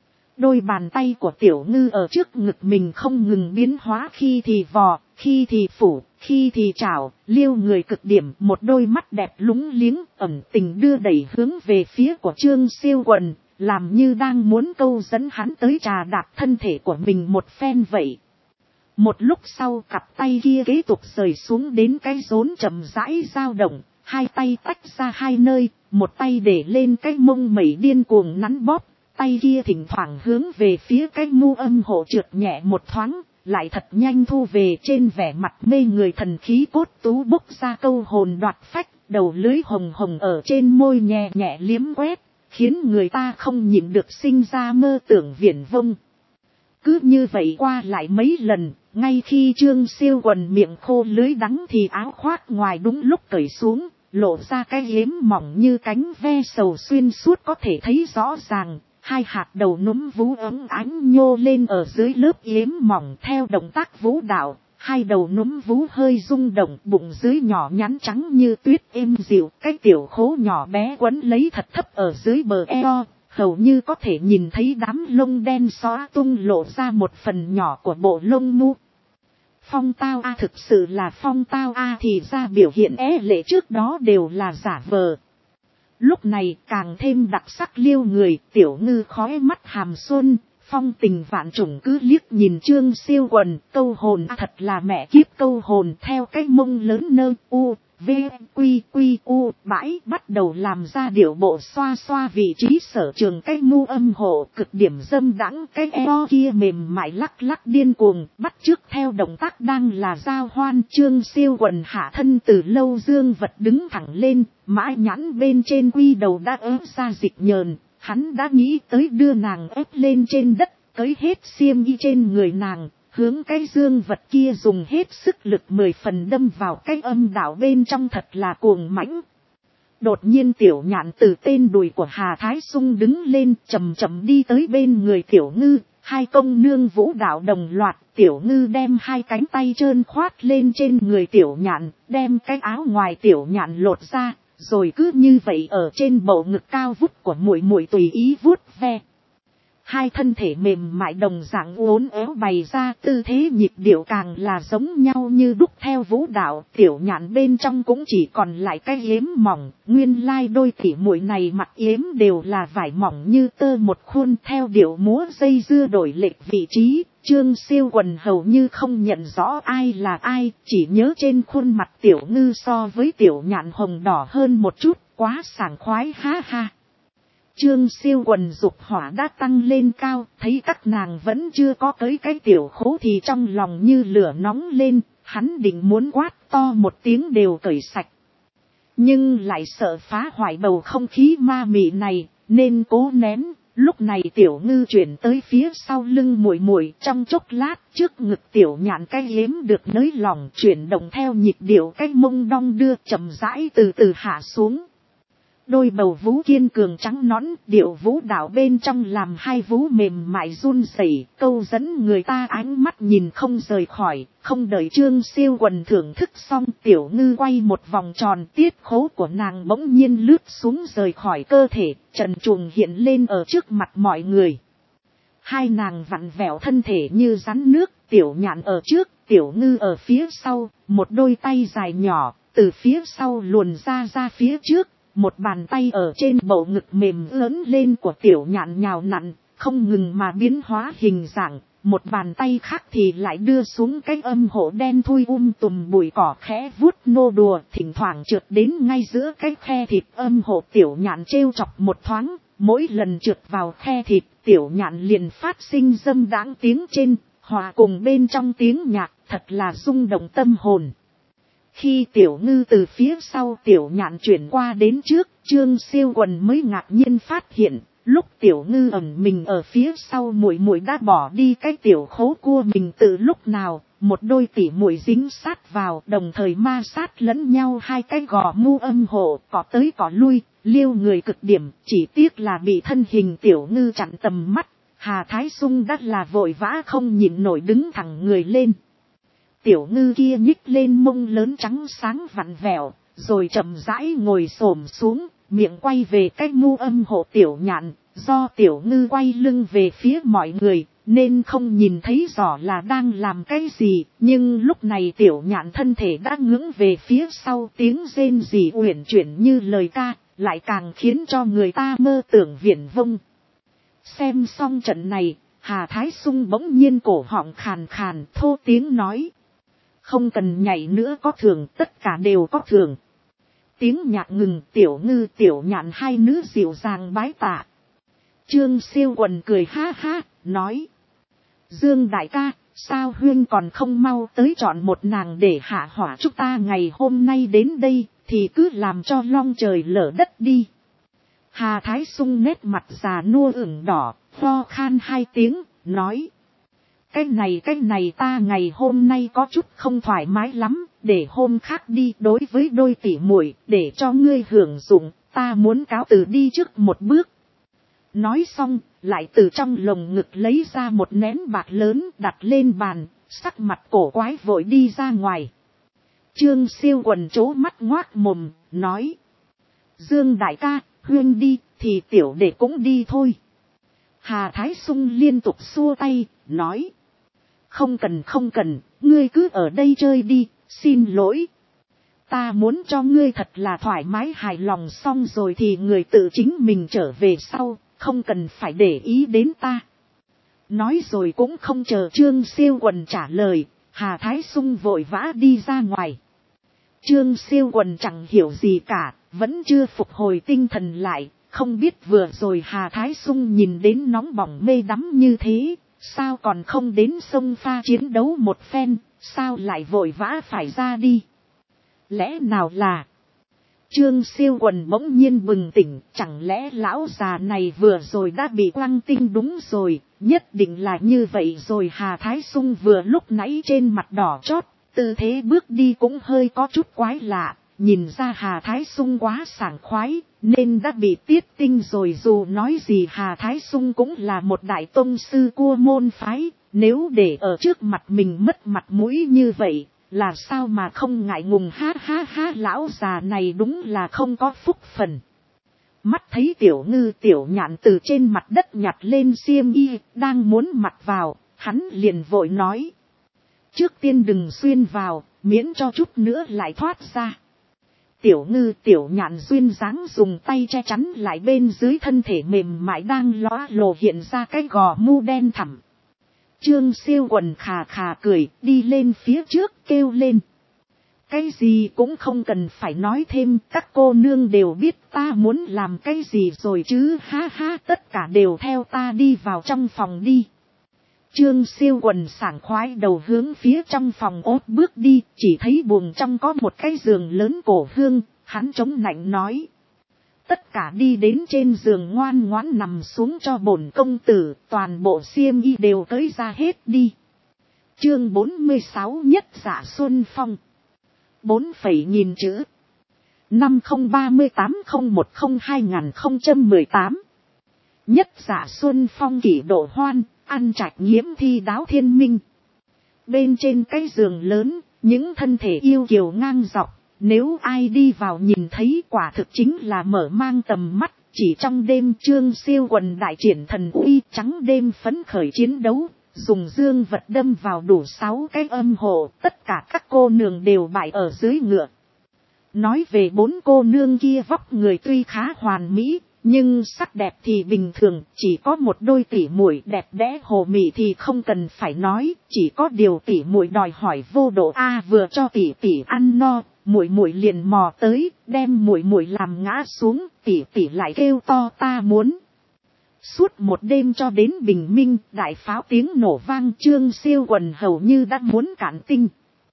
Đôi bàn tay của Tiểu Ngư ở trước ngực mình không ngừng biến hóa, khi thì vò, khi thì phủ, khi thì chảo, liêu người cực điểm, một đôi mắt đẹp lúng liếng ẩn tình đưa đẩy hướng về phía của Trương Siêu Quần, làm như đang muốn câu dẫn hắn tới trà đạp thân thể của mình một phen vậy. Một lúc sau cặp tay kia kế tục rời xuống đến cái rốn chậm rãi dao động, hai tay tách ra hai nơi, một tay để lên cái mông mẩy điên cuồng nắn bóp, tay kia thỉnh thoảng hướng về phía cái mu âm hộ trượt nhẹ một thoáng, lại thật nhanh thu về, trên vẻ mặt mê người thần khí cốt tú bốc ra câu hồn đoạt phách, đầu lưới hồng hồng ở trên môi nhẹ nhẹ liếm quét, khiến người ta không nhịn được sinh ra mơ tưởng viển vông. Cứ như vậy qua lại mấy lần, ngay khi Trương Siêu Quần miệng khô lưới đắng thì áo khoác ngoài đúng lúc cởi xuống, lộ ra cái yếm mỏng như cánh ve sầu xuyên suốt có thể thấy rõ ràng, hai hạt đầu núm vú ấm ánh nhô lên ở dưới lớp yếm mỏng theo động tác vũ đạo, hai đầu núm vú hơi rung động, bụng dưới nhỏ nhắn trắng như tuyết êm dịu, cái tiểu khố nhỏ bé quấn lấy thật thấp ở dưới bờ eo. Hầu như có thể nhìn thấy đám lông đen xóa tung lộ ra một phần nhỏ của bộ lông mu. Phong tao a, thực sự là phong tao a, thì ra biểu hiện lệ trước đó đều là giả vờ. Lúc này càng thêm đặc sắc liêu người, Tiểu Ngư khói mắt hàm xuân, phong tình vạn trùng cứ liếc nhìn Trương Siêu Quần, câu hồn a, thật là mẹ kiếp câu hồn, theo cái mông lớn nơ u. V, quy, quy, u, bãi bắt đầu làm ra điệu bộ xoa xoa vị trí sở trường cái mu âm hộ, cực điểm dâm đãng, cái eo kia mềm mại lắc lắc điên cuồng, bắt chước theo động tác đang là giao hoan. Trương Siêu Quần hạ thân từ lâu dương vật đứng thẳng lên, mãi nhãn bên trên quy đầu đã ớt ra dịch nhờn, hắn đã nghĩ tới đưa nàng ép lên trên đất, cởi hết xiêm y trên người nàng. Hướng cái dương vật kia dùng hết sức lực 10 phần đâm vào cái âm đạo bên trong, thật là cuồng mãnh. Đột nhiên Tiểu Nhạn từ tên đùi của Hà Thái Sung đứng lên, chậm chậm đi tới bên người Tiểu Ngư, hai công nương vũ đạo đồng loạt, Tiểu Ngư đem hai cánh tay trơn khoát lên trên người Tiểu Nhạn, đem cái áo ngoài Tiểu Nhạn lột ra, rồi cứ như vậy ở trên bầu ngực cao vút của muội muội tùy ý vuốt ve. Hai thân thể mềm mại đồng dạng uốn éo bày ra, tư thế nhịp điệu càng là giống nhau như đúc theo vũ đạo. Tiểu Nhạn bên trong cũng chỉ còn lại cái yếm mỏng, nguyên lai đôi tỉ muội này mặc yếm đều là vải mỏng như tơ một khuôn, theo điệu múa dây dưa đổi lệch vị trí. Trương Siêu Quần hầu như không nhận rõ ai là ai, chỉ nhớ trên khuôn mặt Tiểu Ngư so với Tiểu Nhạn hồng đỏ hơn một chút, quá sảng khoái ha ha. Trương Siêu Quần dục hỏa đã tăng lên cao, thấy các nàng vẫn chưa có tới cái tiểu khố thì trong lòng như lửa nóng lên, hắn định muốn quát to một tiếng đều cởi sạch. Nhưng lại sợ phá hoại bầu không khí ma mị này, nên cố nén. Lúc này Tiểu Ngư chuyển tới phía sau lưng muội muội, trong chốc lát trước ngực Tiểu Nhạn cái yếm được nới lỏng, chuyển động theo nhịp điệu cái mông đong đưa, chậm rãi từ từ hạ xuống. Đôi bầu vú kiên cường trắng nõn, điệu vũ đạo bên trong làm hai vú mềm mại run rẩy, câu dẫn người ta ánh mắt nhìn không rời khỏi. Không đợi Trương Siêu Quần thưởng thức xong, Tiểu Ngư quay một vòng tròn, tiết khố của nàng bỗng nhiên lướt xuống rời khỏi cơ thể, trần truồng hiện lên ở trước mặt mọi người. Hai nàng vặn vẹo thân thể như rắn nước, Tiểu Nhạn ở trước, Tiểu Ngư ở phía sau, một đôi tay dài nhỏ, từ phía sau luồn ra phía trước. Một bàn tay ở trên bầu ngực mềm lớn lên của Tiểu Nhạn nhào nặn, không ngừng mà biến hóa hình dạng, một bàn tay khác thì lại đưa xuống cái âm hộ đen thui tùm bụi cỏ khẽ vuốt nô đùa, thỉnh thoảng trượt đến ngay giữa cái khe thịt âm hộ tiểu nhạn trêu chọc một thoáng, mỗi lần trượt vào khe thịt tiểu nhạn liền phát sinh dâm đãng tiếng trên, hòa cùng bên trong tiếng nhạc, thật là rung động tâm hồn. Khi tiểu ngư từ phía sau tiểu nhạn chuyển qua đến trước, Trương Siêu Quần mới ngạc nhiên phát hiện, lúc tiểu ngư ẩn mình ở phía sau muội muội đã bỏ đi cái tiểu khố cua mình từ lúc nào, một đôi tỉ muội dính sát vào, đồng thời ma sát lẫn nhau hai cái gò mu âm hộ, cọ tới cọ lui, liêu người cực điểm, chỉ tiếc là bị thân hình tiểu ngư chặn tầm mắt. Hà Thái Sung đắt là vội vã không nhịn nổi đứng thẳng người lên. Tiểu ngư kia nhích lên mông lớn trắng sáng vặn vẹo, rồi chậm rãi ngồi xổm xuống, miệng quay về cái mu âm hộ tiểu nhạn. Do tiểu ngư quay lưng về phía mọi người, nên không nhìn thấy rõ là đang làm cái gì. Nhưng lúc này tiểu nhạn thân thể đã ngưỡng về phía sau, tiếng rên rỉ uyển chuyển như lời ca, lại càng khiến cho người ta mơ tưởng viển vông. Xem xong trận này, Hà Thái Sung bỗng nhiên cổ họng khàn khàn thô tiếng nói. Không cần nhảy nữa có thường, tất cả đều có thường. Tiếng nhạc ngừng, tiểu ngư tiểu nhạn hai nữ dịu dàng bái tạ. Trương Siêu Quần cười ha ha, nói. Dương đại ca, sao huyên còn không mau tới chọn một nàng để hạ hỏa chúng ta ngày hôm nay đến đây, thì cứ làm cho long trời lở đất đi. Hà Thái Sung nét mặt già nua ửng đỏ, ho khan hai tiếng, nói. Cái này ta ngày hôm nay có chút không thoải mái lắm, để hôm khác đi. Đối với đôi tỷ muội, để cho ngươi hưởng dụng, ta muốn cáo từ đi trước một bước. Nói xong, lại từ trong lồng ngực lấy ra một nén bạc lớn đặt lên bàn, sắc mặt cổ quái vội đi ra ngoài. Trương Siêu Quần trố mắt ngoác mồm, nói. Dương đại ca, huyên đi, thì tiểu đệ cũng đi thôi. Hà Thái Sung liên tục xua tay, nói. Không cần, ngươi cứ ở đây chơi đi, xin lỗi. Ta muốn cho ngươi thật là thoải mái hài lòng xong rồi thì người tự chính mình trở về sau, không cần phải để ý đến ta. Nói rồi cũng không chờ Trương Siêu Quần trả lời, Hà Thái Sung vội vã đi ra ngoài. Trương Siêu Quần chẳng hiểu gì cả, vẫn chưa phục hồi tinh thần lại, không biết vừa rồi Hà Thái Sung nhìn đến nóng bỏng mê đắm như thế, sao còn không đến sông pha chiến đấu một phen, sao lại vội vã phải ra đi. Lẽ nào là... Trương Siêu Quần bỗng nhiên bừng tỉnh, chẳng lẽ lão già này vừa rồi đã bị quăng tinh đúng rồi, nhất định là như vậy rồi. Hà Thái Sung vừa lúc nãy trên mặt đỏ chót, tư thế bước đi cũng hơi có chút quái lạ, nhìn ra Hà Thái Sung quá sảng khoái, nên đã bị tiết tinh rồi. Dù nói gì Hà Thái Sung cũng là một đại tông sư cua môn phái, nếu để ở trước mặt mình mất mặt mũi như vậy, là sao mà không ngại ngùng. Ha ha ha, lão già này đúng là không có phúc phần. Mắt thấy tiểu ngư tiểu nhạn từ trên mặt đất nhặt lên xiêm y, đang muốn mặc vào, hắn liền vội nói. Trước tiên đừng xuyên vào, miễn cho chút nữa lại thoát ra. Tiểu ngư tiểu nhạn duyên dáng dùng tay che chắn lại bên dưới thân thể mềm mại đang lóa lồ hiện ra cái gò mu đen thẳm. Trương Siêu Quần khà khà cười, đi lên phía trước kêu lên. Cái gì cũng không cần phải nói thêm, các cô nương đều biết ta muốn làm cái gì rồi chứ. Ha ha, tất cả đều theo ta đi vào trong phòng đi. Trương Siêu Quần sảng khoái đầu hướng phía trong phòng ốt bước đi, chỉ thấy buồng trong có một cái giường lớn cổ hương, hắn chống nạnh nói. Tất cả đi đến trên giường ngoan ngoãn nằm xuống cho bổn công tử, toàn bộ xiêm y đều tới ra hết đi. Chương 46 Nhất Dạ Xuân Phong 4.000 chữ 50380102-2018 Nhất Dạ Xuân Phong kỷ độ hoan, ăn trạch nghiễm thi đáo thiên minh. Bên trên cái giường lớn, những thân thể yêu kiều ngang dọc, nếu ai đi vào nhìn thấy quả thực chính là mở mang tầm mắt. Chỉ trong đêm Trương Siêu Quần đại triển thần uy, trắng đêm phấn khởi chiến đấu, dùng dương vật đâm vào đủ 6 cái âm hộ, tất cả các cô nương đều bại ở dưới ngựa. Nói về 4 cô nương kia vóc người tuy khá hoàn mỹ, nhưng sắc đẹp thì bình thường, chỉ có một đôi tỉ muội đẹp đẽ hồ mị thì không cần phải nói, chỉ có điều tỉ muội đòi hỏi vô độ a. Vừa cho tỉ tỉ ăn no, muội muội liền mò tới, đem muội muội làm ngã xuống, tỉ tỉ lại kêu to ta muốn. Suốt một đêm cho đến bình minh, đại pháo tiếng nổ vang, Trương Siêu Quần hầu như đã muốn cạn tinh.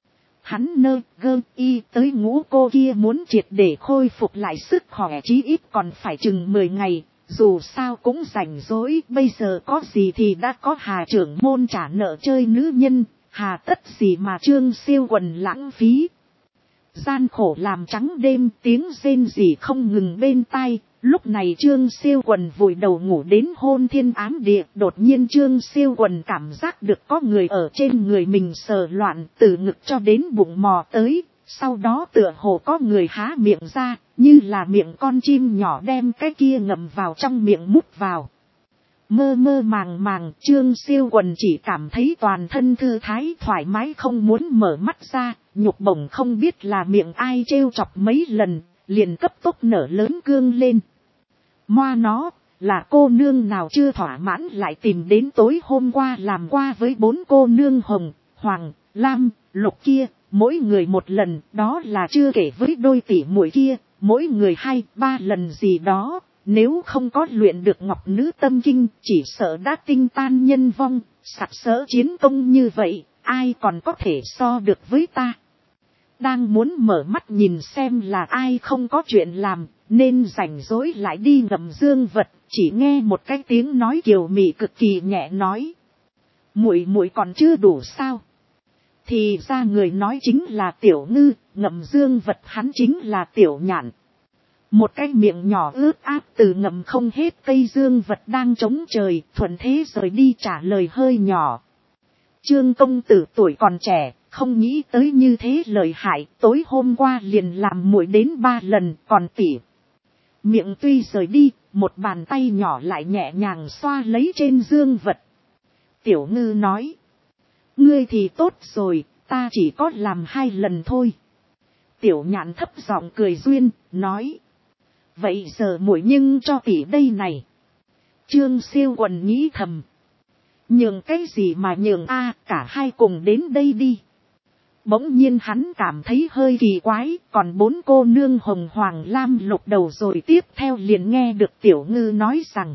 Hắn nơ gơ y tới ngũ cô kia muốn triệt để khôi phục lại sức khỏe chí ít còn phải chừng 10 ngày, dù sao cũng rảnh rỗi, bây giờ có gì thì đã có Hà trưởng môn trả nợ chơi nữ nhân, hà tất gì mà Trương Siêu Quần lãng phí. Gian khổ làm trắng đêm, tiếng rên rỉ không ngừng bên tai. Lúc này Trương Siêu Quần vùi đầu ngủ đến hôn thiên ám địa, đột nhiên Trương Siêu Quần cảm giác được có người ở trên người mình sờ loạn, từ ngực cho đến bụng mò tới, sau đó tựa hồ có người há miệng ra, như là miệng con chim nhỏ đem cái kia ngậm vào trong miệng mút vào. Mơ mơ màng màng, Trương Siêu Quần chỉ cảm thấy toàn thân thư thái thoải mái không muốn mở mắt ra, nhục bổng không biết là miệng ai trêu chọc mấy lần, liền cấp tốc nở lớn cương lên. Moa nó, là cô nương nào chưa thỏa mãn lại tìm đến tối hôm qua làm qua với 4 cô nương hồng, hoàng, lam, lục kia, mỗi người một lần, đó là chưa kể với đôi tỷ muội kia, mỗi người 2-3 lần gì đó. Nếu không có luyện được ngọc nữ tâm kinh, chỉ sợ đã tinh tan nhân vong, sặc sỡ chiến công như vậy, ai còn có thể so được với ta. Đang muốn mở mắt nhìn xem là ai không có chuyện làm, nên rảnh rỗi lại đi ngậm dương vật, chỉ nghe một cái tiếng nói kiều mị cực kỳ nhẹ nói. Muội muội còn chưa đủ sao? Thì ra người nói chính là Tiểu Ngư, ngậm dương vật hắn chính là Tiểu Nhạn. Một cái miệng nhỏ ướt át từ ngậm không hết cây dương vật đang trống trời, thuận thế rời đi trả lời hơi nhỏ. Trương công tử tuổi còn trẻ, không nghĩ tới như thế lợi hại, tối hôm qua liền làm muội đến 3 lần, còn tỉ. Miệng tuy rời đi, một bàn tay nhỏ lại nhẹ nhàng xoa lấy trên dương vật. Tiểu Ngư nói, ngươi thì tốt rồi, ta chỉ có làm 2 lần thôi. Tiểu Nhạn thấp giọng cười duyên, nói, vậy giờ muội nhưng cho tỉ đây này. Trương Siêu Quần nghĩ thầm, nhường cái gì mà nhường a, cả hai cùng đến đây đi. Bỗng nhiên hắn cảm thấy hơi kỳ quái, còn 4 cô nương hồng hoàng lam lục đầu rồi tiếp theo liền nghe được Tiểu Ngư nói rằng,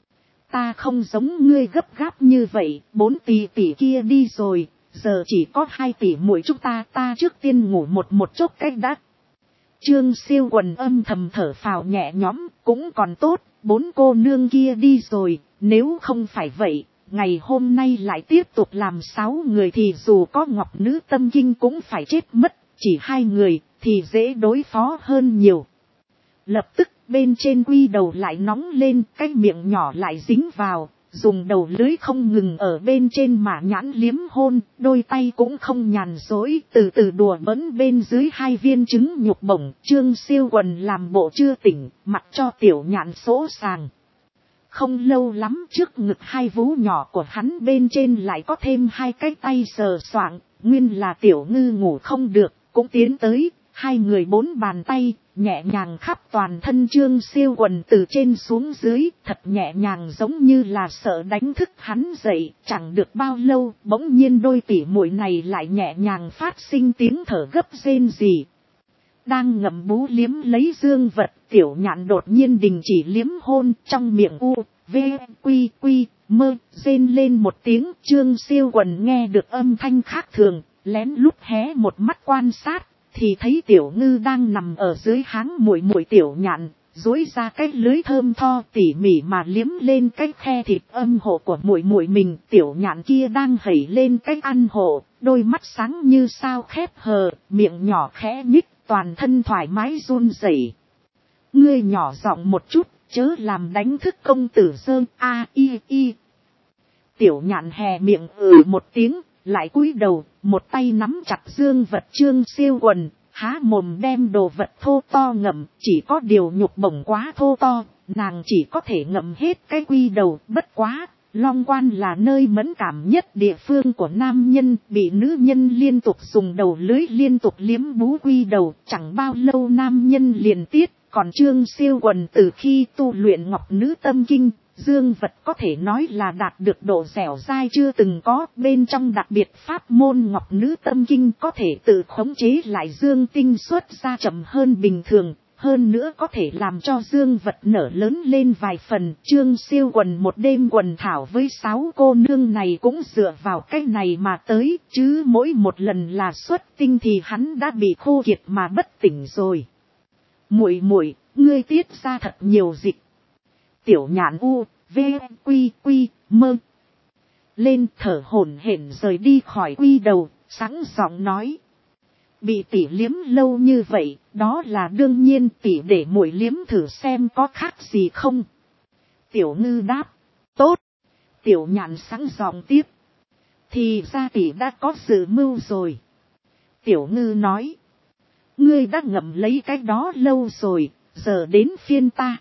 ta không giống ngươi gấp gáp như vậy, 4 tỷ tỷ kia đi rồi, giờ chỉ có 2 tỷ muội chúng ta trước tiên ngủ một chốc cách đã. Trương Siêu Quần âm thầm thở phào nhẹ nhõm, cũng còn tốt, 4 cô nương kia đi rồi, nếu không phải vậy, ngày hôm nay lại tiếp tục làm 6 người thì dù có ngọc nữ tâm kinh cũng phải chết mất, chỉ 2 người thì dễ đối phó hơn nhiều. Lập tức bên trên quy đầu lại nóng lên, cái miệng nhỏ lại dính vào, dùng đầu lưới không ngừng ở bên trên mà nhãn liếm hôn, đôi tay cũng không nhàn dối, từ từ đùa bỡn bên dưới 2 viên trứng nhục bổng. Trương Siêu Quần làm bộ chưa tỉnh, mặc cho Tiểu Nhạn sỗ sàng. Không lâu lắm trước ngực 2 vú nhỏ của hắn bên trên lại có thêm 2 cái tay sờ soạng, nguyên là Tiểu Ngư ngủ không được, cũng tiến tới, 2 người 4 bàn tay, nhẹ nhàng khắp toàn thân Trương Siêu Quần từ trên xuống dưới, thật nhẹ nhàng giống như là sợ đánh thức hắn dậy, chẳng được bao lâu, bỗng nhiên đôi tỷ muội này lại nhẹ nhàng phát sinh tiếng thở gấp rên rỉ. Đang ngậm bú liếm lấy dương vật, Tiểu Nhạn đột nhiên đình chỉ liếm hôn, trong miệng u, v, quy quy, mơ, rên lên một tiếng. Trương Siêu Quần nghe được âm thanh khác thường, lén lút hé một mắt quan sát, thì thấy Tiểu Ngư đang nằm ở dưới háng muội muội Tiểu Nhạn, duỗi ra cái lưới thơm tho tỉ mỉ mà liếm lên cái khe thịt âm hộ của muội muội mình. Tiểu Nhạn kia đang hẩy lên cái ăn hộ, đôi mắt sáng như sao khép hờ, miệng nhỏ khẽ nhích, toàn thân thoải mái run rẩy. Ngươi nhỏ giọng một chút, chớ làm đánh thức công tử dơ a i i. Tiểu Nhạn hè miệng một tiếng, lại cúi đầu, một tay nắm chặt dương vật Trương Siêu Quần, há mồm đem đồ vật thô to ngậm, chỉ có điều nhục bổng quá thô to, nàng chỉ có thể ngậm hết cái quy đầu. Bất quá, long quan là nơi mẫn cảm nhất địa phương của nam nhân, bị nữ nhân liên tục dùng đầu lưới liên tục liếm bú quy đầu, chẳng bao lâu nam nhân liền tiết, Còn Trương Siêu Quần từ khi tu luyện Ngọc Nữ Tâm Kinh, dương vật có thể nói là đạt được độ dẻo dai chưa từng có. Bên trong đặc biệt pháp môn Ngọc Nữ Tâm Kinh có thể tự khống chế lại dương tinh xuất ra chậm hơn bình thường. Hơn nữa có thể làm cho dương vật nở lớn lên vài phần. Trương Siêu Quần một đêm quần thảo với 6 cô nương này cũng dựa vào cái này mà tới. Chứ mỗi một lần là xuất tinh thì hắn đã bị khô kiệt mà bất tỉnh rồi. Muội muội, ngươi tiết ra thật nhiều dịch. Tiểu Nhạn u, v, quy, quy, mơ. Lên thở hổn hển rời đi khỏi quy đầu, sẵn giọng nói. Bị tỷ liếm lâu như vậy, đó là đương nhiên, tỷ để muội liếm thử xem có khác gì không. Tiểu Ngư đáp, tốt. Tiểu Nhạn sẵn giọng tiếp. Thì ra tỷ đã có dự mưu rồi. Tiểu Ngư nói. Ngươi đã ngậm lấy cái đó lâu rồi, giờ đến phiên ta.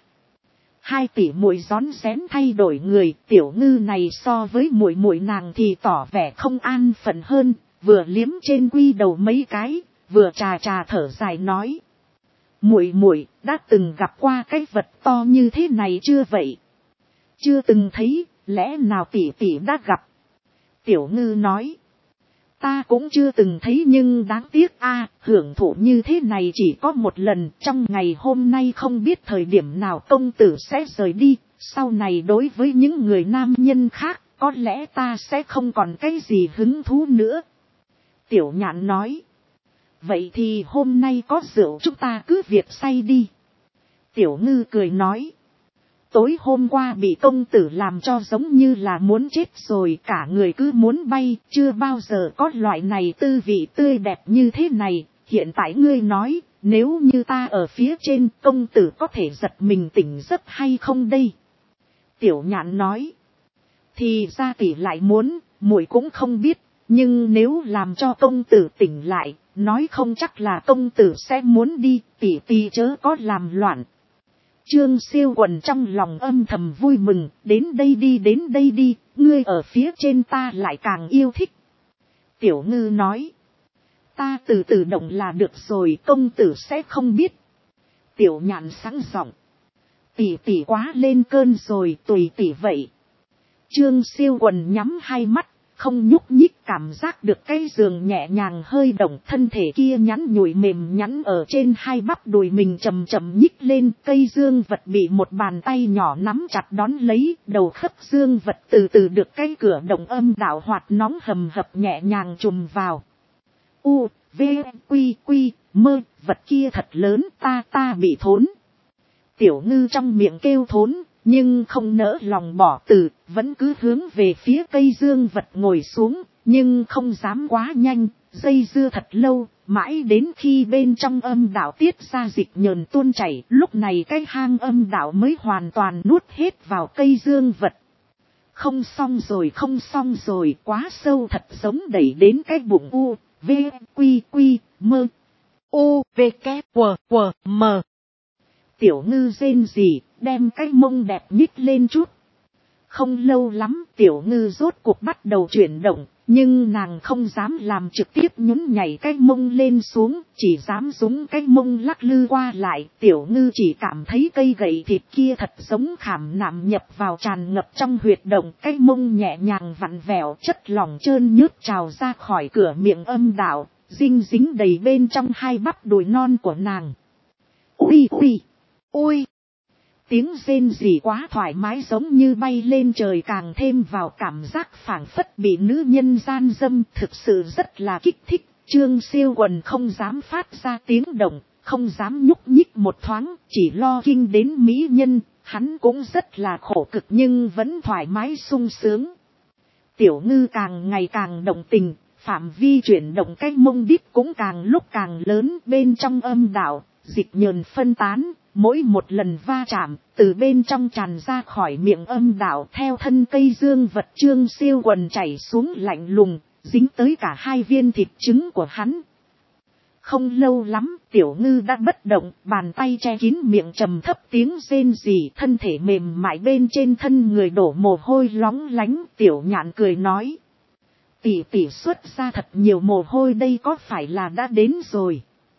2 tỷ muội rón rén thay đổi người. Tiểu Ngư này so với muội muội nàng thì tỏ vẻ không an phận hơn, vừa liếm trên quy đầu mấy cái, vừa trà trà thở dài nói. Muội muội đã từng gặp qua cái vật to như thế này chưa vậy? Chưa từng thấy, lẽ nào tỷ tỷ đã gặp? Tiểu Ngư nói. Ta cũng chưa từng thấy nhưng đáng tiếc hưởng thụ như thế này chỉ có một lần. Trong ngày hôm nay không biết thời điểm nào công tử sẽ rời đi. Sau này đối với những người nam nhân khác, có lẽ ta sẽ không còn cái gì hứng thú nữa. Tiểu Nhạn nói. Vậy thì hôm nay có rượu chúng ta cứ việc say đi. Tiểu Ngư cười nói. Tối hôm qua bị công tử làm cho giống như là muốn chết rồi, cả người cứ muốn bay, chưa bao giờ có loại này tư vị tươi đẹp như thế này. Hiện tại ngươi nói, nếu như ta ở phía trên, công tử có thể giật mình tỉnh giấc hay không đây? Tiểu Nhạn nói. Thì ra tỷ lại muốn, muội cũng không biết, nhưng nếu làm cho công tử tỉnh lại, nói không chắc là công tử sẽ muốn đi, tỷ chớ có làm loạn. Trương Siêu Quần trong lòng âm thầm vui mừng, đến đây đi, ngươi ở phía trên ta lại càng yêu thích. Tiểu Ngư nói, ta từ từ động là được rồi, công tử sẽ không biết. Tiểu Nhạn sẵn giọng, tỷ quá lên cơn rồi, tùy tỷ vậy. Trương Siêu Quần nhắm hai mắt, không nhúc nhích, cảm giác được cái giường nhẹ nhàng hơi động, thân thể kia nhắn nhủi mềm nhắn ở trên hai bắp đùi mình chậm chậm nhích lên. Cây dương vật bị một bàn tay nhỏ nắm chặt đón lấy, đầu khớp dương vật từ từ được cái cửa động âm đạo hoạt nóng hầm hập nhẹ nhàng trùm vào. U, V, Quy, Quy, mơ, vật kia thật lớn, ta bị thốn. Tiểu Ngư trong miệng kêu thốn, nhưng không nỡ lòng bỏ từ, vẫn cứ hướng về phía cây dương vật ngồi xuống, nhưng không dám quá nhanh, dây dưa thật lâu, mãi đến khi bên trong âm đạo tiết ra dịch nhờn tuôn chảy, lúc này cái hang âm đạo mới hoàn toàn nuốt hết vào cây dương vật. Không xong rồi, quá sâu thật giống đẩy đến cái bụng u, v, quy, mơ. U, v, k, w, m. Tiểu Ngư rên rỉ, đem cái mông đẹp nhích lên chút. Không lâu lắm, Tiểu Ngư rốt cuộc bắt đầu chuyển động, nhưng nàng không dám làm trực tiếp nhún nhảy cái mông lên xuống, chỉ dám dúng cái mông lắc lư qua lại. Tiểu Ngư chỉ cảm thấy cây gậy thịt kia thật giống khảm nạm nhập vào tràn ngập trong huyệt động, cái mông nhẹ nhàng vặn vẹo, chất lỏng trơn nhớt trào ra khỏi cửa miệng âm đạo, dinh dính đầy bên trong hai bắp đùi non của nàng. Ui! Ôi! Tiếng rên rỉ quá thoải mái giống như bay lên trời, càng thêm vào cảm giác phảng phất bị nữ nhân gian dâm, thực sự rất là kích thích. Trương Siêu Quần không dám phát ra tiếng động, không dám nhúc nhích một thoáng, chỉ lo kinh đến mỹ nhân. Hắn cũng rất là khổ cực nhưng vẫn thoải mái sung sướng. Tiểu Ngư càng ngày càng động tình, phạm vi chuyển động cái mông đít cũng càng lúc càng lớn. Bên trong âm đạo, dịch nhờn phân tán, mỗi một lần va chạm, từ bên trong tràn ra khỏi miệng âm đạo theo thân cây dương vật Trương Siêu Quần chảy xuống lạnh lùng, dính tới cả hai viên thịt trứng của hắn. Không lâu lắm, Tiểu Ngư đã bất động, bàn tay che kín miệng trầm thấp tiếng rên rỉ, thân thể mềm mại bên trên thân người đổ mồ hôi lóng lánh. Tiểu Nhạn cười nói, tỷ xuất ra thật nhiều mồ hôi đây, có phải là đã đến rồi?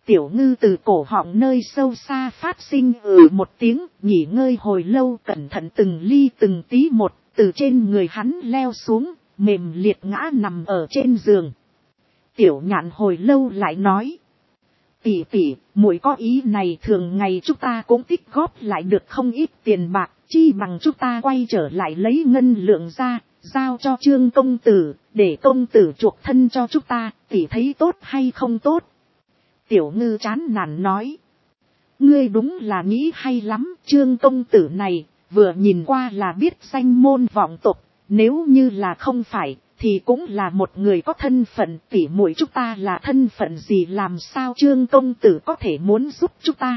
Tiểu ngư từ cổ họng nơi sâu xa phát sinh một tiếng, nghỉ ngơi hồi lâu, cẩn thận từng ly từng tí một, từ trên người hắn leo xuống, mềm liệt ngã nằm ở trên giường. Tiểu Nhạn hồi lâu lại nói, tỷ tỷ, muội có ý này, thường ngày chúng ta cũng tích góp lại được không ít tiền bạc, chi bằng chúng ta quay trở lại lấy ngân lượng ra, giao cho Trương công tử, để công tử chuộc thân cho chúng ta, tỷ thấy tốt hay không tốt? Tiểu ngư chán nản nói, ngươi đúng là nghĩ hay lắm, Trương công tử này, vừa nhìn qua là biết danh môn vọng tộc, nếu như là không phải, thì cũng là một người có thân phận, tỷ muội chúng ta là thân phận gì, làm sao Trương công tử có thể muốn giúp chúng ta?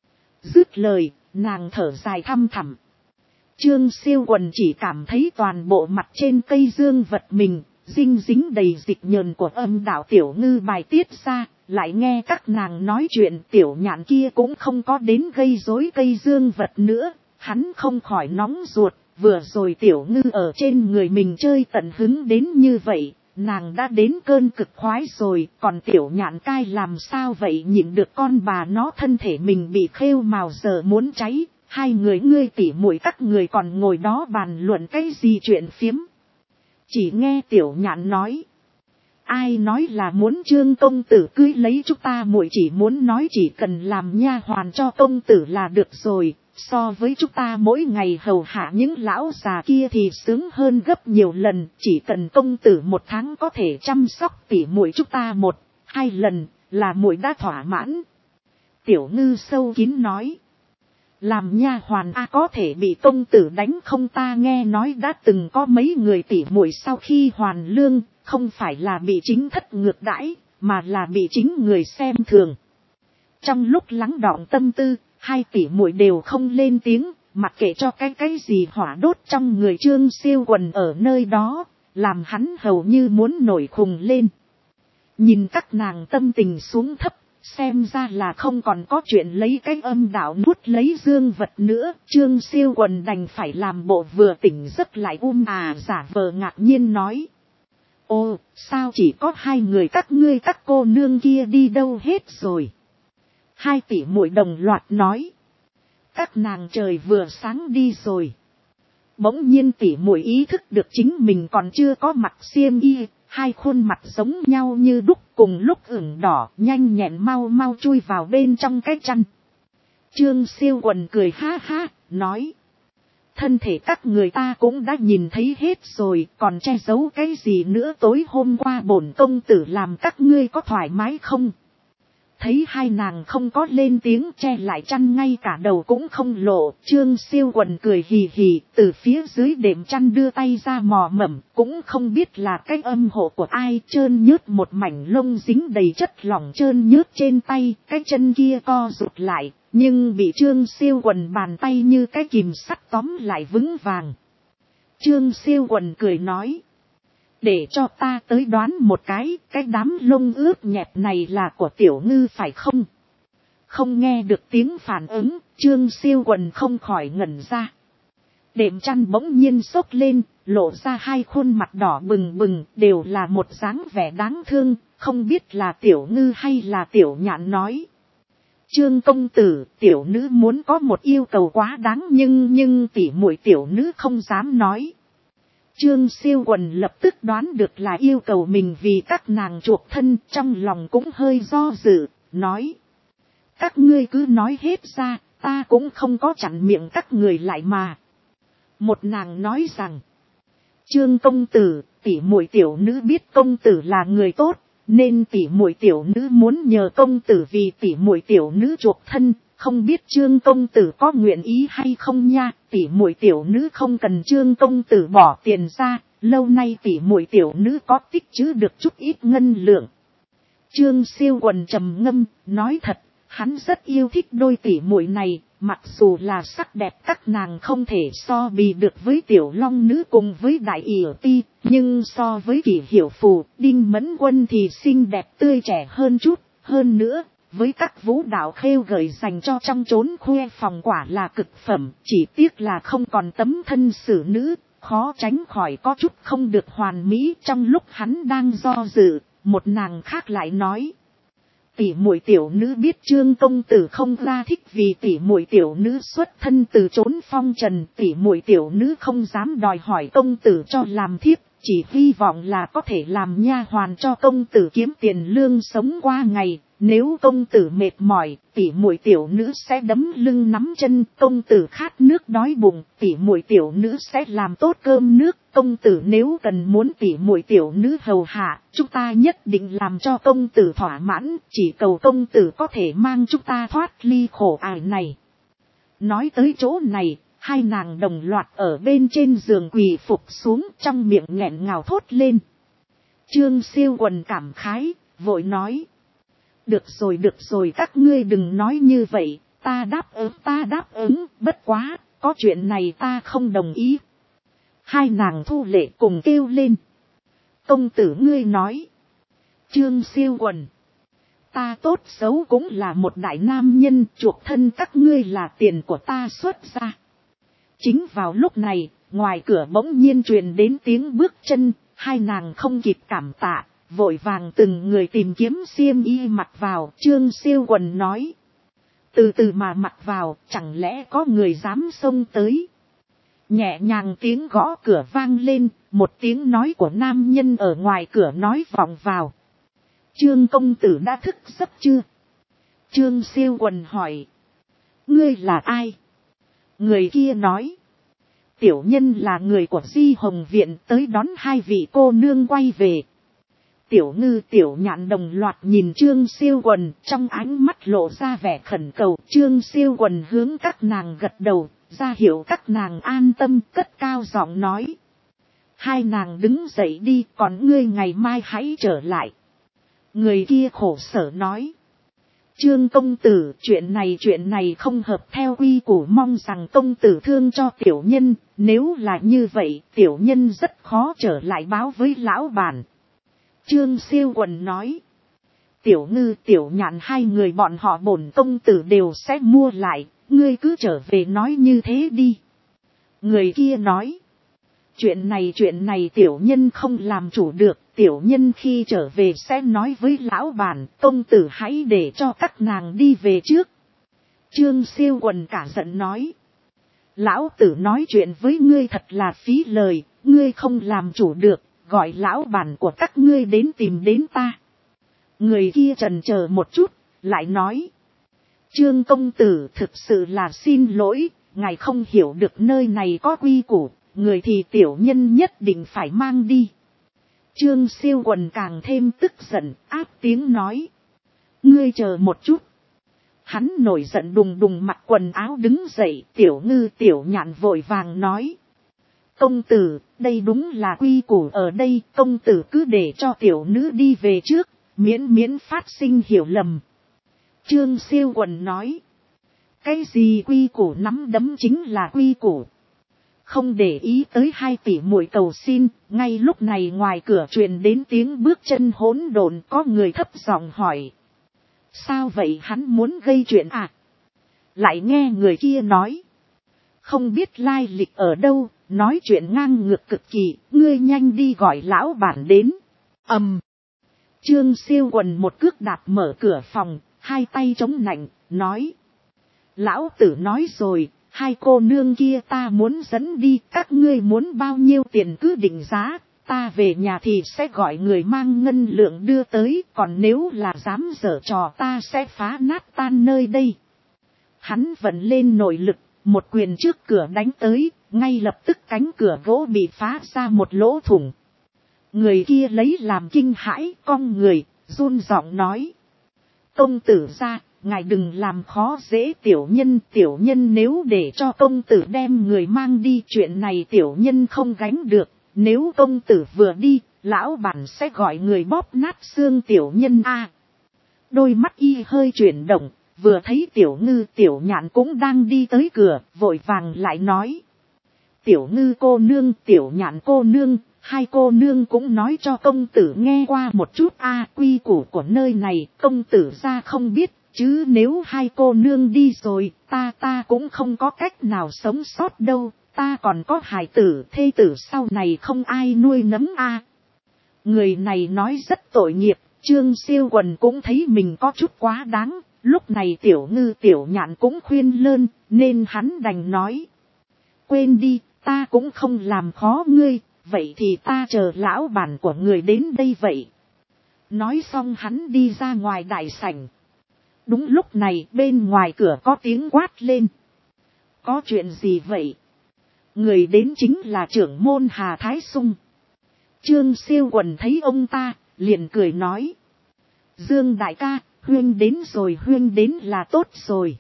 Dứt lời, nàng thở dài thăm thẳm. Trương Siêu Quần chỉ cảm thấy toàn bộ mặt trên cây dương vật mình, dinh dính đầy dịch nhờn của âm đạo tiểu ngư bài tiết ra, lại nghe các nàng nói chuyện, Tiểu Nhạn kia cũng không có đến gây rối cây dương vật nữa, hắn không khỏi nóng ruột, vừa rồi tiểu ngư ở trên người mình chơi tận hứng đến như vậy, nàng đã đến cơn cực khoái rồi, còn Tiểu Nhạn cai làm sao vậy nhịn được con bà nó, thân thể mình bị khêu mào giờ muốn cháy, hai người ngươi tỉ muội các người còn ngồi đó bàn luận cái gì chuyện phiếm. Chỉ nghe Tiểu Nhạn nói, ai nói là muốn Trương công tử cưới lấy chúng ta, muội chỉ muốn nói chỉ cần làm nha hoàn cho công tử là được rồi, so với chúng ta mỗi ngày hầu hạ những lão già kia thì sướng hơn gấp nhiều lần, chỉ cần công tử một tháng có thể chăm sóc tỉ muội chúng ta 1-2 lần là muội đã thỏa mãn. Tiểu ngư sâu kín nói, làm nha hoàn có thể bị công tử đánh không? Ta nghe nói đã từng có mấy người tỉ muội sau khi hoàn lương, không phải là bị chính thất ngược đãi, mà là bị chính người xem thường. Trong lúc lắng đọng tâm tư, hai tỷ muội đều không lên tiếng, mặc kệ cho cái gì hỏa đốt trong người Trương Siêu Quần ở nơi đó, làm hắn hầu như muốn nổi khùng lên. Nhìn các nàng tâm tình xuống thấp, xem ra là không còn có chuyện lấy cái âm đạo nuốt lấy dương vật nữa, Trương Siêu Quần đành phải làm bộ vừa tỉnh giấc lại giả vờ ngạc nhiên nói. Ô, sao chỉ có hai người các ngươi, các cô nương kia đi đâu hết rồi? Hai tỷ muội đồng loạt nói. Các nàng trời vừa sáng đi rồi. Bỗng nhiên tỷ muội ý thức được chính mình còn chưa có mặc xiêm y, hai khuôn mặt giống nhau như đúc, cùng lúc ửng đỏ, nhanh nhẹn mau mau chui vào bên trong cái chăn. Trương Siêu Quần cười ha ha, nói. Thân thể các người ta cũng đã nhìn thấy hết rồi, còn che giấu cái gì nữa, tối hôm qua bổn công tử làm các ngươi có thoải mái không? Thấy hai nàng không có lên tiếng, che lại chăn ngay cả đầu cũng không lộ, Trương Siêu Quần cười hì hì, từ phía dưới đệm chăn đưa tay ra mò mẫm, cũng không biết là cái âm hộ của ai, trơn nhớt một mảnh lông dính đầy chất lỏng trơn nhớt trên tay, cái chân kia co rụt lại, nhưng bị Trương Siêu Quần bàn tay như cái kìm sắt tóm lại vững vàng. Trương Siêu Quần cười nói. Để cho ta tới đoán một cái đám lông ướt nhẹp này là của tiểu ngư phải không? Không nghe được tiếng phản ứng, Trương Siêu Quần không khỏi ngẩn ra. Đệm chăn bỗng nhiên xốc lên, lộ ra hai khuôn mặt đỏ bừng bừng, đều là một dáng vẻ đáng thương, không biết là tiểu ngư hay là Tiểu Nhạn nói. Trương công tử, tiểu nữ muốn có một yêu cầu quá đáng, nhưng tỷ muội tiểu nữ không dám nói. Trương Siêu Quần lập tức đoán được là yêu cầu mình vì các nàng chuộc thân, trong lòng cũng hơi do dự, nói. Các ngươi cứ nói hết ra, ta cũng không có chặn miệng các người lại mà. Một nàng nói rằng, Trương công tử, tỷ muội tiểu nữ biết công tử là người tốt, nên tỷ muội tiểu nữ muốn nhờ công tử vì tỷ muội tiểu nữ chuộc thân. Không biết Trương công tử có nguyện ý hay không nha, tỷ muội tiểu nữ không cần Trương công tử bỏ tiền ra, lâu nay tỷ muội tiểu nữ có tích trữ được chút ít ngân lượng. Trương Siêu Quần trầm ngâm, nói thật, hắn rất yêu thích đôi tỷ muội này, mặc dù là sắc đẹp các nàng không thể so bì được với Tiểu Long Nữ cùng với Đại Yểu Ti, nhưng so với Kỷ Hiểu Phù, Đinh Mẫn Quân thì xinh đẹp tươi trẻ hơn chút, hơn nữa. Với các vũ đạo khêu gợi dành cho trong chốn khuê phòng quả là cực phẩm, chỉ tiếc là không còn tấm thân xử nữ, khó tránh khỏi có chút không được hoàn mỹ. Trong lúc hắn đang do dự, một nàng khác lại nói. tỷ muội tiểu nữ biết Trương công tử không ra thích vì tỷ muội tiểu nữ xuất thân từ trốn phong trần, tỷ muội tiểu nữ không dám đòi hỏi công tử cho làm thiếp, chỉ hy vọng là có thể làm nha hoàn cho công tử kiếm tiền lương sống qua ngày. Nếu công tử mệt mỏi, tỷ muội tiểu nữ sẽ đấm lưng nắm chân, công tử khát nước đói bụng, tỷ muội tiểu nữ sẽ làm tốt cơm nước, công tử nếu cần muốn tỷ muội tiểu nữ hầu hạ, chúng ta nhất định làm cho công tử thỏa mãn, chỉ cầu công tử có thể mang chúng ta thoát ly khổ ải này. Nói tới chỗ này, hai nàng đồng loạt ở bên trên giường quỳ phục xuống, trong miệng nghẹn ngào thốt lên. Trương Siêu Quần cảm khái, vội nói. Được rồi các ngươi đừng nói như vậy, ta đáp ứng, bất quá, có chuyện này ta không đồng ý. Hai nàng Thu Lệ cùng kêu lên. Công tử ngươi nói. Trương Siêu Quần. Ta tốt xấu cũng là một đại nam nhân, chuộc thân các ngươi là tiền của ta xuất ra. Chính vào lúc này, ngoài cửa bỗng nhiên truyền đến tiếng bước chân, hai nàng không kịp cảm tạ. Vội vàng từng người tìm kiếm xiêm y mặc vào, Trương Siêu Quần nói. Từ từ mà mặc vào, chẳng lẽ có người dám xông tới. Nhẹ nhàng tiếng gõ cửa vang lên, một tiếng nói của nam nhân ở ngoài cửa nói vọng vào. Trương công tử đã thức giấc chưa? Trương Siêu Quần hỏi. Ngươi là ai? Người kia nói. Tiểu nhân là người của Di Hồng Viện tới đón hai vị cô nương quay về. Tiểu Ngư Tiểu Nhạn đồng loạt nhìn Trương Siêu Quần, trong ánh mắt lộ ra vẻ khẩn cầu. Trương Siêu Quần hướng các nàng gật đầu, ra hiệu các nàng an tâm, cất cao giọng nói. Hai nàng đứng dậy đi, còn ngươi ngày mai hãy trở lại. Người kia khổ sở nói. Trương công tử, chuyện này không hợp theo quy củ, mong rằng công tử thương cho tiểu nhân, nếu là như vậy, tiểu nhân rất khó trở lại báo với lão bản. Trương Siêu Quần nói. Tiểu Ngư Tiểu Nhạn hai người bọn họ bổn công tử đều sẽ mua lại, ngươi cứ trở về nói như thế đi. Người kia nói. Chuyện này tiểu nhân không làm chủ được, tiểu nhân khi trở về sẽ nói với lão bản, công tử hãy để cho các nàng đi về trước. Trương Siêu Quần cả giận nói. Lão tử nói chuyện với ngươi thật là phí lời, ngươi không làm chủ được. Gọi lão bản của các ngươi đến tìm đến ta. Người kia chần chờ một chút, lại nói. Trương công tử thực sự là xin lỗi, ngài không hiểu được nơi này có quy củ, người thì tiểu nhân nhất định phải mang đi. Trương Siêu Quần càng thêm tức giận, áp tiếng nói. Ngươi chờ một chút. Hắn nổi giận đùng đùng mặc quần áo đứng dậy, Tiểu Ngư Tiểu Nhạn vội vàng nói. Công tử, đây đúng là quy củ ở đây, công tử cứ để cho tiểu nữ đi về trước, miễn phát sinh hiểu lầm. Trương Siêu Quần nói. Cái gì quy củ nắm đấm chính là quy củ. Không để ý tới hai tỷ muội cầu xin, ngay lúc này ngoài cửa truyền đến tiếng bước chân hỗn độn, có người thấp giọng hỏi. Sao vậy, hắn muốn gây chuyện à? Lại nghe người kia nói. Không biết lai lịch ở đâu, nói chuyện ngang ngược cực kỳ, ngươi nhanh đi gọi lão bản đến. Trương Siêu Quần một cước đạp mở cửa phòng, hai tay chống nạnh, nói. Lão tử nói rồi, hai cô nương kia ta muốn dẫn đi, các ngươi muốn bao nhiêu tiền cứ định giá, ta về nhà thì sẽ gọi người mang ngân lượng đưa tới, còn nếu là dám giở trò ta sẽ phá nát tan nơi đây. Hắn vận lên nội lực, một quyền trước cửa đánh tới, ngay lập tức cánh cửa gỗ bị phá ra một lỗ thủng. Người kia lấy làm kinh hãi, cong người, run giọng nói. Công tử ra, ngài đừng làm khó dễ tiểu nhân nếu để cho công tử đem người mang đi, chuyện này tiểu nhân không gánh được, nếu công tử vừa đi, lão bản sẽ gọi người bóp nát xương tiểu nhân a. Đôi mắt y hơi chuyển động, vừa thấy Tiểu Ngư Tiểu Nhạn cũng đang đi tới cửa, vội vàng lại nói. Tiểu Ngư cô nương, Tiểu Nhạn cô nương, hai cô nương cũng nói cho công tử nghe qua một chút a, quy củ của nơi này, công tử ra không biết, chứ nếu hai cô nương đi rồi, ta cũng không có cách nào sống sót đâu, ta còn có hài tử, thê tử sau này không ai nuôi nấng a. Người này nói rất tội nghiệp, Trương Siêu Quần cũng thấy mình có chút quá đáng, lúc này Tiểu Ngư Tiểu Nhạn cũng khuyên lơn, nên hắn đành nói. Quên đi, ta cũng không làm khó ngươi, vậy thì ta chờ lão bản của người đến đây vậy. Nói xong hắn đi ra ngoài đại sảnh. Đúng lúc này bên ngoài cửa có tiếng quát lên. Có chuyện gì vậy? Người đến chính là trưởng môn Hà Thái Sung. Trương Siêu Quần thấy ông ta, liền cười nói. Dương đại ca, huyên đến rồi, huyên đến là tốt rồi.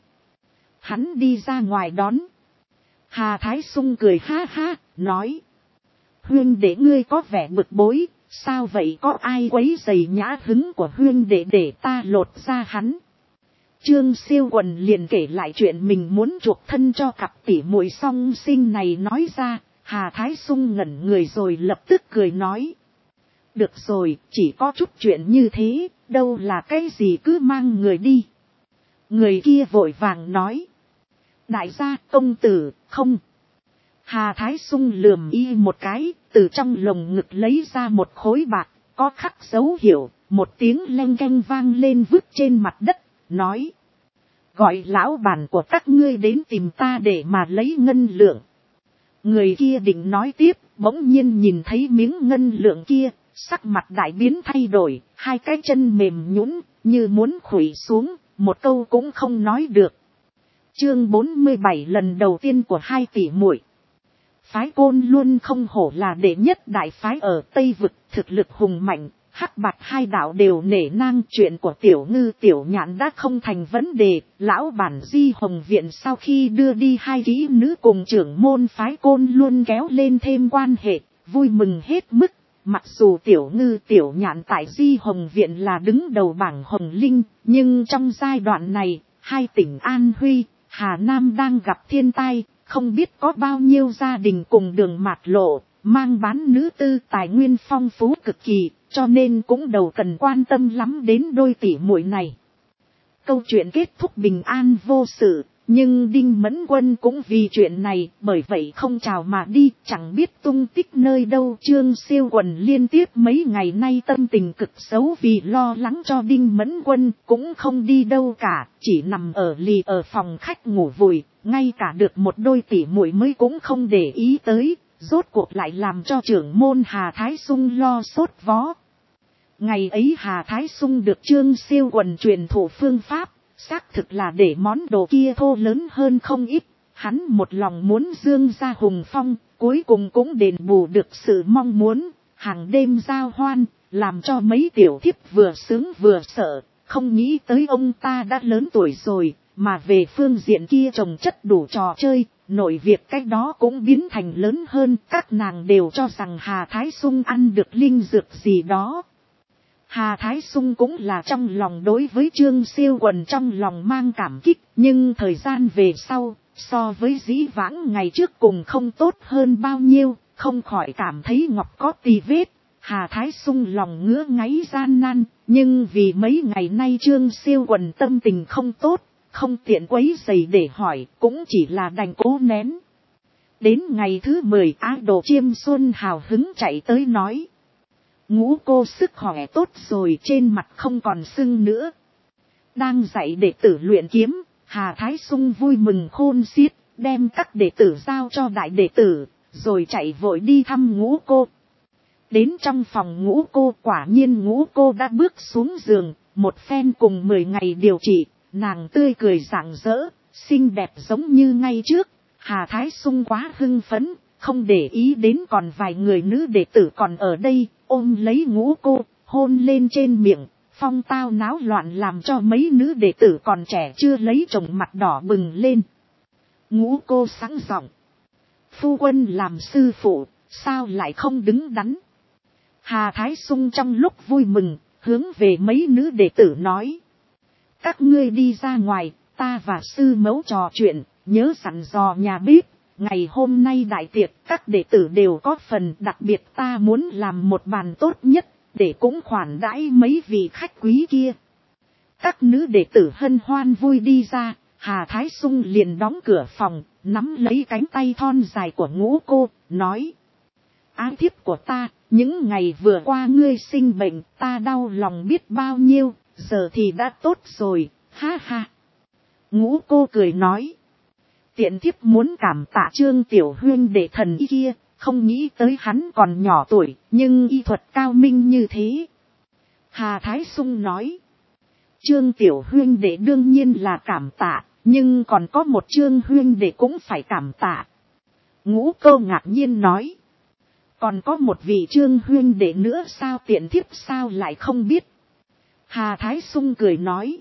Hắn đi ra ngoài đón. Hà Thái Sung cười ha ha, nói. Huyên để ngươi có vẻ bực bối, sao vậy, có ai quấy rầy nhã hứng của huyên để ta lột ra hắn. Trương Siêu Quần liền kể lại chuyện mình muốn chuộc thân cho cặp tỷ muội song sinh này nói ra. Hà Thái Sung ngẩn người rồi lập tức cười nói. Được rồi, chỉ có chút chuyện như thế, đâu là cái gì, cứ mang người đi. Người kia vội vàng nói. Đại gia công tử, không. Hà Thái Sung lườm y một cái, từ trong lồng ngực lấy ra một khối bạc, có khắc dấu hiệu, một tiếng leng keng vang lên vứt trên mặt đất, nói. Gọi lão bản của các ngươi đến tìm ta để mà lấy ngân lượng. Người kia định nói tiếp, bỗng nhiên nhìn thấy miếng ngân lượng kia, sắc mặt đại biến thay đổi, hai cái chân mềm nhũn như muốn khuỵu xuống, một câu cũng không nói được. Chương 47 lần đầu tiên của hai tỷ muội. Phái Côn luôn không hổ là đệ nhất đại phái ở Tây Vực, thực lực hùng mạnh, hắc bạch hai đạo đều nể nang. Chuyện của Tiểu Ngư Tiểu Nhạn đã không thành vấn đề. Lão bản Di Hồng Viện sau khi đưa đi hai kỹ nữ cùng trưởng môn phái Côn luôn kéo lên thêm quan hệ, vui mừng hết mức. Mặc dù Tiểu Ngư Tiểu Nhạn tại Di Hồng Viện là đứng đầu bảng Hồng Linh, nhưng trong giai đoạn này, hai tỉnh An Huy, Hà Nam đang gặp thiên tai, không biết có bao nhiêu gia đình cùng đường mạt lộ, mang bán nữ tư tài nguyên phong phú cực kỳ, cho nên cũng đầu cần quan tâm lắm đến đôi tỷ muội này. Câu chuyện kết thúc bình an vô sự, nhưng Đinh Mẫn Quân cũng vì chuyện này, bởi vậy không chào mà đi, chẳng biết tung tích nơi đâu. Trương Siêu Quần liên tiếp mấy ngày nay tâm tình cực xấu vì lo lắng cho Đinh Mẫn Quân, cũng không đi đâu cả, chỉ nằm ở lì ở phòng khách ngủ vùi, ngay cả được một đôi tỷ muội mới cũng không để ý tới, rốt cuộc lại làm cho trưởng môn Hà Thái Sung lo sốt vó. Ngày ấy Hà Thái Sung được Trương Siêu Quần truyền thụ phương pháp, xác thực là để món đồ kia thô lớn hơn không ít. Hắn một lòng muốn dương ra hùng phong, cuối cùng cũng đền bù được sự mong muốn, hàng đêm giao hoan, làm cho mấy tiểu thiếp vừa sướng vừa sợ. Không nghĩ tới ông ta đã lớn tuổi rồi, mà về phương diện kia trồng chất đủ trò chơi, nội việc cách đó cũng biến thành lớn hơn. Các nàng đều cho rằng Hà Thái Sung ăn được linh dược gì đó. Hà Thái Sung cũng là trong lòng đối với Trương Siêu Quần trong lòng mang cảm kích, nhưng thời gian về sau, so với dĩ vãng ngày trước cùng không tốt hơn bao nhiêu, không khỏi cảm thấy ngọc có tì vết. Hà Thái Sung lòng ngứa ngáy gian nan, nhưng vì mấy ngày nay Trương Siêu Quần tâm tình không tốt, không tiện quấy rầy để hỏi, cũng chỉ là đành cố nén. Đến ngày thứ 10, Á Đồ Chiêm Xuân hào hứng chạy tới nói. Ngũ cô sức khỏe tốt rồi, trên mặt không còn sưng nữa. Đang dạy đệ tử luyện kiếm, Hà Thái Sung vui mừng khôn xiết, đem các đệ tử giao cho đại đệ tử, rồi chạy vội đi thăm Ngũ cô. Đến trong phòng Ngũ cô, quả nhiên Ngũ cô đã bước xuống giường, một phen cùng 10 ngày điều trị, nàng tươi cười rạng rỡ, xinh đẹp giống như ngay trước. Hà Thái Sung quá hưng phấn, không để ý đến còn vài người nữ đệ tử còn ở đây, ôm lấy Ngũ cô, hôn lên trên miệng, phong tao náo loạn làm cho mấy nữ đệ tử còn trẻ chưa lấy chồng mặt đỏ bừng lên. Ngũ cô sáng giọng. Phu quân làm sư phụ, sao lại không đứng đắn? Hà Thái Sung trong lúc vui mừng, hướng về mấy nữ đệ tử nói. Các ngươi đi ra ngoài, ta và sư mẫu trò chuyện, nhớ dặn dò nhà bếp. Ngày hôm nay đại tiệc các đệ tử đều có phần, đặc biệt ta muốn làm một bàn tốt nhất, để cũng khoản đãi mấy vị khách quý kia. Các nữ đệ tử hân hoan vui đi ra, Hà Thái Sung liền đóng cửa phòng, nắm lấy cánh tay thon dài của Ngũ cô, nói. Ái thiếp của ta, những ngày vừa qua ngươi sinh bệnh ta đau lòng biết bao nhiêu, giờ thì đã tốt rồi, ha ha. Ngũ cô cười nói. Tiện thiếp muốn cảm tạ Trương tiểu huynh đệ thần y kia, không nghĩ tới hắn còn nhỏ tuổi, nhưng y thuật cao minh như thế. Hà Thái Sung nói. Trương tiểu huynh đệ đương nhiên là cảm tạ, nhưng còn có một Trương huynh đệ cũng phải cảm tạ. Ngũ cô ngạc nhiên nói. Còn có một vị Trương huynh đệ nữa sao, tiện thiếp sao lại không biết. Hà Thái Sung cười nói.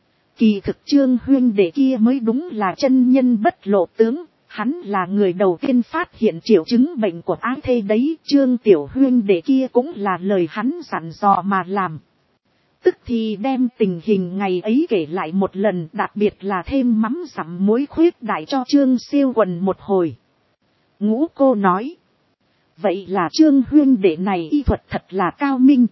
Kỳ thực Trương huynh đệ kia mới đúng là chân nhân bất lộ tướng, hắn là người đầu tiên phát hiện triệu chứng bệnh của ái thê đấy. Trương tiểu huynh đệ kia cũng là lời hắn dặn dò mà làm. Tức thì đem tình hình ngày ấy kể lại một lần, đặc biệt là thêm mắm dặm muối khuyết đại cho Trương Siêu Quần một hồi. Ngũ cô nói. Vậy là Trương huynh đệ này y thuật thật là cao minh.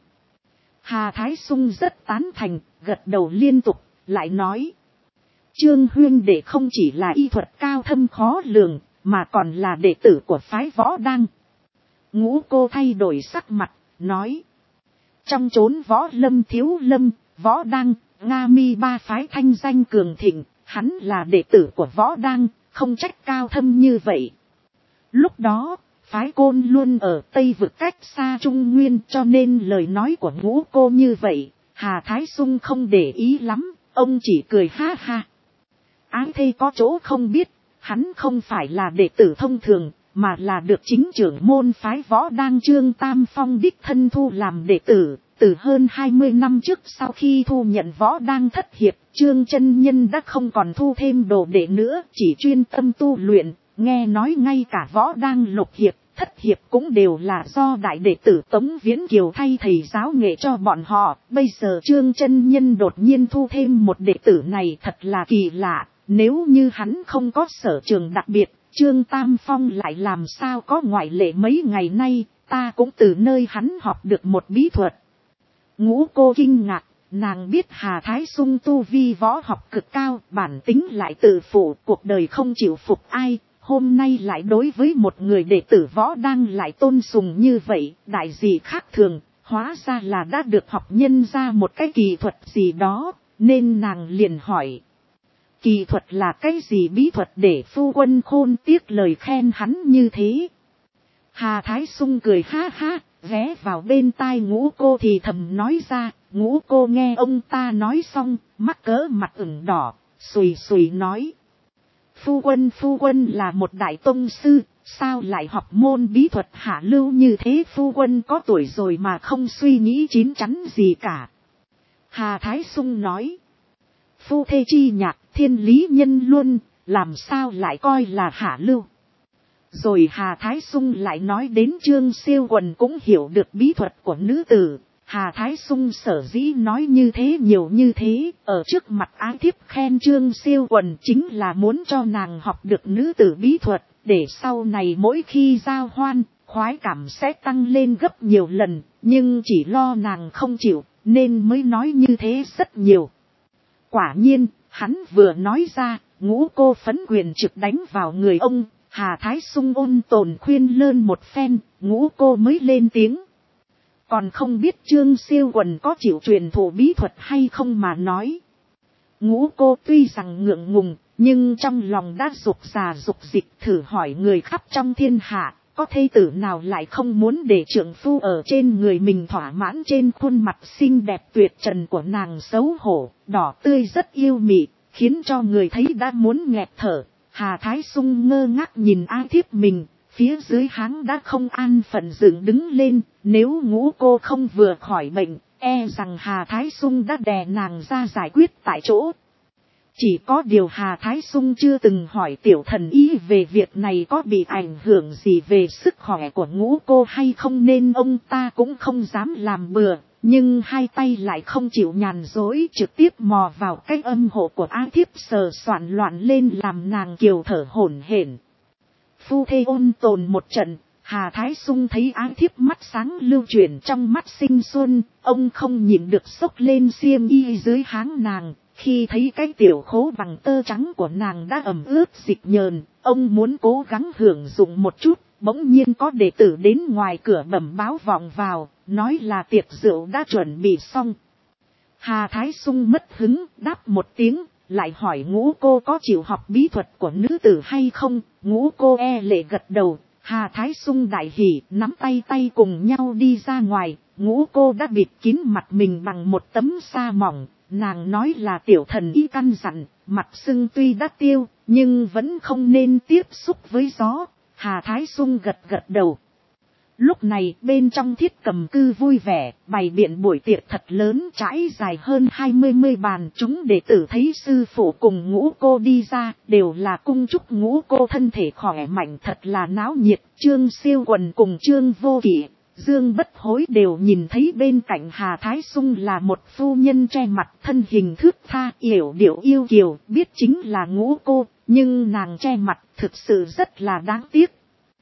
Hà Thái Sung rất tán thành, gật đầu liên tục, lại nói. Trương huynh đệ không chỉ là y thuật cao thâm khó lường, mà còn là đệ tử của phái Võ Đăng. Ngũ cô thay đổi sắc mặt, nói. Trong chốn Võ Lâm Thiếu Lâm, Võ Đăng, Nga Mi ba phái thanh danh cường thịnh, hắn là đệ tử của Võ Đăng, không trách cao thâm như vậy. Lúc đó, phái Côn luôn ở Tây vực cách xa Trung Nguyên, cho nên lời nói của ngũ cô như vậy, Hà Thái Sung không để ý lắm, ông chỉ cười ha ha. Ái thê có chỗ không biết, hắn không phải là đệ tử thông thường, mà là được chính trưởng môn phái Võ Đăng Trương Tam Phong đích thân thu làm đệ tử. Từ hơn 20 năm trước sau khi thu nhận Võ Đăng thất hiệp, Trương chân nhân đã không còn thu thêm đồ đệ nữa, chỉ chuyên tâm tu luyện. Nghe nói ngay cả Võ Đăng lục hiệp, thất hiệp cũng đều là do đại đệ tử Tống Viễn Kiều thay thầy giáo nghệ cho bọn họ. Bây giờ Trương chân nhân đột nhiên thu thêm một đệ tử này thật là kỳ lạ. Nếu như hắn không có sở trường đặc biệt, Trương Tam Phong lại làm sao có ngoại lệ. Mấy ngày nay, ta cũng từ nơi hắn học được một bí thuật. Ngũ cô kinh ngạc, nàng biết Hà Thái Sung tu vi võ học cực cao, bản tính lại tự phụ, cuộc đời không chịu phục ai. Hôm nay lại đối với một người đệ tử Võ Đăng lại tôn sùng như vậy, đại gì khác thường, hóa ra là đã được học nhân ra một cái kỳ thuật gì đó, nên nàng liền hỏi. Kỳ thuật là cái gì, bí thuật để phu quân khôn tiếc lời khen hắn như thế? Hà Thái Sung cười ha ha, ghé vào bên tai ngũ cô thì thầm nói ra. Ngũ cô nghe ông ta nói xong, mắc cỡ mặt ửng đỏ, sùi sùi nói. Phu quân là một đại tông sư, sao lại học môn bí thuật hạ lưu như thế? Phu quân có tuổi rồi mà không suy nghĩ chín chắn gì cả. Hà Thái Sung nói. Phu thê chi nhạc, thiên lý nhân luân, làm sao lại coi là hạ lưu? Rồi Hà Thái Sung lại nói đến Trương Siêu Quần cũng hiểu được bí thuật của nữ tử. Hà Thái Sung sở dĩ nói như thế nhiều như thế, ở trước mặt ái thiếp khen Trương Siêu Quần chính là muốn cho nàng học được nữ tử bí thuật, để sau này mỗi khi giao hoan, khoái cảm sẽ tăng lên gấp nhiều lần, nhưng chỉ lo nàng không chịu, nên mới nói như thế rất nhiều. Quả nhiên, hắn vừa nói ra, ngũ cô phấn quyền trực đánh vào người ông. Hà Thái Sung ôn tồn khuyên lơn một phen, ngũ cô mới lên tiếng. Còn không biết Trương Siêu Quần có chịu truyền thụ bí thuật hay không mà nói. Ngũ cô tuy rằng ngượng ngùng, nhưng trong lòng đã dục già dục dịch thử hỏi người khắp trong thiên hạ, có thê tử nào lại không muốn để trượng phu ở trên người mình thỏa mãn. Trên khuôn mặt xinh đẹp tuyệt trần của nàng xấu hổ, đỏ tươi rất yêu mị, khiến cho người thấy đã muốn nghẹt thở. Hà Thái Sung ngơ ngác nhìn ái thiếp mình, phía dưới háng đã không an phận dựng đứng lên, nếu ngũ cô không vừa khỏi bệnh, e rằng Hà Thái Sung đã đè nàng ra giải quyết tại chỗ. Chỉ có điều Hà Thái Sung chưa từng hỏi tiểu thần y về việc này có bị ảnh hưởng gì về sức khỏe của ngũ cô hay không, nên ông ta cũng không dám làm bừa. Nhưng hai tay lại không chịu nhàn dối, trực tiếp mò vào cái âm hộ của ái thiếp sờ soạn loạn lên làm nàng kiều thở hổn hển. Phu thê ôn tồn một trận, Hà Thái Sung thấy ái thiếp mắt sáng lưu chuyển trong mắt sinh xuân, ông không nhịn được xốc lên xiêm y dưới háng nàng. Khi thấy cái tiểu khố bằng tơ trắng của nàng đã ẩm ướt dịch nhờn, ông muốn cố gắng hưởng dụng một chút, bỗng nhiên có đệ tử đến ngoài cửa bẩm báo vọng vào, nói là tiệc rượu đã chuẩn bị xong. Hà Thái Sung mất hứng, đáp một tiếng, lại hỏi Ngũ cô có chịu học bí thuật của nữ tử hay không. Ngũ cô lệ gật đầu. Hà Thái Sung đại hỉ, nắm tay cùng nhau đi ra ngoài. Ngũ cô đã bịt kín mặt mình bằng một tấm sa mỏng. Nàng nói là tiểu thần y căn dặn, mặt sưng tuy đã tiêu, nhưng vẫn không nên tiếp xúc với gió. Hà Thái Sung gật đầu. Lúc này bên trong Thiết Cầm Cư vui vẻ, bày biện buổi tiệc thật lớn, trải dài hơn 20 bàn. Chúng đệ tử thấy sư phụ cùng Ngũ cô đi ra, đều là cung chúc Ngũ cô thân thể khỏe mạnh, thật là náo nhiệt. Trương Siêu Quần cùng Trương Vô Kỵ, Dương Bất Hối đều nhìn thấy bên cạnh Hà Thái Sung là một phu nhân che mặt, thân hình thướt tha, yểu điệu yêu kiều, biết chính là Ngũ cô, nhưng nàng che mặt thực sự rất là đáng tiếc.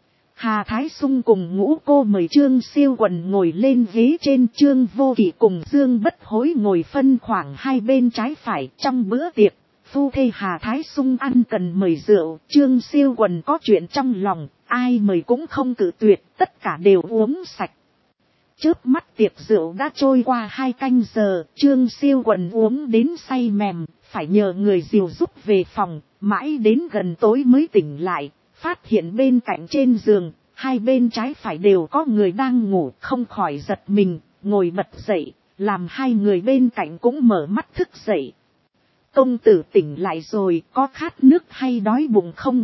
Hà Thái Sung cùng Ngũ cô mời Trương Siêu Quần ngồi lên ghế trên, Trương Vô Kỵ cùng Dương Bất Hối ngồi phân khoảng hai bên trái phải. Trong bữa tiệc, phu thê Hà Thái Sung ăn cần mời rượu, Trương Siêu Quần có chuyện trong lòng, ai mời cũng không cự tuyệt, tất cả đều uống sạch. Chớp mắt tiệc rượu đã trôi qua 2 canh giờ, Trương Siêu Quần uống đến say mềm, phải nhờ người dìu giúp về phòng, mãi đến gần tối mới tỉnh lại. Phát hiện bên cạnh trên giường, hai bên trái phải đều có người đang ngủ, không khỏi giật mình, ngồi bật dậy, làm hai người bên cạnh cũng mở mắt thức dậy. Công tử tỉnh lại rồi, có khát nước hay đói bụng không?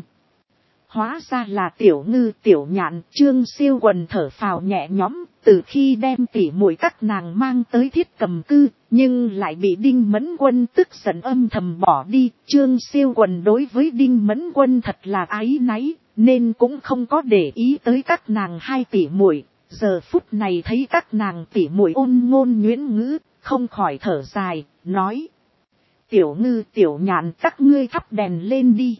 Hóa ra là Tiểu Ngư Tiểu Nhạn. Trương Siêu Quần thở phào nhẹ nhõm, từ khi đem tỉ muội các nàng mang tới Thiết Cầm Cư, nhưng lại bị Đinh Mẫn Quân tức giận âm thầm bỏ đi. Trương Siêu Quần đối với Đinh Mẫn Quân thật là áy náy, nên cũng không có để ý tới các nàng hai tỉ muội. Giờ phút này thấy các nàng tỉ muội ôn ngôn nhuyễn ngữ, không khỏi thở dài, nói: Tiểu Ngư Tiểu Nhạn, các ngươi thắp đèn lên đi.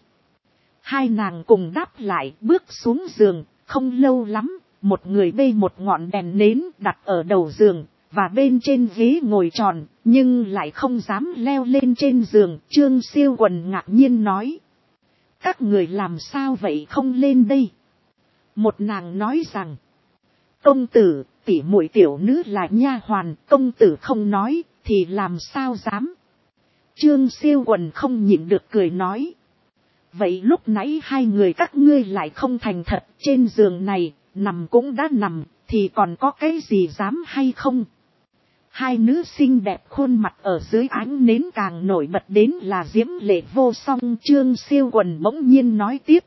Hai nàng cùng đáp lại, bước xuống giường. Không lâu lắm, một người bê một ngọn đèn nến đặt ở đầu giường, và bên trên ghế ngồi tròn, nhưng lại không dám leo lên trên giường. Trương Siêu Quần ngạc nhiên nói: các người làm sao vậy không lên đây? Một nàng nói rằng: công tử, tỷ muội tiểu nữ là nha hoàn, công tử không nói, thì làm sao dám? Trương Siêu Quần không nhịn được cười nói: vậy lúc nãy hai người các ngươi lại không thành thật, trên giường này, nằm cũng đã nằm, thì còn có cái gì dám hay không? Hai nữ xinh đẹp khuôn mặt ở dưới ánh nến càng nổi bật đến là diễm lệ vô song. Trương Siêu Quần bỗng nhiên nói tiếp: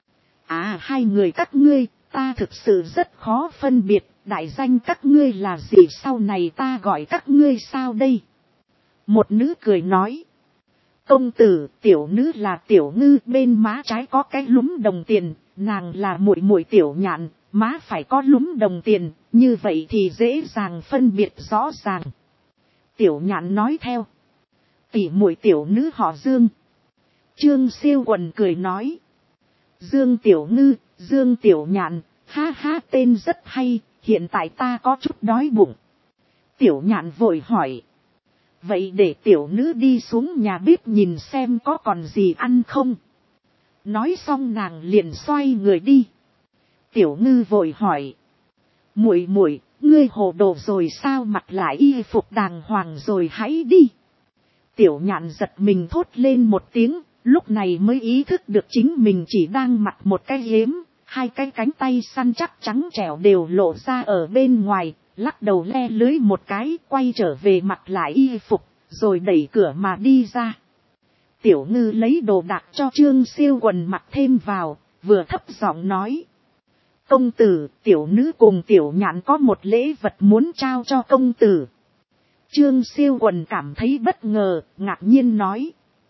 hai người các ngươi, ta thực sự rất khó phân biệt, đại danh các ngươi là gì, sau này ta gọi các ngươi sao đây? Một nữ cười nói: công tử, tiểu nữ là Tiểu Ngư, bên má trái có cái lúm đồng tiền, nàng là muội muội Tiểu Nhạn, má phải có lúm đồng tiền, như vậy thì dễ dàng phân biệt rõ ràng. Tiểu Nhạn nói theo: tỷ muội tiểu nữ họ Dương. Trương Siêu Quần cười nói: Dương Tiểu Ngư, Dương Tiểu Nhạn, ha ha, tên rất hay, hiện tại ta có chút đói bụng. Tiểu Nhạn vội hỏi: vậy để tiểu nữ đi xuống nhà bếp nhìn xem có còn gì ăn không? Nói xong nàng liền xoay người đi. Tiểu Ngư vội hỏi: muội muội, ngươi hồ đồ rồi sao, mặc lại y phục đàng hoàng rồi hãy đi. Tiểu Nhạn giật mình thốt lên một tiếng, lúc này mới ý thức được chính mình chỉ đang mặc một cái yếm, hai cái cánh tay săn chắc trắng trẻo đều lộ ra ở bên ngoài. Lắc đầu le lưới một cái, quay trở về mặc lại y phục, rồi đẩy cửa mà đi ra. Tiểu Ngư lấy đồ đạc cho Trương Siêu Quần mặc thêm vào, vừa thấp giọng nói: công tử, tiểu nữ cùng Tiểu Nhạn có một lễ vật muốn trao cho công tử. Trương Siêu Quần cảm thấy bất ngờ, ngạc nhiên nói: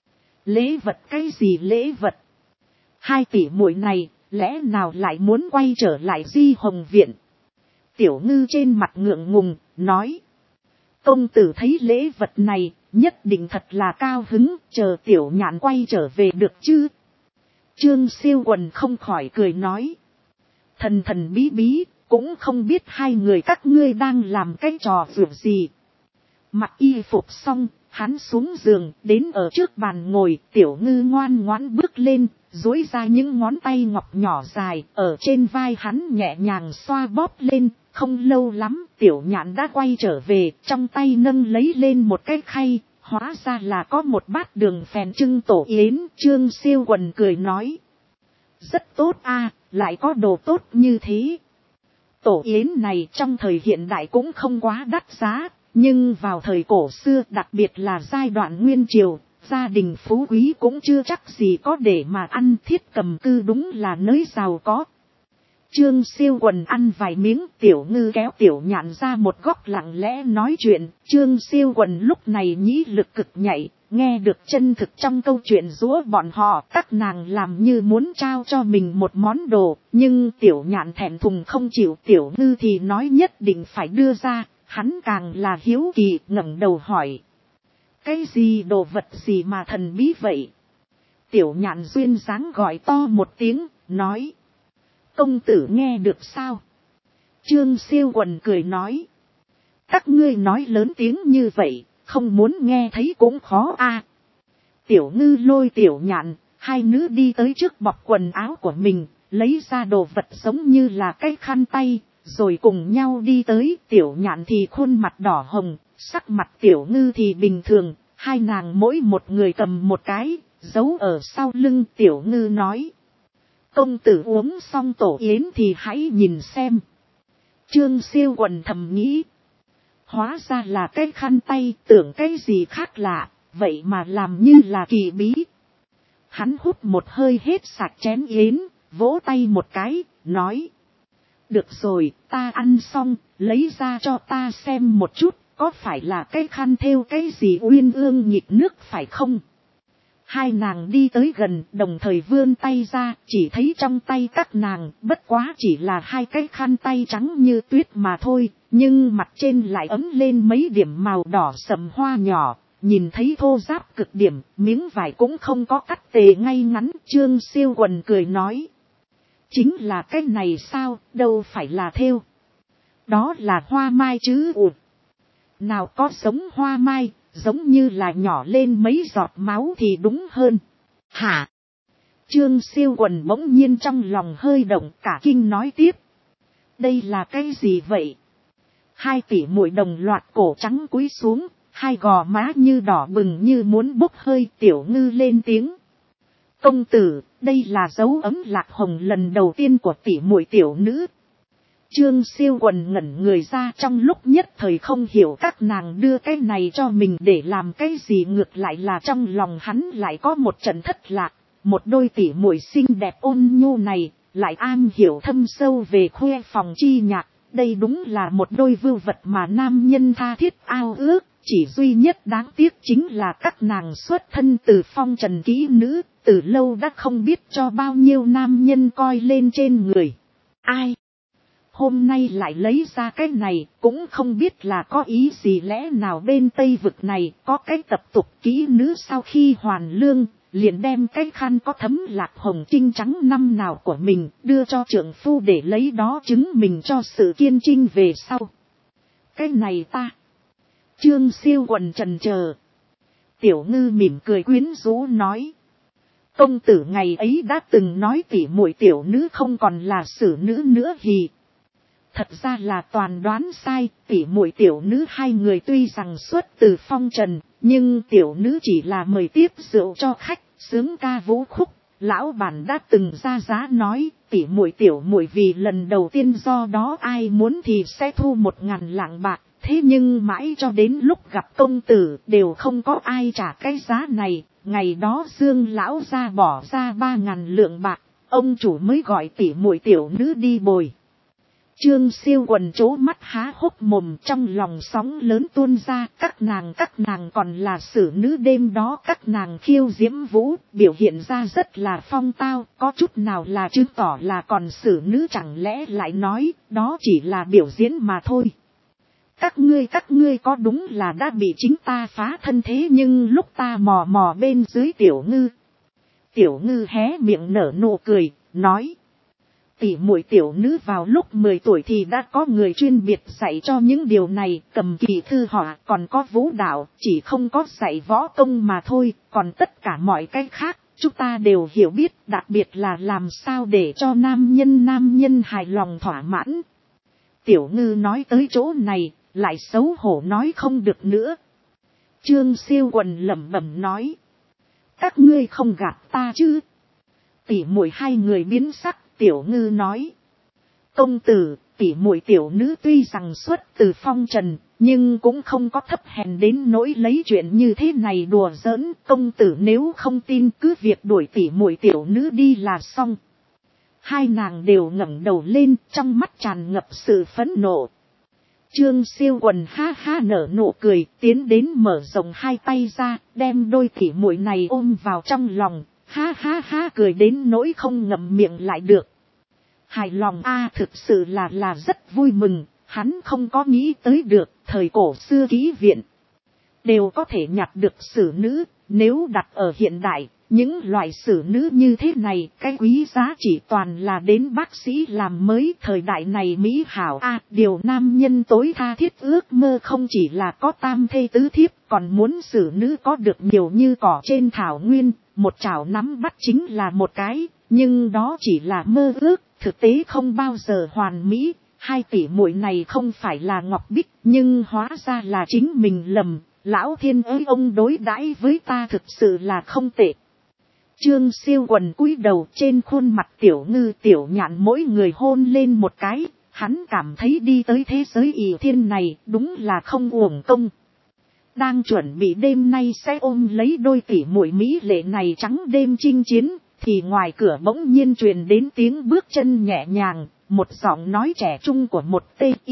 lễ vật, cái gì lễ vật? Hai tỷ muội này, lẽ nào lại muốn quay trở lại Di Hồng Viện? Tiểu Ngư trên mặt ngượng ngùng, nói: công tử thấy lễ vật này, nhất định thật là cao hứng, chờ Tiểu Nhạn quay trở về được chứ? Trương Siêu Quần không khỏi cười nói: thần thần bí bí, cũng không biết hai người các ngươi đang làm cái trò vượt gì. Mặc y phục xong, Hắn xuống giường, đến ở trước bàn ngồi, Tiểu Ngư ngoan ngoãn bước lên, duỗi ra những ngón tay ngọc nhỏ dài, ở trên vai hắn nhẹ nhàng xoa bóp lên. Không lâu lắm, Tiểu Nhạn đã quay trở về, trong tay nâng lấy lên một cái khay, hóa ra là có một bát đường phèn trưng tổ yến. Trương Siêu Quần cười nói, rất tốt a, lại có đồ tốt như thế. Tổ yến này trong thời hiện đại cũng không quá đắt giá, nhưng vào thời cổ xưa, đặc biệt là giai đoạn Nguyên Triều, gia đình phú quý cũng chưa chắc gì có để mà ăn. Thiết Cầm Cư đúng là nơi giàu có. Trương Siêu Quần ăn vài miếng, Tiểu Ngư kéo Tiểu Nhạn ra một góc lặng lẽ nói chuyện. Trương Siêu Quần lúc này nhĩ lực cực nhạy, nghe được chân thực trong câu chuyện giữa bọn họ. Các nàng làm như muốn trao cho mình một món đồ, nhưng Tiểu Nhạn thẹn thùng không chịu. Tiểu Ngư thì nói nhất định phải đưa ra, hắn càng là hiếu kỳ, ngẩng đầu hỏi, cái gì đồ vật gì mà thần bí vậy? Tiểu Nhạn duyên dáng gọi to một tiếng, nói, công tử nghe được sao? Trương Siêu Quần cười nói, các ngươi nói lớn tiếng như vậy, không muốn nghe thấy cũng khó a. Tiểu Ngư lôi Tiểu Nhạn, hai nữ đi tới trước bọc quần áo của mình, lấy ra đồ vật giống như là cái khăn tay, rồi cùng nhau đi tới. Tiểu Nhạn thì khuôn mặt đỏ hồng, sắc mặt Tiểu Ngư thì bình thường, hai nàng mỗi một người cầm một cái, giấu ở sau lưng. Tiểu Ngư nói, công tử uống xong tổ yến thì hãy nhìn xem. Trương Siêu Quần thầm nghĩ, hóa ra là cái khăn tay, tưởng cái gì khác lạ, vậy mà làm như là kỳ bí. Hắn hút một hơi hết sạch chén yến, vỗ tay một cái, nói, được rồi, ta ăn xong, lấy ra cho ta xem một chút, có phải là cái khăn thêu cái gì uyên ương nhịp nước phải không? Hai nàng đi tới gần, đồng thời vươn tay ra, chỉ thấy trong tay các nàng, bất quá chỉ là hai cái khăn tay trắng như tuyết mà thôi, nhưng mặt trên lại ấm lên mấy điểm màu đỏ sầm hoa nhỏ, nhìn thấy thô ráp cực điểm, miếng vải cũng không có cắt tề ngay ngắn. Trương Siêu Quần cười nói, chính là cái này sao, đâu phải là thêu. Đó là hoa mai chứ. Nào có giống hoa mai, giống như là nhỏ lên mấy giọt máu thì đúng hơn. Hả? Trương Siêu Quần bỗng nhiên trong lòng hơi động, cả kinh nói tiếp, đây là cái gì vậy? Hai tỷ muội đồng loạt cổ trắng cúi xuống, hai gò má như đỏ bừng như muốn bốc hơi. Tiểu Ngư lên tiếng, công tử, đây là dấu ấm lạc hồng lần đầu tiên của tỷ muội tiểu nữ. Trương Siêu Quần ngẩn người ra, trong lúc nhất thời không hiểu các nàng đưa cái này cho mình để làm cái gì, ngược lại là trong lòng hắn lại có một trận thất lạc. Một đôi tỷ muội xinh đẹp ôn nhu này, lại am hiểu thâm sâu về khuê phòng chi nhạc. Đây đúng là một đôi vưu vật mà nam nhân tha thiết ao ước, chỉ duy nhất đáng tiếc chính là các nàng xuất thân từ phong trần kỹ nữ, từ lâu đã không biết cho bao nhiêu nam nhân coi lên trên người. Ai? Hôm nay lại lấy ra cái này, cũng không biết là có ý gì. Lẽ nào bên Tây vực này có cái tập tục kỹ nữ sau khi hoàn lương, liền đem cái khăn có thấm lạc hồng trinh trắng năm nào của mình đưa cho trượng phu để lấy đó chứng mình cho sự kiên trinh về sau. Cái này ta. Trương Siêu Quần chần chờ. Tiểu Ngư mỉm cười quyến rũ nói, công tử ngày ấy đã từng nói tỷ muội tiểu nữ không còn là xử nữ nữa hì. Thật ra là toàn đoán sai, tỷ muội tiểu nữ hai người tuy rằng xuất từ phong trần, nhưng tiểu nữ chỉ là mời tiếp rượu cho khách, sướng ca vũ khúc. Lão bản đã từng ra giá nói, tỷ muội tiểu muội vì lần đầu tiên do đó ai muốn thì sẽ thu 1.000 lạng bạc. Thế nhưng mãi cho đến lúc gặp công tử đều không có ai trả cái giá này. Ngày đó Dương lão ra bỏ ra 3.000 lượng bạc, ông chủ mới gọi tỷ muội tiểu nữ đi bồi. Trương Siêu Quần trố mắt há hốc mồm, trong lòng sóng lớn tuôn ra. Các nàng còn là xử nữ đêm đó các nàng khiêu diễm vũ, biểu hiện ra rất là phong tao, có chút nào là chứng tỏ là còn xử nữ, chẳng lẽ lại nói đó chỉ là biểu diễn mà thôi. Các ngươi có đúng là đã bị chính ta phá thân thế, nhưng lúc ta mò mò bên dưới Tiểu Ngư. Tiểu Ngư hé miệng nở nụ cười, nói, Tỷ muội tiểu nữ vào lúc 10 tuổi thì đã có người chuyên biệt dạy cho những điều này, cầm kỳ thư họa, còn có vũ đạo, chỉ không có dạy võ công mà thôi, còn tất cả mọi cái khác, chúng ta đều hiểu biết, đặc biệt là làm sao để cho nam nhân hài lòng thỏa mãn. Tiểu Ngư nói tới chỗ này, lại xấu hổ nói không được nữa. Trương Siêu Quần lẩm bẩm nói. Các ngươi không gạt ta chứ? Tỷ muội hai người biến sắc. Tiểu Ngư nói. Công tử, tỷ muội tiểu nữ tuy rằng xuất từ phong trần, nhưng cũng không có thấp hèn đến nỗi lấy chuyện như thế này đùa giỡn. Công tử nếu không tin cứ việc đuổi tỷ muội tiểu nữ đi là xong. Hai nàng đều ngẩng đầu lên, trong mắt tràn ngập sự phẫn nộ. Trương Siêu Quần ha ha nở nụ cười, tiến đến mở rộng hai tay ra, đem đôi tỷ muội này ôm vào trong lòng. Ha ha ha cười đến nỗi không ngậm miệng lại được. Hài lòng thực sự là rất vui mừng, hắn không có nghĩ tới được, thời cổ xưa kỹ viện đều có thể nhặt được sử nữ, nếu đặt ở hiện đại, những loại sử nữ như thế này, cái quý giá chỉ toàn là đến bác sĩ làm mới. Thời đại này mỹ hảo điều nam nhân tối tha thiết ước mơ không chỉ là có tam thê tứ thiếp, còn muốn sử nữ có được nhiều như cỏ trên thảo nguyên, một chảo nắm bắt chính là một cái, nhưng đó chỉ là mơ ước, thực tế không bao giờ hoàn mỹ. Hai tỷ muội này không phải là Ngọc Bích, nhưng hóa ra là chính mình lầm. Lão thiên ơi, ông đối đãi với ta thực sự là không tệ. Trương Siêu Quần cúi đầu, trên khuôn mặt Tiểu Ngư Tiểu Nhạn mỗi người hôn lên một cái, hắn cảm thấy đi tới thế giới ỷ thiên này đúng là không uổng công. Đang chuẩn bị đêm nay sẽ ôm lấy đôi tỷ muội mỹ lệ này trắng đêm chinh chiến, thì ngoài cửa bỗng nhiên truyền đến tiếng bước chân nhẹ nhàng, một giọng nói trẻ trung của một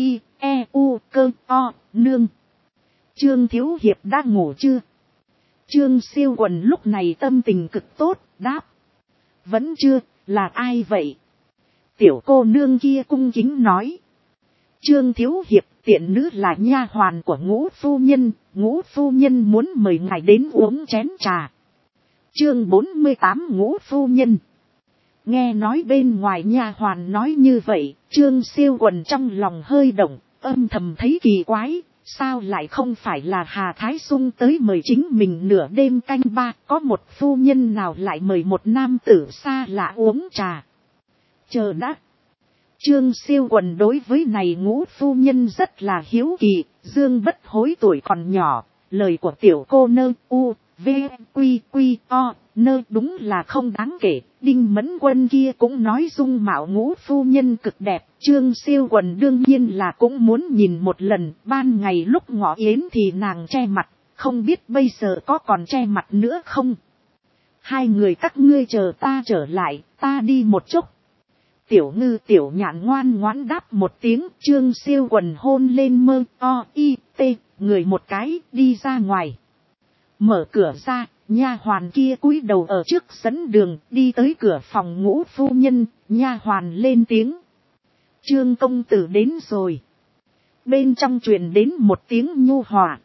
T-I-E-U-Cơ-O nương. Trương Thiếu Hiệp đã ngủ chưa? Trương Siêu Quần lúc này tâm tình cực tốt, đáp. Vẫn chưa, là ai vậy? Tiểu cô nương kia cung kính nói. Trương Thiếu Hiệp, tiện nữ là nha hoàn của Ngũ phu nhân, Ngũ phu nhân muốn mời ngài đến uống chén trà. Chương 48 Ngũ phu nhân. Nghe nói bên ngoài nha hoàn nói như vậy, Trương Siêu Quần trong lòng hơi động, âm thầm thấy kỳ quái. Sao lại không phải là Hà Thái Sung tới mời chính mình nửa đêm canh ba, có một phu nhân nào lại mời một nam tử xa lạ uống trà. Chờ đã. Trương Siêu Quần đối với này Ngũ phu nhân rất là hiếu kỳ, Dương bất hối tuổi còn nhỏ, lời của tiểu cô nơ u, v, quy quy o, nơ đúng là không đáng kể. Đinh Mẫn Quân kia cũng nói dung mạo Ngũ phu nhân cực đẹp. Trương Siêu Quần đương nhiên là cũng muốn nhìn một lần. Ban ngày lúc ngọ yến thì nàng che mặt, không biết bây giờ có còn che mặt nữa không. Hai người các ngươi chờ ta trở lại, ta đi một chút. Tiểu Ngư Tiểu Nhạn ngoan ngoãn đáp một tiếng. Trương Siêu Quần hôn lên mơ o i t người một cái, đi ra ngoài. Mở cửa ra, nha hoàn kia cúi đầu ở trước dẫn đường, đi tới cửa phòng Ngũ phu nhân. Nha hoàn lên tiếng. Trương công tử đến rồi. Bên trong truyền đến một tiếng nhu hòa.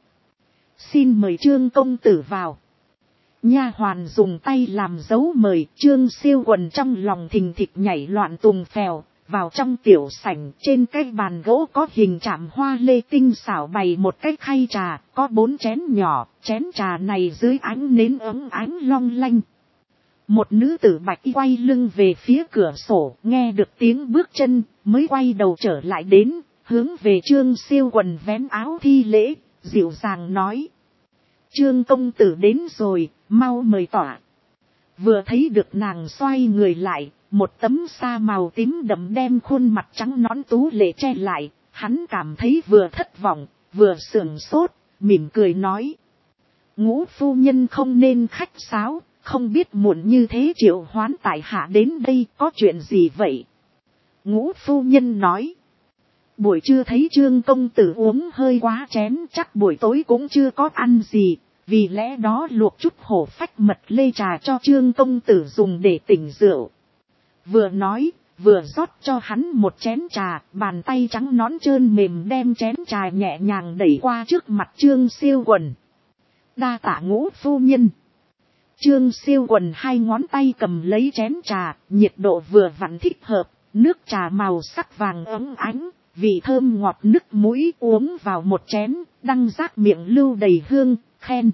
Xin mời Trương công tử vào. Nha hoàn dùng tay làm dấu mời. Trương Siêu Quần trong lòng thình thịch nhảy loạn tùng phèo. Vào trong tiểu sảnh, trên cái bàn gỗ có hình chạm hoa lê tinh xảo bày một cái khay trà, có 4 chén nhỏ, chén trà này dưới ánh nến ấm ánh long lanh. Một nữ tử bạch y quay lưng về phía cửa sổ, nghe được tiếng bước chân, mới quay đầu trở lại đến, hướng về Trương Siêu Quần vén áo thi lễ, dịu dàng nói. Trương công tử đến rồi, mau mời tỏa. Vừa thấy được nàng xoay người lại, một tấm sa màu tím đậm đem khuôn mặt trắng nõn tú lệ che lại, hắn cảm thấy vừa thất vọng, vừa sưởng sốt, mỉm cười nói. Ngũ phu nhân không nên khách sáo, không biết muộn như thế triệu hoán tại hạ đến đây có chuyện gì vậy? Ngũ phu nhân nói. Buổi trưa thấy Trương công tử uống hơi quá chén, chắc buổi tối cũng chưa có ăn gì. Vì lẽ đó luộc chút hổ phách mật lê trà cho Trương công tử dùng để tỉnh rượu. Vừa nói, vừa rót cho hắn một chén trà, bàn tay trắng nõn trơn mềm đem chén trà nhẹ nhàng đẩy qua trước mặt Trương Siêu Quần. Đa tạ Ngũ phu nhân. Trương Siêu Quần hai ngón tay cầm lấy chén trà, nhiệt độ vừa vặn thích hợp, nước trà màu sắc vàng óng ánh, vị thơm ngọt nức mũi, uống vào một chén, đăng giác miệng lưu đầy hương, khen.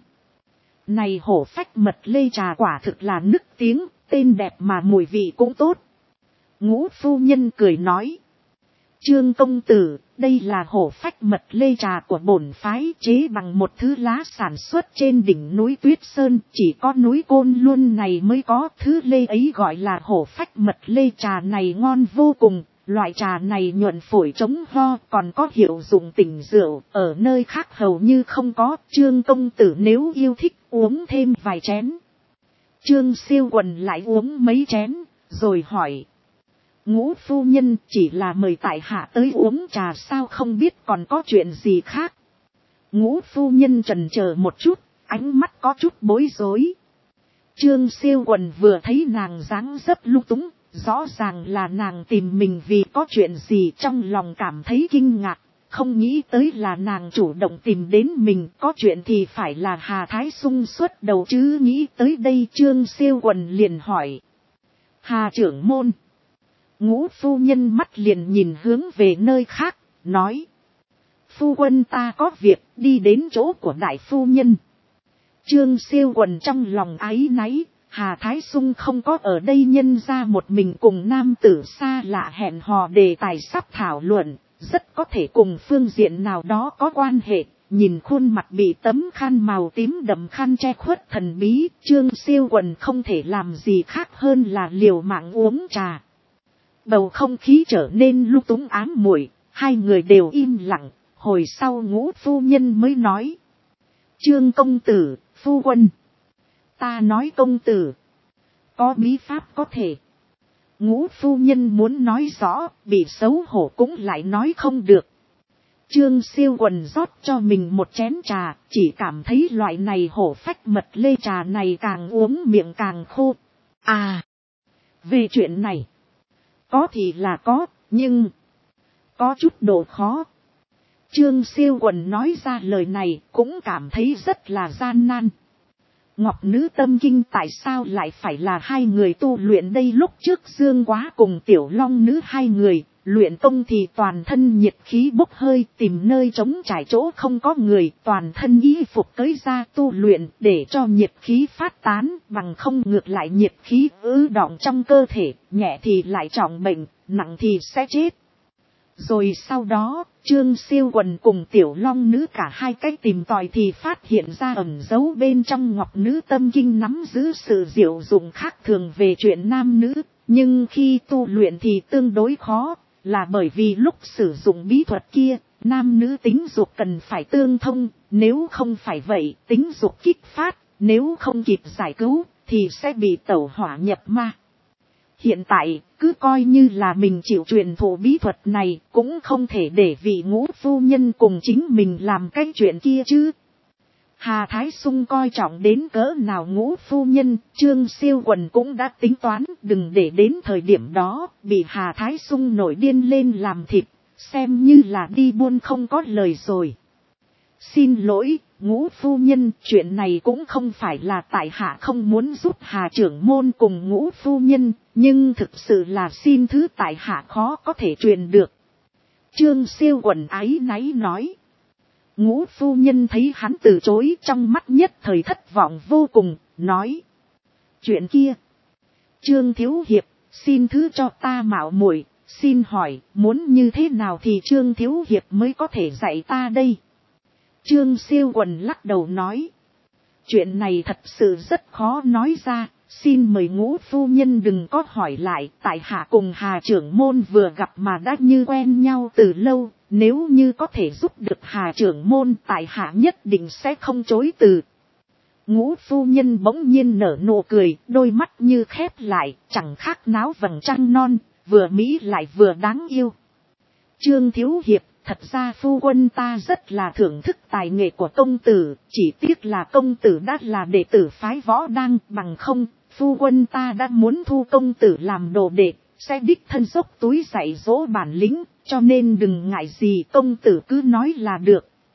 Này hổ phách mật lê trà quả thực là nức tiếng, tên đẹp mà mùi vị cũng tốt. Ngũ phu nhân cười nói. Trương công tử, đây là hổ phách mật lê trà của bổn phái, chế bằng một thứ lá sản xuất trên đỉnh núi Tuyết Sơn, chỉ có núi Côn Luân này mới có. Thứ lê ấy gọi là hổ phách mật lê, trà này ngon vô cùng, loại trà này nhuận phổi chống ho, còn có hiệu dụng tỉnh rượu, ở nơi khác hầu như không có. Trương công tử nếu yêu thích uống thêm vài chén. Trương Siêu Quần lại uống mấy chén, rồi hỏi. Ngũ phu nhân chỉ là mời tại hạ tới uống trà sao, không biết còn có chuyện gì khác. Ngũ phu nhân chần chờ một chút, ánh mắt có chút bối rối. Trương Siêu Quần vừa thấy nàng dáng dấp lung túng, rõ ràng là nàng tìm mình vì có chuyện gì, trong lòng cảm thấy kinh ngạc, không nghĩ tới là nàng chủ động tìm đến mình, có chuyện thì phải là Hà Thái Sung xuất đầu chứ. Nghĩ tới đây Trương Siêu Quần liền hỏi. Hà trưởng môn. Ngũ phu nhân mắt liền nhìn hướng về nơi khác, nói. Phu quân ta có việc, đi đến chỗ của đại phu nhân. Trương Siêu Quần trong lòng áy náy, Hà Thái Sung không có ở đây, nhân ra một mình cùng nam tử xa lạ hẹn hò đề tài sắp thảo luận, rất có thể cùng phương diện nào đó có quan hệ. Nhìn khuôn mặt bị tấm khăn màu tím đậm khăn che khuất thần bí, Trương Siêu Quần không thể làm gì khác hơn là liều mạng uống trà. Bầu không khí trở nên lung túng ám muội, hai người đều im lặng, hồi sau Ngũ phu nhân mới nói. Trương công tử, phu quân. Ta nói công tử. Có bí pháp có thể. Ngũ phu nhân muốn nói rõ, bị xấu hổ cũng lại nói không được. Trương Siêu Quần rót cho mình một chén trà, chỉ cảm thấy loại này hổ phách mật lê trà này càng uống miệng càng khô. À, về chuyện này. Có thì là có, nhưng có chút độ khó. Trương Siêu Quần nói ra lời này cũng cảm thấy rất là gian nan. Ngọc Nữ Tâm Kinh tại sao lại phải là hai người tu luyện đây? Lúc trước Dương Quá cùng Tiểu Long Nữ hai người luyện công thì toàn thân nhiệt khí bốc hơi, tìm nơi trống trải chỗ không có người, toàn thân y phục cởi ra tu luyện để cho nhiệt khí phát tán, bằng không ngược lại nhiệt khí ứ đọng trong cơ thể, nhẹ thì lại trọng bệnh, nặng thì sẽ chết. Rồi sau đó, Trương Siêu Quần cùng Tiểu Long Nữ cả hai cách tìm tòi thì phát hiện ra ẩn giấu bên trong Ngọc Nữ Tâm Kinh nắm giữ sự diệu dụng khác thường về chuyện nam nữ, nhưng khi tu luyện thì tương đối khó, là bởi vì lúc sử dụng bí thuật kia, nam nữ tính dục cần phải tương thông, nếu không phải vậy, tính dục kích phát, nếu không kịp giải cứu, thì sẽ bị tẩu hỏa nhập ma. Hiện tại, cứ coi như là mình chịu truyền thụ bí thuật này, cũng không thể để vị Ngũ phu nhân cùng chính mình làm cái chuyện kia chứ. Hà Thái Sung coi trọng đến cỡ nào Ngũ phu nhân, Trương Siêu Quần cũng đã tính toán, đừng để đến thời điểm đó, bị Hà Thái Sung nổi điên lên làm thịt, xem như là đi buôn không có lời rồi. Xin lỗi, Ngũ phu nhân, chuyện này cũng không phải là tại hạ không muốn giúp Hà trưởng môn cùng Ngũ phu nhân, nhưng thực sự là xin thứ tại hạ khó có thể truyền được. Trương Siêu Quần áy náy nói. Ngũ phu nhân thấy hắn từ chối, trong mắt nhất thời thất vọng vô cùng, nói. Chuyện kia. Trương Thiếu Hiệp, xin thứ cho ta mạo muội, xin hỏi, muốn như thế nào thì Trương Thiếu Hiệp mới có thể dạy ta đây? Trương Siêu Quần lắc đầu nói. Chuyện này thật sự rất khó nói ra, xin mời Ngũ phu nhân đừng có hỏi lại, tại hạ cùng Hà trưởng môn vừa gặp mà đã như quen nhau từ lâu, nếu như có thể giúp được Hà trưởng môn tại hạ nhất định sẽ không chối từ. Ngũ phu nhân bỗng nhiên nở nụ cười, đôi mắt như khép lại, chẳng khác náo vầng trăng non, vừa mỹ lại vừa đáng yêu. Trương Thiếu Hiệp, thật ra phu quân ta rất là thưởng thức tài nghệ của công tử, chỉ tiếc là công tử đã là đệ tử phái Võ Đăng, bằng không, phu quân ta đã muốn thu công tử làm đồ đệ, sẽ đích thân dốc túi dạy dỗ bản lĩnh, cho nên đừng ngại gì, công tử cứ nói là được.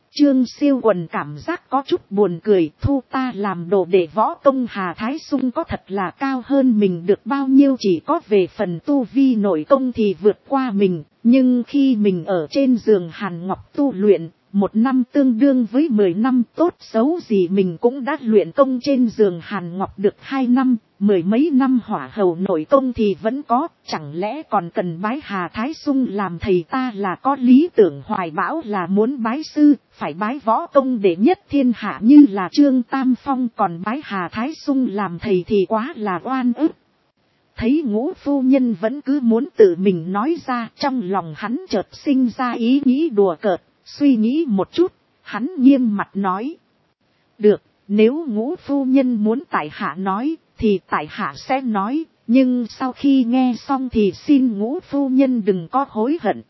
Trương Siêu Quần cảm giác có chút buồn cười, thu ta làm đồ để võ công Hà Thái Sung có thật là cao hơn mình được bao nhiêu, chỉ có về phần tu vi nội công thì vượt qua mình, nhưng khi mình ở trên giường Hàn Ngọc tu luyện, 1 năm tương đương với 10 năm, tốt xấu gì mình cũng đã luyện công trên giường Hàn Ngọc được 2 năm, 10 mấy năm hỏa hầu nội công thì vẫn có, chẳng lẽ còn cần bái Hà Thái Sung làm thầy? Ta là có lý tưởng hoài bão là muốn bái sư, phải bái võ công đệ nhất thiên hạ như là Trương Tam Phong, còn bái Hà Thái Sung làm thầy thì quá là oan ức. Thấy Ngũ phu nhân vẫn cứ muốn tự mình nói ra, trong lòng hắn chợt sinh ra ý nghĩ đùa cợt, suy nghĩ một chút, hắn nghiêm mặt nói. Được, nếu Ngũ phu nhân muốn tại hạ nói, thì tại hạ sẽ nói, nhưng sau khi nghe xong thì xin Ngũ phu nhân đừng có hối hận.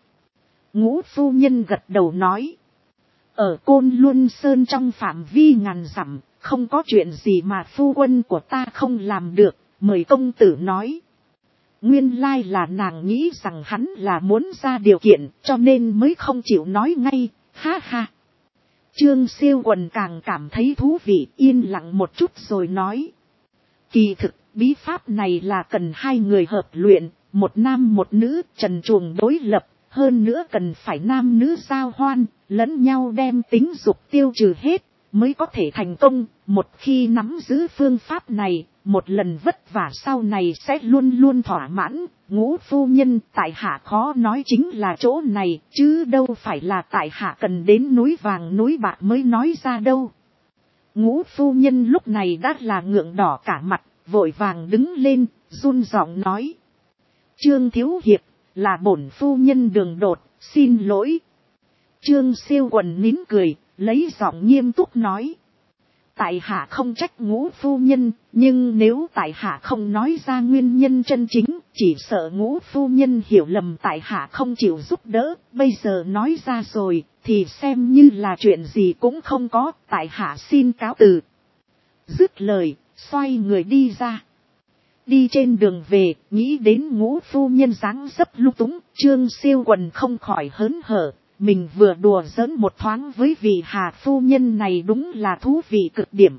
Ngũ phu nhân gật đầu nói. Ở Côn Luân Sơn trong phạm vi ngàn dặm, không có chuyện gì mà phu quân của ta không làm được, mời công tử nói. Nguyên lai là nàng nghĩ rằng hắn là muốn ra điều kiện, cho nên mới không chịu nói ngay, ha ha. Trương Siêu Quần càng cảm thấy thú vị, yên lặng một chút rồi nói. Kỳ thực, bí pháp này là cần 2 người hợp luyện, 1 nam 1 nữ, trần truồng đối lập, hơn nữa cần phải nam nữ giao hoan, lẫn nhau đem tính dục tiêu trừ hết, mới có thể thành công. Một khi nắm giữ phương pháp này, một lần vất vả sau này sẽ luôn luôn thỏa mãn. Ngũ phu nhân, tại hạ khó nói chính là chỗ này, chứ đâu phải là tại hạ cần đến núi vàng núi bạc mới nói ra đâu. Ngũ phu nhân lúc này đã là ngượng đỏ cả mặt, vội vàng đứng lên, run giọng nói. Trương thiếu hiệp, là bổn phu nhân đường đột, xin lỗi. Trương Siêu Quần nín cười, lấy giọng nghiêm túc nói. Tại hạ không trách Ngũ phu nhân, nhưng nếu tại hạ không nói ra nguyên nhân chân chính, chỉ sợ Ngũ phu nhân hiểu lầm tại hạ không chịu giúp đỡ, bây giờ nói ra rồi, thì xem như là chuyện gì cũng không có, tại hạ xin cáo từ. Dứt lời, xoay người đi ra. Đi trên đường về, nghĩ đến Ngũ phu nhân dáng dấp lung túng, Trương Siêu Quần không khỏi hớn hở. Mình vừa đùa giỡn một thoáng với vị Hà phu nhân này đúng là thú vị cực điểm.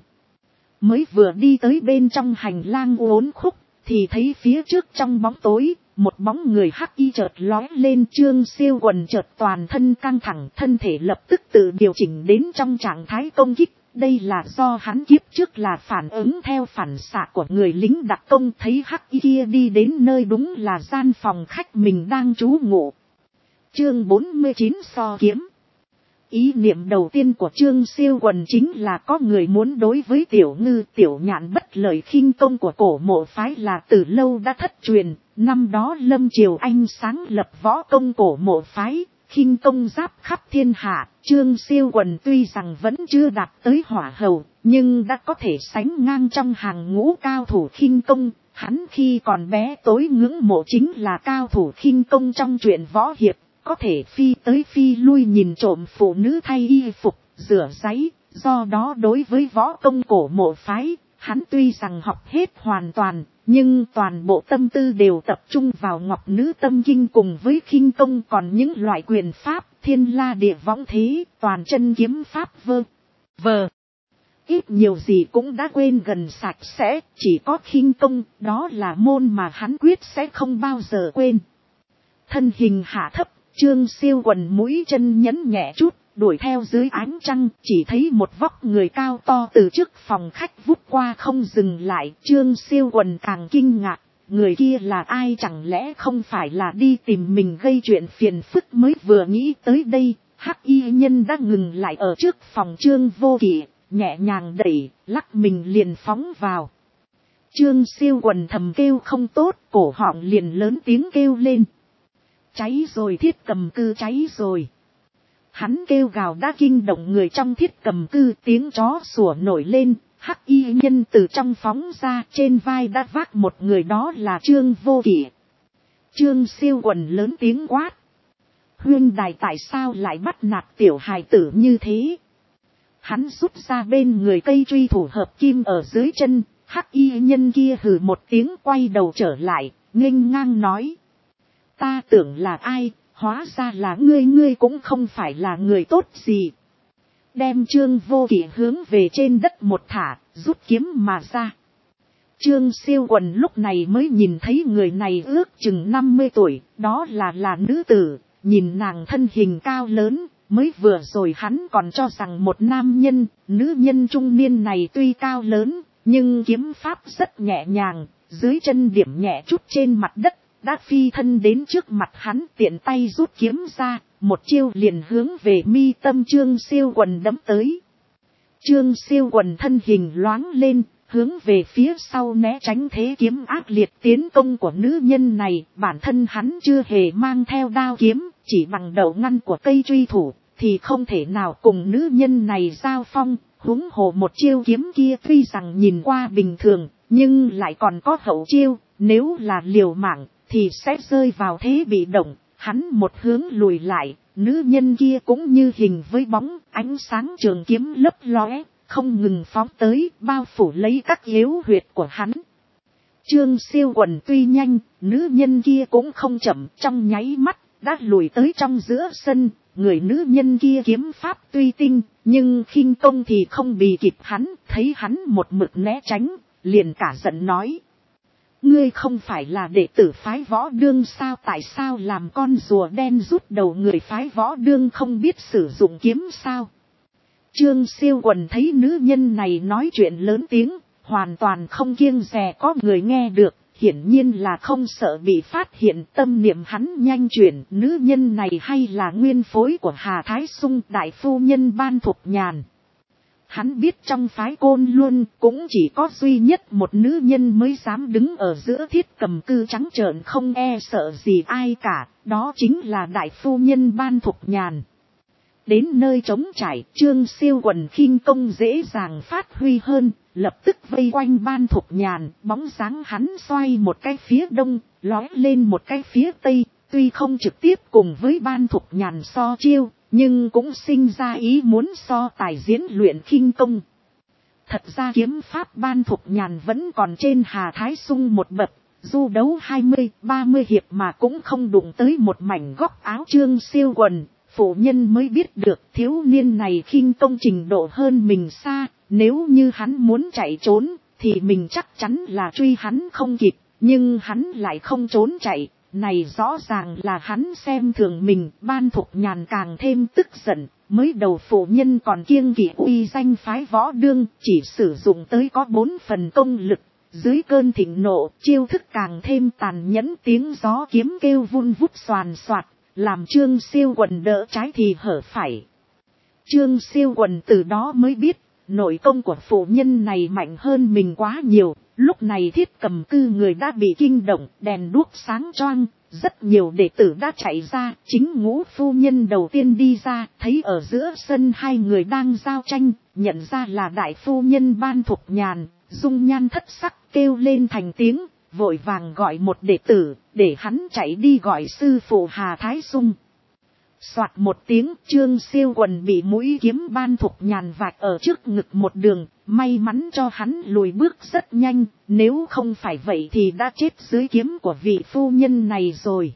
Mới vừa đi tới bên trong hành lang uốn khúc, thì thấy phía trước trong bóng tối, một bóng người hắc y chợt lóe lên. Trương Siêu Quần chợt toàn thân căng thẳng, thân thể lập tức tự điều chỉnh đến trong trạng thái công kích. Đây là do hắn kiếp trước là phản ứng theo phản xạ của người lính đặc công, thấy hắc y kia đi đến nơi đúng là gian phòng khách mình đang trú ngụ. Chương 49 so kiếm. Ý niệm đầu tiên của Trương Siêu Quần chính là có người muốn đối với Tiểu Ngư Tiểu Nhạn bất lợi. Khinh công của Cổ Mộ phái là từ lâu đã thất truyền, năm đó Lâm Triều Anh sáng lập võ công Cổ Mộ phái, khinh công giáp khắp thiên hạ. Trương Siêu Quần tuy rằng vẫn chưa đạt tới hỏa hầu, nhưng đã có thể sánh ngang trong hàng ngũ cao thủ khinh công. Hắn khi còn bé tối ngưỡng mộ chính là cao thủ khinh công trong truyện võ hiệp, có thể phi tới phi lui nhìn trộm phụ nữ thay y phục, rửa giấy. Do đó đối với võ công Cổ Mộ phái, hắn tuy rằng học hết hoàn toàn, nhưng toàn bộ tâm tư đều tập trung vào Ngọc Nữ Tâm Kinh cùng với khinh công, còn những loại quyền pháp, thiên la địa võng thế, toàn chân kiếm pháp vờ. Ít nhiều gì cũng đã quên gần sạch sẽ, chỉ có khinh công, đó là môn mà hắn quyết sẽ không bao giờ quên. Thân hình hạ thấp, Trương Siêu Quần mũi chân nhấn nhẹ chút, đuổi theo dưới ánh trăng, chỉ thấy một vóc người cao to từ trước phòng khách vút qua không dừng lại. Trương Siêu Quần càng kinh ngạc, người kia là ai, chẳng lẽ không phải là đi tìm mình gây chuyện phiền phức? Mới vừa nghĩ tới đây, hắc y nhân đã ngừng lại ở trước phòng Trương Vô Kỵ, nhẹ nhàng đẩy, lắc mình liền phóng vào. Trương Siêu Quần thầm kêu không tốt, cổ họng liền lớn tiếng kêu lên. Cháy rồi, Thiết Cầm Cư cháy rồi. Hắn kêu gào đã kinh động người trong Thiết Cầm Cư, tiếng chó sủa nổi lên, hắc y nhân từ trong phóng ra, trên vai đã vác một người, đó là Trương Vô Kỵ. Trương Siêu Quần lớn tiếng quát. Huynh đài tại sao lại bắt nạt tiểu hài tử như thế? Hắn rút ra bên người cây truy thủ hợp kim ở dưới chân, hắc y nhân kia hừ một tiếng quay đầu trở lại, nghênh ngang nói. Ta tưởng là ai, hóa ra là ngươi cũng không phải là người tốt gì. đem Trương Vô Kỵ hướng về trên đất một thả, rút kiếm mà ra. Trương Siêu Quần lúc này mới nhìn thấy người này ước chừng 50 tuổi, đó là nữ tử, nhìn nàng thân hình cao lớn, mới vừa rồi hắn còn cho rằng một nam nhân, nữ nhân trung niên này tuy cao lớn, nhưng kiếm pháp rất nhẹ nhàng, dưới chân điểm nhẹ chút trên mặt đất, đã phi thân đến trước mặt hắn tiện tay rút kiếm ra, một chiêu liền hướng về mi tâm Trương Siêu Quần đấm tới. Trương Siêu Quần thân hình loáng lên, hướng về phía sau né tránh thế kiếm ác liệt tiến công của nữ nhân này, bản thân hắn chưa hề mang theo đao kiếm, chỉ bằng đầu ngăn của cây truy thủ, thì không thể nào cùng nữ nhân này giao phong, huống hồ một chiêu kiếm kia tuy rằng nhìn qua bình thường, nhưng lại còn có hậu chiêu, nếu là liều mạng, thì sẽ rơi vào thế bị động, hắn một hướng lùi lại, nữ nhân kia cũng như hình với bóng, ánh sáng trường kiếm lấp lóe, không ngừng phóng tới, bao phủ lấy các yếu huyệt của hắn. Trương Siêu Quần tuy nhanh, nữ nhân kia cũng không chậm, trong nháy mắt, đã lùi tới trong giữa sân, người nữ nhân kia kiếm pháp tuy tinh, nhưng khinh công thì không bì kịp hắn, thấy hắn một mực né tránh, liền cả giận nói. Ngươi không phải là đệ tử phái Võ Đương sao, tại sao làm con rùa đen rút đầu người phái Võ Đương không biết sử dụng kiếm sao? Trương Siêu Quần thấy nữ nhân này nói chuyện lớn tiếng, hoàn toàn không kiêng dè có người nghe được, hiển nhiên là không sợ bị phát hiện, tâm niệm hắn nhanh chuyển, nữ nhân này hay là nguyên phối của Hà Thái Sung đại phu nhân Ban Thục Nhàn. Hắn biết trong phái Côn Luân cũng chỉ có duy nhất một nữ nhân mới dám đứng ở giữa Thiết Cầm Cư trắng trợn không e sợ gì ai cả, đó chính là đại phu nhân Ban Thục Nhàn. Đến nơi trống trải, Trương Siêu Quần khinh công dễ dàng phát huy hơn, lập tức vây quanh Ban Thục Nhàn, bóng dáng hắn xoay một cái phía đông, lói lên một cái phía tây, tuy không trực tiếp cùng với Ban Thục Nhàn so chiêu, nhưng cũng sinh ra ý muốn so tài diễn luyện khinh công. Thật ra kiếm pháp Ban Thục Nhàn vẫn còn trên Hà Thái Sung một bậc, du đấu 20-30 hiệp mà cũng không đụng tới một mảnh góc áo Trương Siêu Quần. Phụ nhân mới biết được thiếu niên này khinh công trình độ hơn mình xa, nếu như hắn muốn chạy trốn, thì mình chắc chắn là truy hắn không kịp, nhưng hắn lại không trốn chạy, này rõ ràng là hắn xem thường mình. Ban Thục Nhàn càng thêm tức giận, mới đầu phụ nhân còn kiêng kỵ uy danh phái Võ Đương, chỉ sử dụng tới có 4 phần công lực, dưới cơn thịnh nộ, chiêu thức càng thêm tàn nhẫn, tiếng gió kiếm kêu vun vút xoàn xoạt, làm Trương Siêu Quần đỡ trái thì hở phải. Trương Siêu Quần từ đó mới biết, nội công của phụ nhân này mạnh hơn mình quá nhiều. Lúc này Thiết Cầm Cư người đã bị kinh động, đèn đuốc sáng choang, rất nhiều đệ tử đã chạy ra. Chính Ngũ phu nhân đầu tiên đi ra, thấy ở giữa sân hai người đang giao tranh, nhận ra là đại phu nhân Ban Thục Nhàn, dung nhan thất sắc kêu lên thành tiếng, vội vàng gọi một đệ tử, để hắn chạy đi gọi sư phụ Hà Thái Sung. Soạt một tiếng, Trương Siêu Quần bị mũi kiếm Ban Thục Nhàn vạch ở trước ngực một đường, may mắn cho hắn lùi bước rất nhanh, nếu không phải vậy thì đã chết dưới kiếm của vị phu nhân này rồi.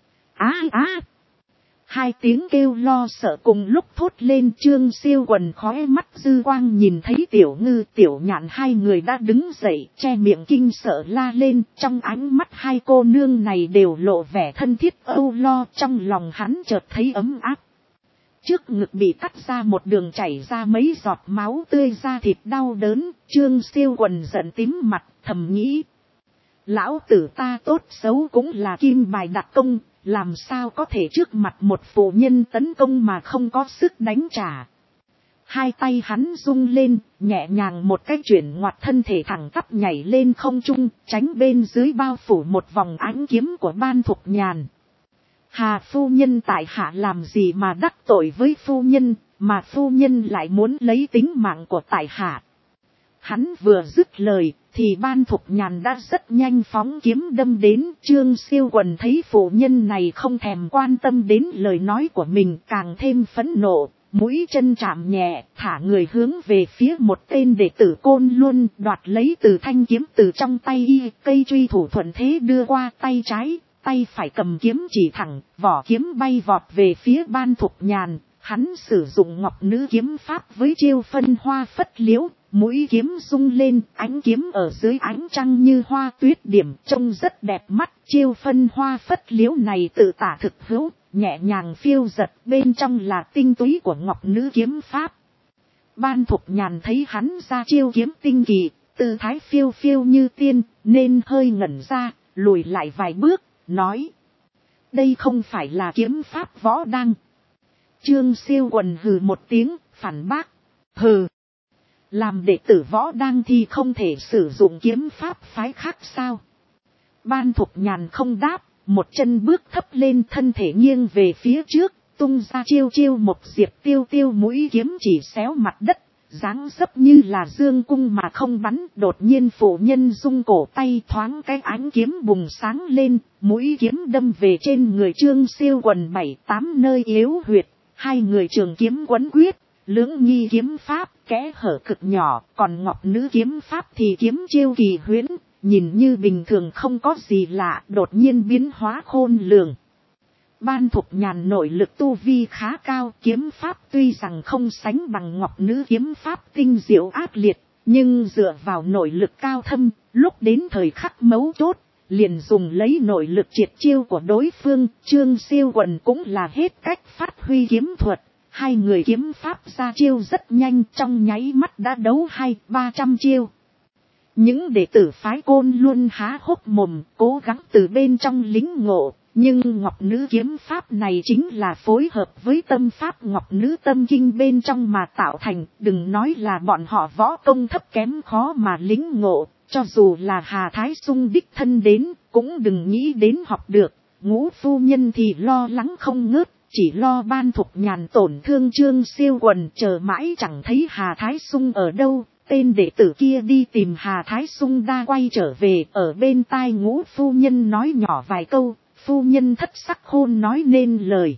Hai tiếng kêu lo sợ cùng lúc thốt lên. Trương Siêu Quần khóe mắt dư quang nhìn thấy Tiểu Ngư Tiểu Nhạn hai người đã đứng dậy, che miệng kinh sợ la lên, trong ánh mắt hai cô nương này đều lộ vẻ thân thiết âu lo, trong lòng hắn chợt thấy ấm áp. Trước ngực bị cắt ra một đường chảy ra mấy giọt máu tươi, da thịt đau đớn, Trương Siêu Quần giận tím mặt, thầm nghĩ. Lão tử ta tốt xấu cũng là kim bài đặc công, làm sao có thể trước mặt một phụ nhân tấn công mà không có sức đánh trả. Hai tay hắn rung lên, nhẹ nhàng một cái chuyển ngoặt thân thể thẳng tắp nhảy lên không trung, tránh bên dưới bao phủ một vòng ánh kiếm của Ban Thục Nhàn. Hà phu nhân tại hạ làm gì mà đắc tội với phu nhân, mà phu nhân lại muốn lấy tính mạng của tại hạ. Hắn vừa dứt lời, thì Ban Thục Nhàn đã rất nhanh phóng kiếm đâm đến. Trương Siêu Quần thấy phụ nhân này không thèm quan tâm đến lời nói của mình, càng thêm phẫn nộ, mũi chân chạm nhẹ, thả người hướng về phía một tên đệ tử Côn Luân, đoạt lấy từ thanh kiếm từ trong tay y, cây truy thủ thuận thế đưa qua tay trái, tay phải cầm kiếm chỉ thẳng, vỏ kiếm bay vọt về phía Ban Thục Nhàn, Hắn sử dụng ngọc nữ kiếm pháp với chiêu phân hoa phất liễu, mũi kiếm rung lên, ánh kiếm ở dưới ánh trăng như hoa tuyết điểm, trông rất đẹp mắt. Chiêu phân hoa phất liễu này tự tả thực hữu, nhẹ nhàng phiêu giật, bên trong là tinh túy của ngọc nữ kiếm pháp. Ban Thục Nhàn thấy hắn ra chiêu kiếm tinh kỳ, tư thái phiêu phiêu như tiên, nên hơi ngẩn ra, lùi lại vài bước, nói: đây không phải là kiếm pháp võ đăng. Trương Siêu Quần hừ một tiếng, phản bác: hừ, làm đệ tử võ đăng thì không thể sử dụng kiếm pháp phái khác sao? Ban Thục Nhàn không đáp, một chân bước thấp lên, thân thể nghiêng về phía trước, tung ra chiêu chiêu một diệp tiêu tiêu, mũi kiếm chỉ xéo mặt đất, dáng dấp như là dương cung mà không bắn. Đột nhiên phụ nhân rung cổ tay, thoáng cái ánh kiếm bùng sáng lên, mũi kiếm đâm về trên người Trương Siêu Quần 7-8 nơi yếu huyệt. Hai người trường kiếm quấn quyết, lưỡng nghi kiếm pháp kẽ hở cực nhỏ, còn ngọc nữ kiếm pháp thì kiếm chiêu kỳ huyễn, nhìn như bình thường không có gì lạ, đột nhiên biến hóa khôn lường. Ban Thục Nhàn nội lực tu vi khá cao, kiếm pháp tuy rằng không sánh bằng ngọc nữ kiếm pháp tinh diệu ác liệt, nhưng dựa vào nội lực cao thâm, lúc đến thời khắc mấu chốt, liền dùng lấy nội lực triệt chiêu của đối phương. Trương Siêu Quần cũng là hết cách phát huy kiếm thuật, hai người kiếm pháp ra chiêu rất nhanh, trong nháy mắt đã đấu 200-300 chiêu. Những đệ tử phái Côn luôn há hốc mồm, cố gắng từ bên trong lính ngộ, nhưng ngọc nữ kiếm pháp này chính là phối hợp với tâm pháp ngọc nữ tâm kinh bên trong mà tạo thành, đừng nói là bọn họ võ công thấp kém khó mà lính ngộ, cho dù là Hà Thái Sung đích thân đến, cũng đừng nghĩ đến học được. Ngũ phu nhân thì lo lắng không ngớt, chỉ lo Ban Thục Nhàn tổn thương Trương Siêu Quần, chờ mãi chẳng thấy Hà Thái Sung ở đâu. Tên đệ tử kia đi tìm Hà Thái Sung đa quay trở về, ở bên tai ngũ phu nhân nói nhỏ vài câu, phu nhân thất sắc khôn nói nên lời.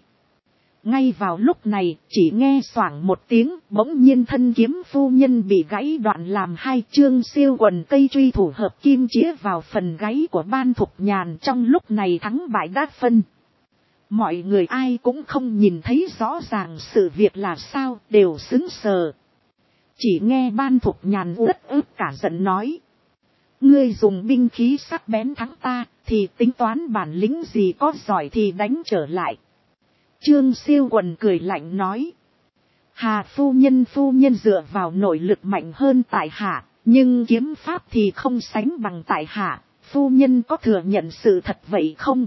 Ngay vào lúc này, chỉ nghe xoảng một tiếng, bỗng nhiên thân kiếm phu nhân bị gãy đoạn làm hai. Trương Siêu Quần cây truy thủ hợp kim chĩa vào phần gáy của Ban Thục Nhàn, trong lúc này thắng bại đã phân. Mọi người ai cũng không nhìn thấy rõ ràng sự việc là sao, đều sững sờ. Chỉ nghe Ban Thục Nhàn uất ức cả giận nói: ngươi dùng binh khí sắc bén thắng ta, thì tính toán bản lĩnh gì, có giỏi thì đánh trở lại. Trương Siêu Quần cười lạnh nói: Hà phu nhân dựa vào nội lực mạnh hơn tại hạ, nhưng kiếm pháp thì không sánh bằng tại hạ, phu nhân có thừa nhận sự thật vậy không?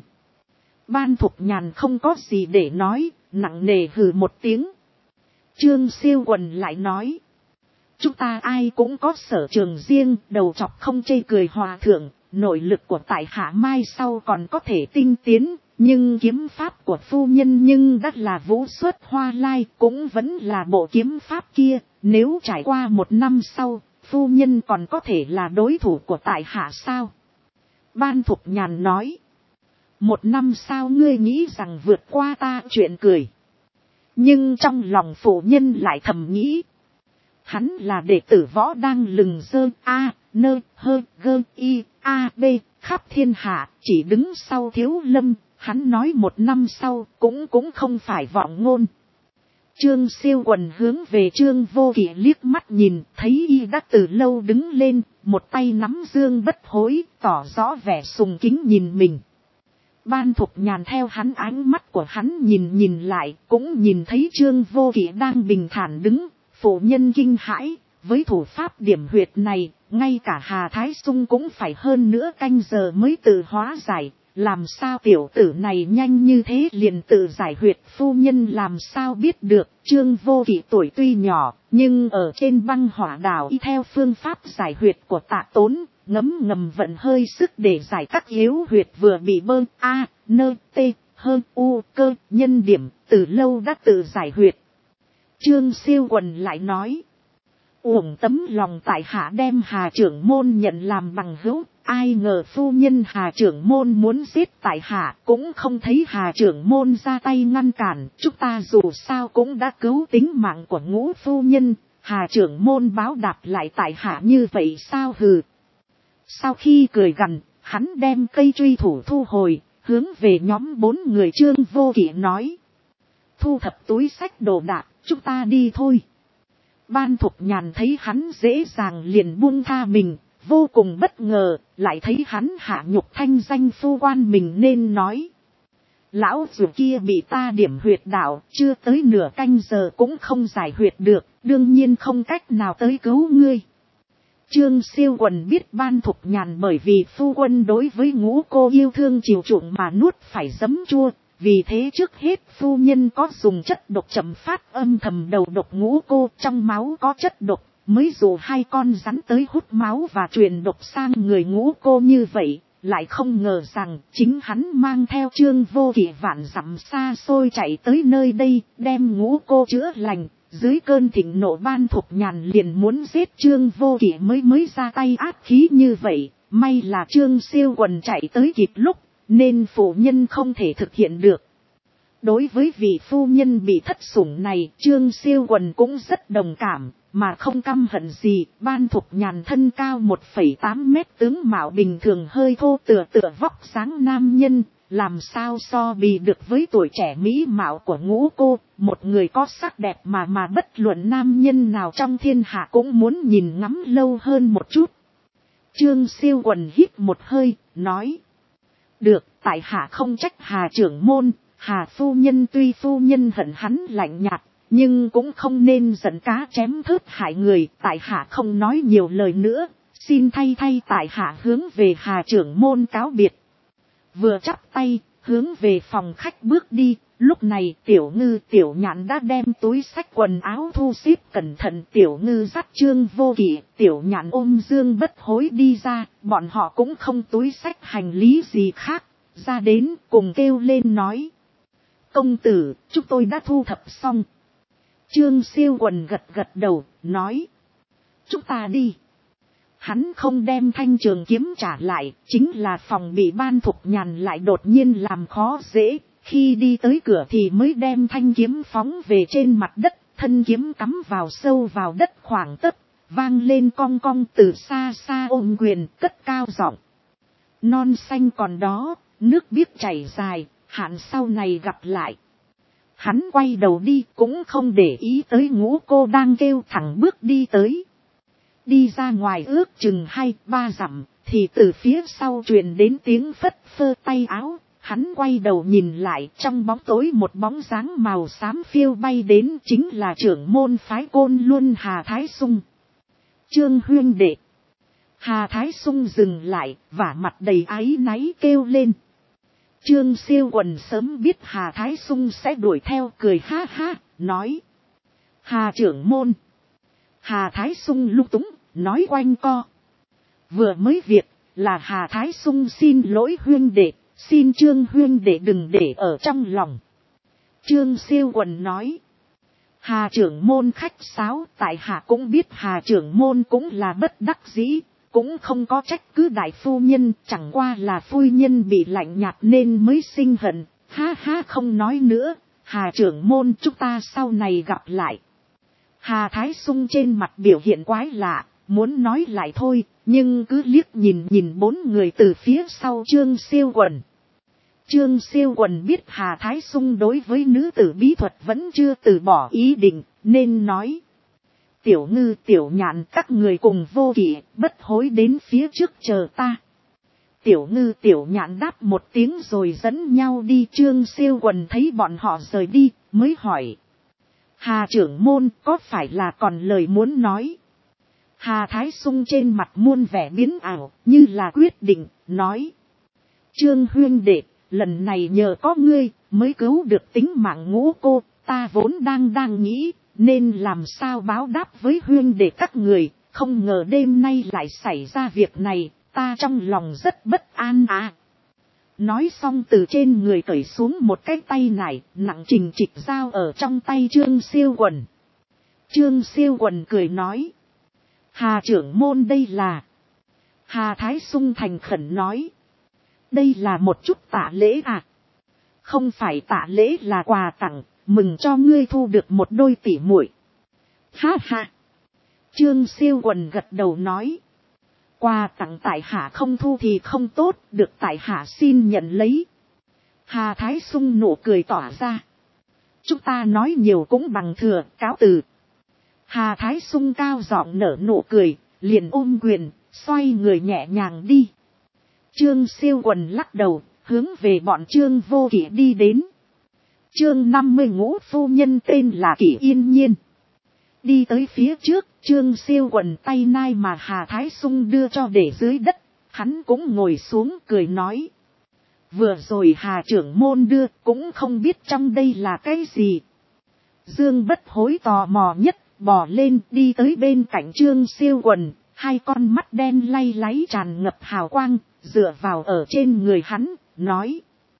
Ban Thục Nhàn không có gì để nói, nặng nề hừ một tiếng. Trương Siêu Quần lại nói: chúng ta ai cũng có sở trường riêng, đầu chọc không chê cười hòa thượng, nội lực của tại hạ mai sau còn có thể tinh tiến, nhưng kiếm pháp của phu nhân nhưng đắt là vũ xuất hoa lai, cũng vẫn là bộ kiếm pháp kia, nếu trải qua 1 năm sau, phu nhân còn có thể là đối thủ của tại hạ sao? Ban Thục Nhàn nói: 1 năm sao ngươi nghĩ rằng vượt qua ta chuyện cười? Nhưng trong lòng phụ nhân lại thầm nghĩ: hắn là đệ tử võ đang lừng dơ a nơ hơ gơ i a b khắp thiên hạ, chỉ đứng sau Thiếu Lâm, hắn nói 1 năm sau cũng không phải vọng ngôn. Trương Siêu Quần hướng về Trương Vô Kỵ liếc mắt nhìn, thấy y đã từ lâu đứng lên, một tay nắm dương bất hối, tỏ rõ vẻ sùng kính nhìn mình. Ban Thục Nhàn theo hắn ánh mắt của hắn nhìn lại, cũng nhìn thấy Trương Vô Kỵ đang bình thản đứng. Phụ nhân kinh hãi, với thủ pháp điểm huyệt này, ngay cả Hà Thái Sung cũng phải hơn nữa canh giờ mới tự hóa giải, làm sao tiểu tử này nhanh như thế liền tự giải huyệt? Phu nhân làm sao biết được? Trương Vô Kỵ tuổi tuy nhỏ, nhưng ở trên băng hỏa đảo y theo phương pháp giải huyệt của Tạ Tốn, ngấm vận hơi sức để giải các yếu huyệt vừa bị bơ a nơ tê hơn u cơ nhân điểm, từ lâu đã tự giải huyệt. Trương Siêu Quần lại nói: uổng tấm lòng tại hạ đem Hà trưởng môn nhận làm bằng hữu, ai ngờ phu nhân Hà trưởng môn muốn giết tại hạ, cũng không thấy Hà trưởng môn ra tay ngăn cản, chúng ta dù sao cũng đã cứu tính mạng của ngũ phu nhân, Hà trưởng môn báo đáp lại tại hạ như vậy sao? Hừ. Sau khi cười gằn, hắn đem cây truy thủ thu hồi, hướng về nhóm 4 người Trương Vô Kỵ nói: thu thập túi xách đồ đạc, chúng ta đi thôi. Ban Thục Nhàn thấy hắn dễ dàng liền buông tha mình, vô cùng bất ngờ, lại thấy hắn hạ nhục thanh danh phu quan mình nên nói. Lão dù kia bị ta điểm huyệt đạo, chưa tới nửa canh giờ cũng không giải huyệt được, đương nhiên không cách nào tới cứu ngươi. Trương Siêu Quần biết Ban Thục Nhàn bởi vì phu quân đối với Ngũ Cô yêu thương chiều chuộng mà nuốt phải giấm chua, vì thế trước hết phu nhân có dùng chất độc chậm phát âm thầm đầu độc Ngũ Cô, trong máu có chất độc, mới dụ hai con rắn tới hút máu và truyền độc sang người Ngũ Cô như vậy. Lại không ngờ rằng chính hắn mang theo Trương Vô Kỵ vạn dặm xa xôi chạy tới nơi đây, đem Ngũ Cô chữa lành. Dưới cơn thịnh nộ Ban Thục Nhàn liền muốn giết Trương Vô Kỵ mới ra tay ác khí như vậy. May là Trương Siêu Quần chạy tới kịp lúc, nên phụ nhân không thể thực hiện được. Đối với vị phu nhân bị thất sủng này, Trương Siêu Quần cũng rất đồng cảm, mà không căm hận gì. Ban Thục Nhàn thân cao 1,8 mét, tướng mạo bình thường hơi thô tựa vóc dáng nam nhân, làm sao so bì được với tuổi trẻ mỹ mạo của Ngũ Cô, một người có sắc đẹp mà bất luận nam nhân nào trong thiên hạ cũng muốn nhìn ngắm lâu hơn một chút. Trương Siêu Quần hít một hơi, nói. Được, tại hạ không trách Hà trưởng môn. Hà phu nhân tuy phu nhân hận hắn lạnh nhạt, nhưng cũng không nên giận cá chém thớt hại người. Tại hạ không nói nhiều lời nữa, xin thay tại hạ hướng về Hà trưởng môn cáo biệt. Vừa chắp tay, hướng về phòng khách bước đi. Lúc này Tiểu Ngư Tiểu Nhạn đã đem túi xách quần áo thu xếp cẩn thận. Tiểu Ngư dắt Trương Vô Kỵ, Tiểu Nhạn ôm Dương Bất Hối đi ra. Bọn họ cũng không túi xách hành lý gì khác, ra đến cùng kêu lên nói. Công tử, chúng tôi đã thu thập xong. Trương Siêu Quần gật đầu, nói. Chúng ta đi. Hắn không đem thanh trường kiếm trả lại, chính là phòng bị Ban Thục Nhàn lại đột nhiên làm khó dễ. Khi đi tới cửa thì mới đem thanh kiếm phóng về trên mặt đất, thân kiếm cắm vào sâu vào đất khoảng tấc, vang lên cong cong từ xa xa ôm quyền, cất cao giọng. Non xanh còn đó, nước biếc chảy dài. Hạn sau này gặp lại. Hắn quay đầu đi cũng không để ý tới Ngũ Cô đang kêu thẳng bước đi tới. Đi ra ngoài ước chừng 2-3 dặm thì từ phía sau truyền đến tiếng phất phơ tay áo. Hắn quay đầu nhìn lại, trong bóng tối một bóng dáng màu xám phiêu bay đến, chính là trưởng môn phái Côn Luân Hà Thái Sung. Trương huynh đệ. Hà Thái Sung dừng lại, vả mặt đầy áy náy kêu lên. Trương Siêu Quần sớm biết Hà Thái Sung sẽ đuổi theo, cười ha ha, nói. Hà trưởng môn. Hà Thái Sung lung túng, nói quanh co. Vừa mới việc, là Hà Thái Sung xin lỗi huynh đệ, xin Trương huynh đệ đừng để ở trong lòng. Trương Siêu Quần nói. Hà trưởng môn khách sáo, tại hạ cũng biết Hà trưởng môn cũng là bất đắc dĩ. Cũng không có trách cứ đại phu nhân, chẳng qua là phu nhân bị lạnh nhạt nên mới sinh hận. Ha ha, không nói nữa, Hà trưởng môn chúng ta sau này gặp lại. Hà Thái Sung trên mặt biểu hiện quái lạ, muốn nói lại thôi, nhưng cứ liếc nhìn bốn người từ phía sau Trương Siêu Quần. Trương Siêu Quần biết Hà Thái Sung đối với nữ tử bí thuật vẫn chưa từ bỏ ý định, nên nói. Tiểu Ngư Tiểu Nhạn các người cùng Vô Kỵ, Bất Hối đến phía trước chờ ta. Tiểu Ngư Tiểu Nhạn đáp một tiếng rồi dẫn nhau đi. Trương Siêu Quần thấy bọn họ rời đi, mới hỏi. Hà trưởng môn có phải là còn lời muốn nói? Hà Thái Sung trên mặt muôn vẻ biến ảo, như là quyết định, nói. Trương huynh đệ, lần này nhờ có ngươi, mới cứu được tính mạng Ngũ Cô, ta vốn đang nghĩ. Nên làm sao báo đáp với huynh đệ các người, không ngờ đêm nay lại xảy ra việc này, ta trong lòng rất bất an à. Nói xong từ trên người cởi xuống một cái tay nải, nặng trình trịch dao ở trong tay Trương Siêu Quần. Trương Siêu Quần cười nói. Hà trưởng môn đây là. Hà Thái Sung thành khẩn nói. Đây là một chút tạ lễ à. Không phải tạ lễ là quà tặng. Mừng cho ngươi thu được một đôi tỷ muội. Ha ha. Trương Siêu Quần gật đầu nói. Quà tặng tại hạ không thu thì không tốt, được tại hạ xin nhận lấy. Hà Thái Sung nụ cười tỏa ra. chúng ta nói nhiều cũng bằng thừa, cáo từ. Hà Thái Sung cao giọng nở nụ cười, liền ôm quyền, xoay người nhẹ nhàng đi. Trương Siêu Quần lắc đầu, hướng về bọn Trương Vô Kỵ đi đến. Chương 50 ngũ phu nhân tên là Kỷ Yên Nhiên. Đi tới phía trước, Trương Siêu Quần tay nai mà Hà Thái Sung đưa cho để dưới đất, hắn cũng ngồi xuống cười nói. Vừa rồi Hà trưởng môn đưa, cũng không biết trong đây là cái gì. Dương Bất Hối tò mò nhất, bò lên đi tới bên cạnh Trương Siêu Quần, hai con mắt đen lay láy tràn ngập hào quang, dựa vào ở trên người hắn, nói.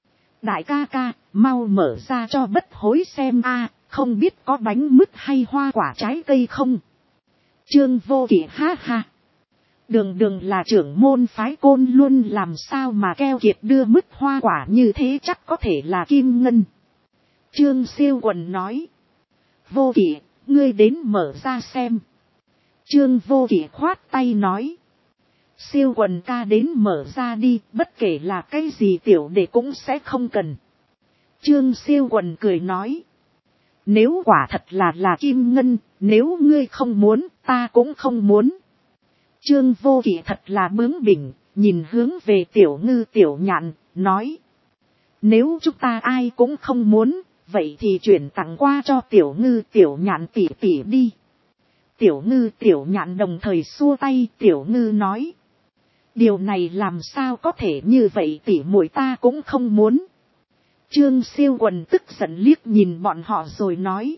Đại ca ca, mau mở ra cho Bất Hối xem a, không biết có bánh mứt hay hoa quả trái cây không. Trương Vô Kỵ ha ha. Đường đường là trưởng môn phái Côn Luân, làm sao mà keo kiệt đưa mứt hoa quả như thế, chắc có thể là kim ngân. Trương Siêu Quần nói. Vô Kỵ, ngươi đến mở ra xem. Trương Vô Kỵ khoát tay nói. Siêu Quần ca đến mở ra đi, bất kể là cái gì tiểu đệ cũng sẽ không cần. Trương Siêu Quần cười nói. Nếu quả thật là kim ngân, nếu ngươi không muốn, ta cũng không muốn. Trương Vô Kỵ thật là bướng bỉnh, nhìn hướng về Tiểu Ngư Tiểu Nhạn, nói. Nếu chúng ta ai cũng không muốn, vậy thì chuyển tặng qua cho Tiểu Ngư Tiểu Nhạn tỷ tỷ đi. Tiểu Ngư Tiểu Nhạn đồng thời xua tay. Tiểu Ngư nói. Điều này làm sao có thể như vậy, tỷ muội ta cũng không muốn. Trương Siêu Quần tức giận liếc nhìn bọn họ rồi nói.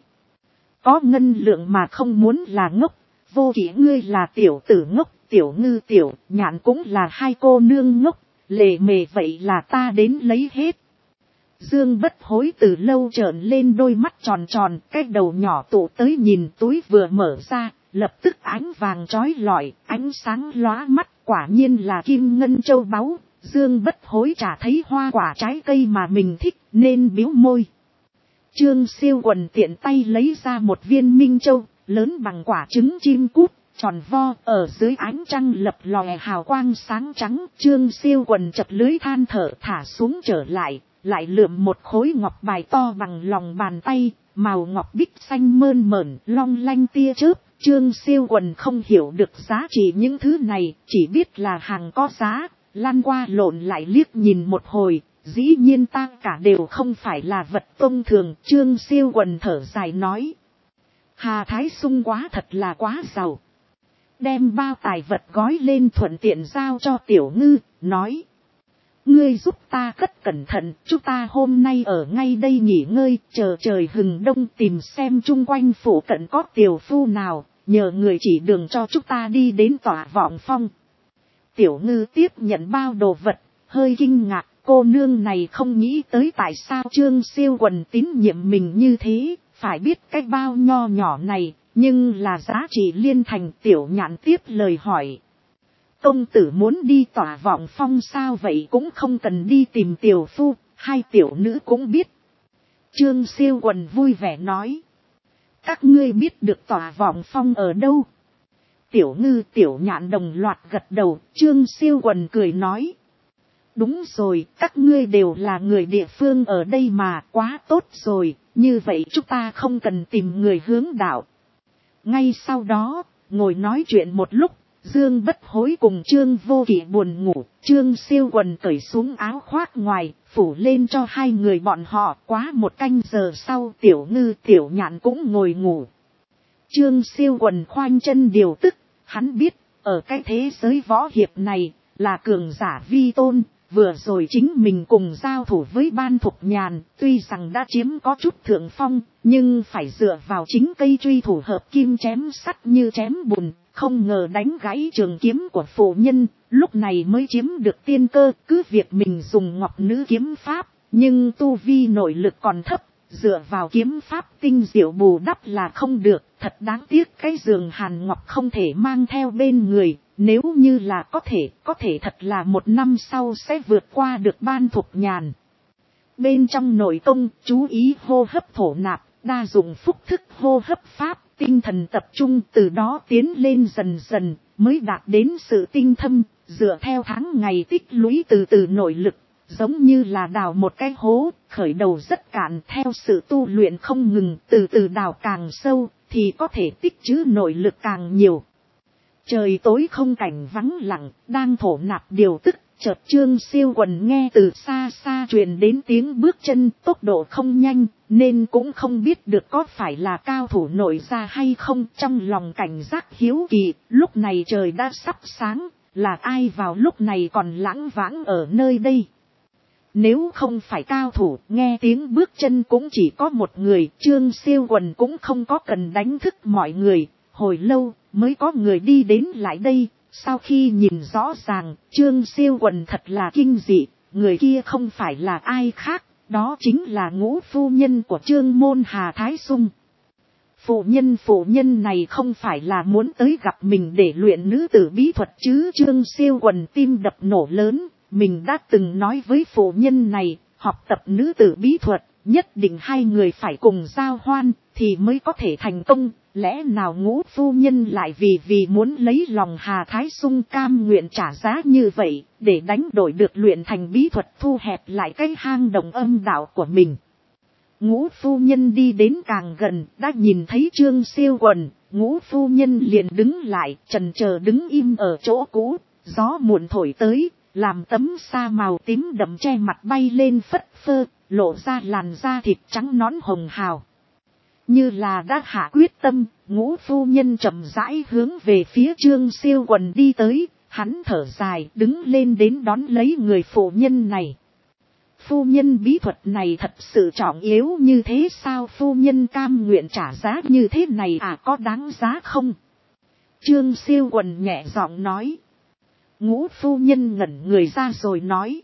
Có ngân lượng mà không muốn là ngốc, Vô Kỵ ngươi là tiểu tử ngốc, Tiểu Ngư Tiểu Nhạn cũng là hai cô nương ngốc, lề mề vậy là ta đến lấy hết. Dương Bất Hối từ lâu trợn lên đôi mắt tròn tròn, cái đầu nhỏ tụ tới nhìn túi vừa mở ra, lập tức ánh vàng chói lọi, ánh sáng lóa mắt, quả nhiên là kim ngân châu báu. Dương Bất Hối chả thấy hoa quả trái cây mà mình thích nên bĩu môi. Trương Siêu Quần tiện tay lấy ra một viên minh châu, lớn bằng quả trứng chim cút, tròn vo, ở dưới ánh trăng lập lòe hào quang sáng trắng. Trương Siêu Quần chập lưới than thở thả xuống trở lại, lại lượm một khối ngọc bài to bằng lòng bàn tay, màu ngọc bích xanh mơn mởn, long lanh tia chớp. Trương Siêu Quần không hiểu được giá trị những thứ này, chỉ biết là hàng có giá. Lăn qua lộn lại liếc nhìn một hồi, dĩ nhiên ta cả đều không phải là vật thông thường. Trương Siêu Quần thở dài nói. Hà Thái Sung quá thật là quá giàu. Đem bao tài vật gói lên thuận tiện giao cho Tiểu Ngư, nói. Ngươi giúp ta cất cẩn thận, chúng ta hôm nay ở ngay đây nghỉ ngơi, chờ trời hừng đông tìm xem chung quanh phủ cận có tiểu phu nào, nhờ người chỉ đường cho chúng ta đi đến Tỏa Vọng Phong. Tiểu Ngư tiếp nhận bao đồ vật, hơi kinh ngạc, cô nương này không nghĩ tới tại sao Trương Siêu Quần tín nhiệm mình như thế, phải biết cái bao nho nhỏ này, nhưng là giá trị liên thành. Tiểu Nhạn tiếp lời hỏi. Công tử muốn đi Tỏa Vọng Phong sao, vậy cũng không cần đi tìm tiểu phu, hai tiểu nữ cũng biết. Trương Siêu Quần vui vẻ nói. Các ngươi biết được Tỏa Vọng Phong ở đâu? Tiểu Ngư Tiểu Nhạn đồng loạt gật đầu. Trương Siêu Quần cười nói. Đúng rồi, các ngươi đều là người địa phương ở đây mà, quá tốt rồi, như vậy chúng ta không cần tìm người hướng đạo. Ngay sau đó, ngồi nói chuyện một lúc, Dương Bất Hối cùng Trương Vô Kỵ buồn ngủ, Trương Siêu Quần cởi xuống áo khoác ngoài, phủ lên cho hai người bọn họ. Quá một canh giờ sau, Tiểu Ngư Tiểu Nhạn cũng ngồi ngủ. Trương Siêu Quần khoanh chân điều tức, hắn biết, ở cái thế giới võ hiệp này, là cường giả vi tôn. Vừa rồi chính mình cùng giao thủ với Ban Thục Nhàn, tuy rằng đã chiếm có chút thượng phong, nhưng phải dựa vào chính cây truy thủ hợp kim chém sắt như chém bùn, không ngờ đánh gãy trường kiếm của phụ nhân, lúc này mới chiếm được tiên cơ. Cứ việc mình dùng ngọc nữ kiếm pháp, nhưng tu vi nội lực còn thấp, dựa vào kiếm pháp tinh diệu bù đắp là không được. Thật đáng tiếc cái giường hàn ngọc không thể mang theo bên người. Nếu như là có thể thật là một năm sau sẽ vượt qua được Ban Thục Nhàn. Bên trong nội công, chú ý hô hấp thổ nạp, đa dụng phúc thức hô hấp pháp, tinh thần tập trung, từ đó tiến lên dần dần, mới đạt đến sự tinh thâm, dựa theo tháng ngày tích lũy từ từ nội lực, giống như là đào một cái hố, khởi đầu rất cạn, theo sự tu luyện không ngừng, từ từ đào càng sâu, thì có thể tích trữ nội lực càng nhiều. Trời tối không cảnh vắng lặng, đang thổ nạp điều tức, chợt Trương Siêu Quần nghe từ xa xa truyền đến tiếng bước chân, tốc độ không nhanh, nên cũng không biết được có phải là cao thủ nổi ra hay không. Trong lòng cảnh giác hiếu kỳ, lúc này trời đã sắp sáng, là ai vào lúc này còn lãng vãng ở nơi đây. Nếu không phải cao thủ, nghe tiếng bước chân cũng chỉ có một người, Trương Siêu Quần cũng không có cần đánh thức mọi người, hồi lâu mới có người đi đến lại đây. Sau khi nhìn rõ ràng, Trương Siêu Quần thật là kinh dị, người kia không phải là ai khác, đó chính là Ngũ phu nhân của Trương Môn Hà Thái Sung. Phụ nhân này không phải là muốn tới gặp mình để luyện nữ tử bí thuật chứ. Trương Siêu Quần tim đập nổ lớn, mình đã từng nói với phụ nhân này, học tập nữ tử bí thuật, nhất định hai người phải cùng giao hoan, thì mới có thể thành công. Lẽ nào Ngũ phu nhân lại vì muốn lấy lòng Hà Thái Sung cam nguyện trả giá như vậy, để đánh đổi được luyện thành bí thuật thu hẹp lại cái hang động âm đạo của mình. Ngũ phu nhân đi đến càng gần, đã nhìn thấy Trương Siêu Quần, Ngũ phu nhân liền đứng lại, chần chờ đứng im ở chỗ cũ. Gió muộn thổi tới, làm tấm sa màu tím đậm che mặt bay lên phất phơ, lộ ra làn da thịt trắng nõn hồng hào. Như là đã hạ quyết tâm, Ngũ phu nhân chậm rãi hướng về phía Trương Siêu Quần đi tới, hắn thở dài đứng lên đến đón lấy người phụ nhân này. Phu nhân bí thuật này thật sự trọng yếu như thế sao? Phu nhân cam nguyện trả giá như thế này có đáng giá không? Trương Siêu Quần nhẹ giọng nói. Ngũ phu nhân ngẩn người ra rồi nói.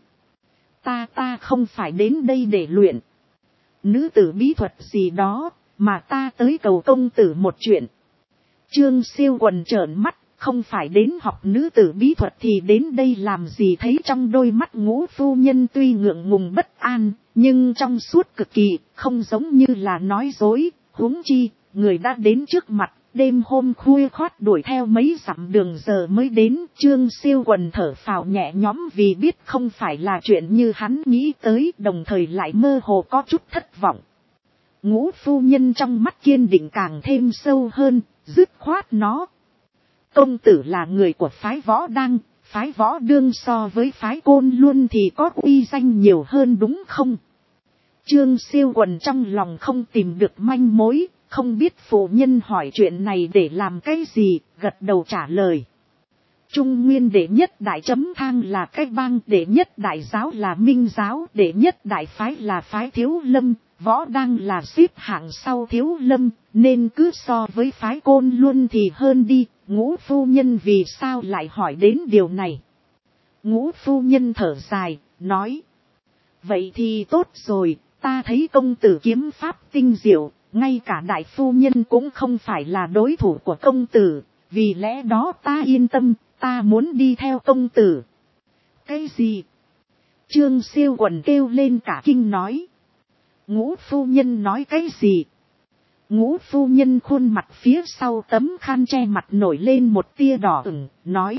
Ta không phải đến đây để luyện nữ tử bí thuật gì đó, mà ta tới cầu công tử một chuyện. Trương Siêu Quần trợn mắt, không phải đến học nữ tử bí thuật thì đến đây làm gì? Thấy trong đôi mắt Ngũ phu nhân tuy ngượng ngùng bất an, nhưng trong suốt cực kỳ, không giống như là nói dối. Huống chi, người đã đến trước mặt, đêm hôm khuya khoắt đuổi theo mấy dặm đường giờ mới đến. Trương Siêu Quần thở phào nhẹ nhõm vì biết không phải là chuyện như hắn nghĩ tới, đồng thời lại mơ hồ có chút thất vọng. Ngũ phu nhân trong mắt kiên định càng thêm sâu hơn, dứt khoát nó. Công tử là người của phái Võ Đăng, phái Võ Đương so với phái Côn Luân thì có uy danh nhiều hơn đúng không? Trương Siêu Quần trong lòng không tìm được manh mối, không biết phụ nhân hỏi chuyện này để làm cái gì, gật đầu trả lời. Trung Nguyên đệ nhất đại chấm thang là cái bang, đệ nhất đại giáo là Minh giáo, đệ nhất đại phái là phái Thiếu Lâm, Võ Đăng là xếp hạng sau Thiếu Lâm, nên cứ so với phái Côn Luân thì hơn đi. Ngũ phu nhân vì sao lại hỏi đến điều này? Ngũ phu nhân thở dài, nói. Vậy thì tốt rồi, ta thấy công tử kiếm pháp tinh diệu, ngay cả đại phu nhân cũng không phải là đối thủ của công tử, vì lẽ đó ta yên tâm, ta muốn đi theo công tử. Cái gì? Trương Siêu Quần kêu lên cả kinh nói. Ngũ phu nhân nói cái gì? Ngũ phu nhân khuôn mặt phía sau tấm khăn che mặt nổi lên một tia đỏ ửng, nói.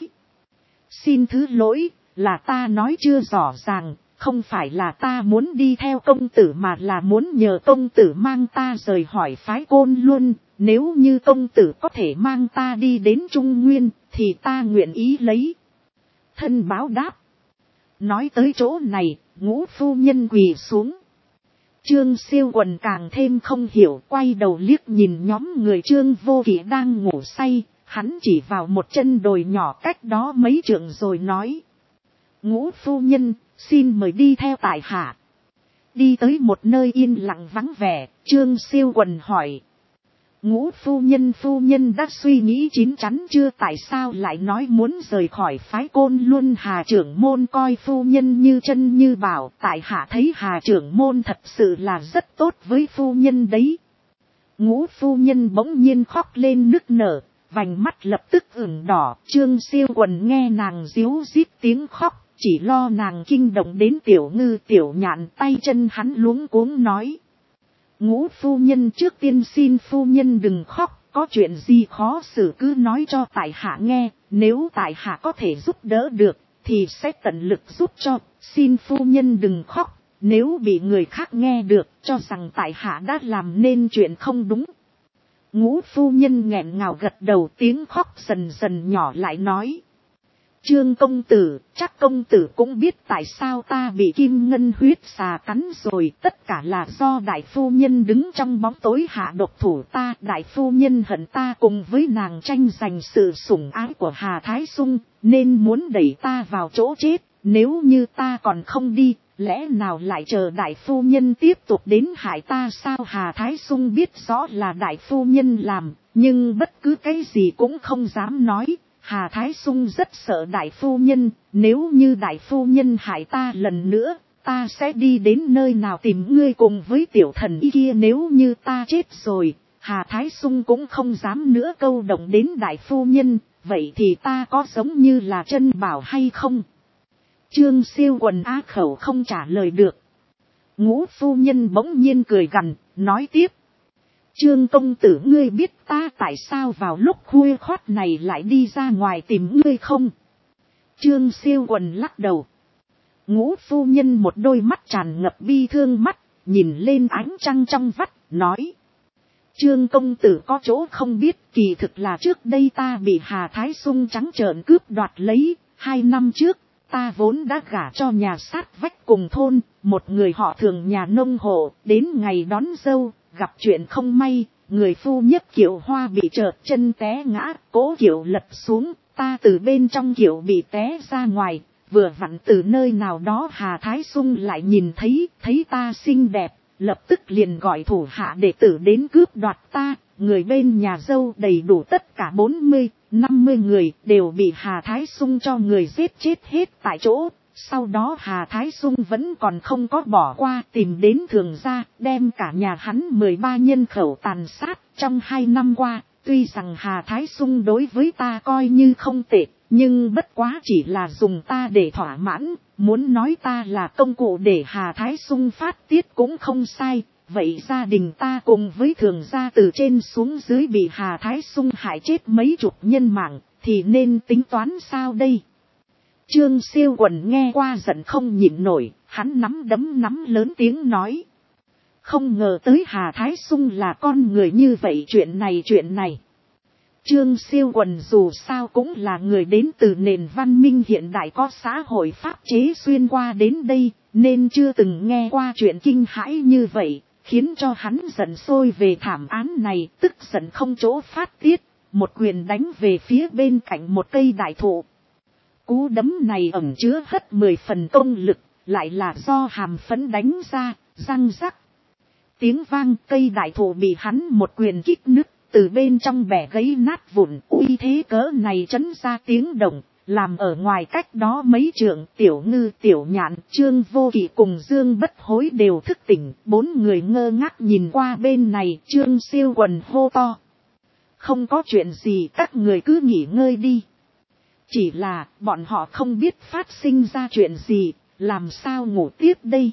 Xin thứ lỗi, là ta nói chưa rõ ràng, không phải là ta muốn đi theo công tử mà là muốn nhờ công tử mang ta rời khỏi phái Côn Luân. Nếu như công tử có thể mang ta đi đến Trung Nguyên, thì ta nguyện ý lấy thân báo đáp. Nói tới chỗ này, Ngũ phu nhân quỳ xuống. Trương Siêu Quần càng thêm không hiểu, quay đầu liếc nhìn nhóm người Trương Vô Kỵ đang ngủ say, hắn chỉ vào một chân đồi nhỏ cách đó mấy trượng rồi nói. Ngũ phu nhân, xin mời đi theo tại hạ. Đi tới một nơi yên lặng vắng vẻ, Trương Siêu Quần hỏi. Ngũ phu nhân đã suy nghĩ chín chắn chưa? Tại sao lại nói muốn rời khỏi phái Côn Luân? Hà trưởng môn coi phu nhân như chân như bảo, tại hạ thấy Hà trưởng môn thật sự là rất tốt với phu nhân đấy. Ngũ phu nhân bỗng nhiên khóc lên nức nở, vành mắt lập tức ửng đỏ. Trương Siêu Quần nghe nàng ríu rít tiếng khóc, chỉ lo nàng kinh động đến tiểu ngư tiểu nhạn, tay chân hắn luống cuống nói. Ngũ phu nhân, trước tiên xin phu nhân đừng khóc, có chuyện gì khó xử cứ nói cho tại hạ nghe, nếu tại hạ có thể giúp đỡ được, thì sẽ tận lực giúp cho, Xin phu nhân đừng khóc, nếu bị người khác nghe được cho rằng tại hạ đã làm nên chuyện không đúng. Ngũ phu nhân nghẹn ngào gật đầu, tiếng khóc dần dần nhỏ lại nói. Trương công tử, chắc công tử cũng biết tại sao ta bị kim ngân huyết xà cắn rồi, tất cả là do đại phu nhân đứng trong bóng tối hạ độc thủ ta. Đại phu nhân hận ta cùng với nàng tranh giành sự sủng ái của Hà Thái Sung, nên muốn đẩy ta vào chỗ chết. Nếu như ta còn không đi, lẽ nào lại chờ đại phu nhân tiếp tục đến hại ta sao? Hà Thái Sung biết rõ là đại phu nhân làm, nhưng bất cứ cái gì cũng không dám nói. Hà Thái Sung rất sợ đại phu nhân, nếu như đại phu nhân hại ta lần nữa, ta sẽ đi đến nơi nào tìm ngươi cùng với tiểu thần y kia. Nếu như ta chết rồi, Hà Thái Sung cũng không dám nữa câu động đến đại phu nhân, vậy thì ta có giống như là chân bảo hay không? Trương Siêu Quần á khẩu không trả lời được. Ngũ phu nhân bỗng nhiên cười gằn, nói tiếp. Trương công tử, ngươi biết ta tại sao vào lúc khuya khoắt này lại đi ra ngoài tìm ngươi không? Trương Siêu Quần lắc đầu. Ngũ phu nhân một đôi mắt tràn ngập bi thương mắt, nhìn lên ánh trăng trong vắt, nói. Trương công tử có chỗ không biết, kỳ thực là trước đây ta bị Hà Thái Sung trắng trợn cướp đoạt lấy. 2 năm trước, ta vốn đã gả cho nhà sát vách cùng thôn, một người họ Thường nhà nông hộ. Đến ngày đón dâu, gặp chuyện không may, người phu nhất kiệu hoa bị trợt chân té ngã, cố kiệu lật xuống, ta từ bên trong kiệu bị té ra ngoài. Vừa vặn từ nơi nào đó Hà Thái Sung lại nhìn thấy ta xinh đẹp, lập tức liền gọi thủ hạ đệ tử đến cướp đoạt ta. Người bên nhà dâu đầy đủ tất cả 40-50 người đều bị Hà Thái Sung cho người giết chết hết tại chỗ. Sau đó Hà Thái Sung vẫn còn không có bỏ qua, tìm đến Thường gia, đem cả nhà hắn 13 nhân khẩu tàn sát. Trong 2 năm qua, tuy rằng Hà Thái Sung đối với ta coi như không tệ, nhưng bất quá chỉ là dùng ta để thỏa mãn, muốn nói ta là công cụ để Hà Thái Sung phát tiết cũng không sai. Vậy gia đình ta cùng với Thường gia từ trên xuống dưới bị Hà Thái Sung hại chết mấy chục nhân mạng, thì nên tính toán sao đây? Trương Siêu Quần nghe qua giận không nhịn nổi, hắn nắm lớn tiếng nói. Không ngờ tới Hà Thái Sung là con người như vậy. Chuyện này. Trương Siêu Quần dù sao cũng là người đến từ nền văn minh hiện đại có xã hội pháp chế xuyên qua đến đây, nên chưa từng nghe qua chuyện kinh hãi như vậy, khiến cho hắn giận sôi về thảm án này, tức giận không chỗ phát tiết, một quyền đánh về phía bên cạnh một cây đại thụ. Cú đấm này ẩn chứa hết 10 phần công lực, lại là do hàm phấn đánh ra, răng rắc. Tiếng vang, cây đại thụ bị hắn một quyền kích nứt, từ bên trong bẻ gãy nát vụn. Uy thế cỡ này trấn ra tiếng động, làm ở ngoài cách đó mấy trượng Tiểu Ngư, Tiểu Nhạn, Trương Vô Kỵ cùng Dương Bất Hối đều thức tỉnh. 4 người ngơ ngác nhìn qua bên này. Trương Siêu Quần hô to. Không có chuyện gì, các người cứ nghỉ ngơi đi. Chỉ là bọn họ không biết phát sinh ra chuyện gì, làm sao ngủ tiếp đây?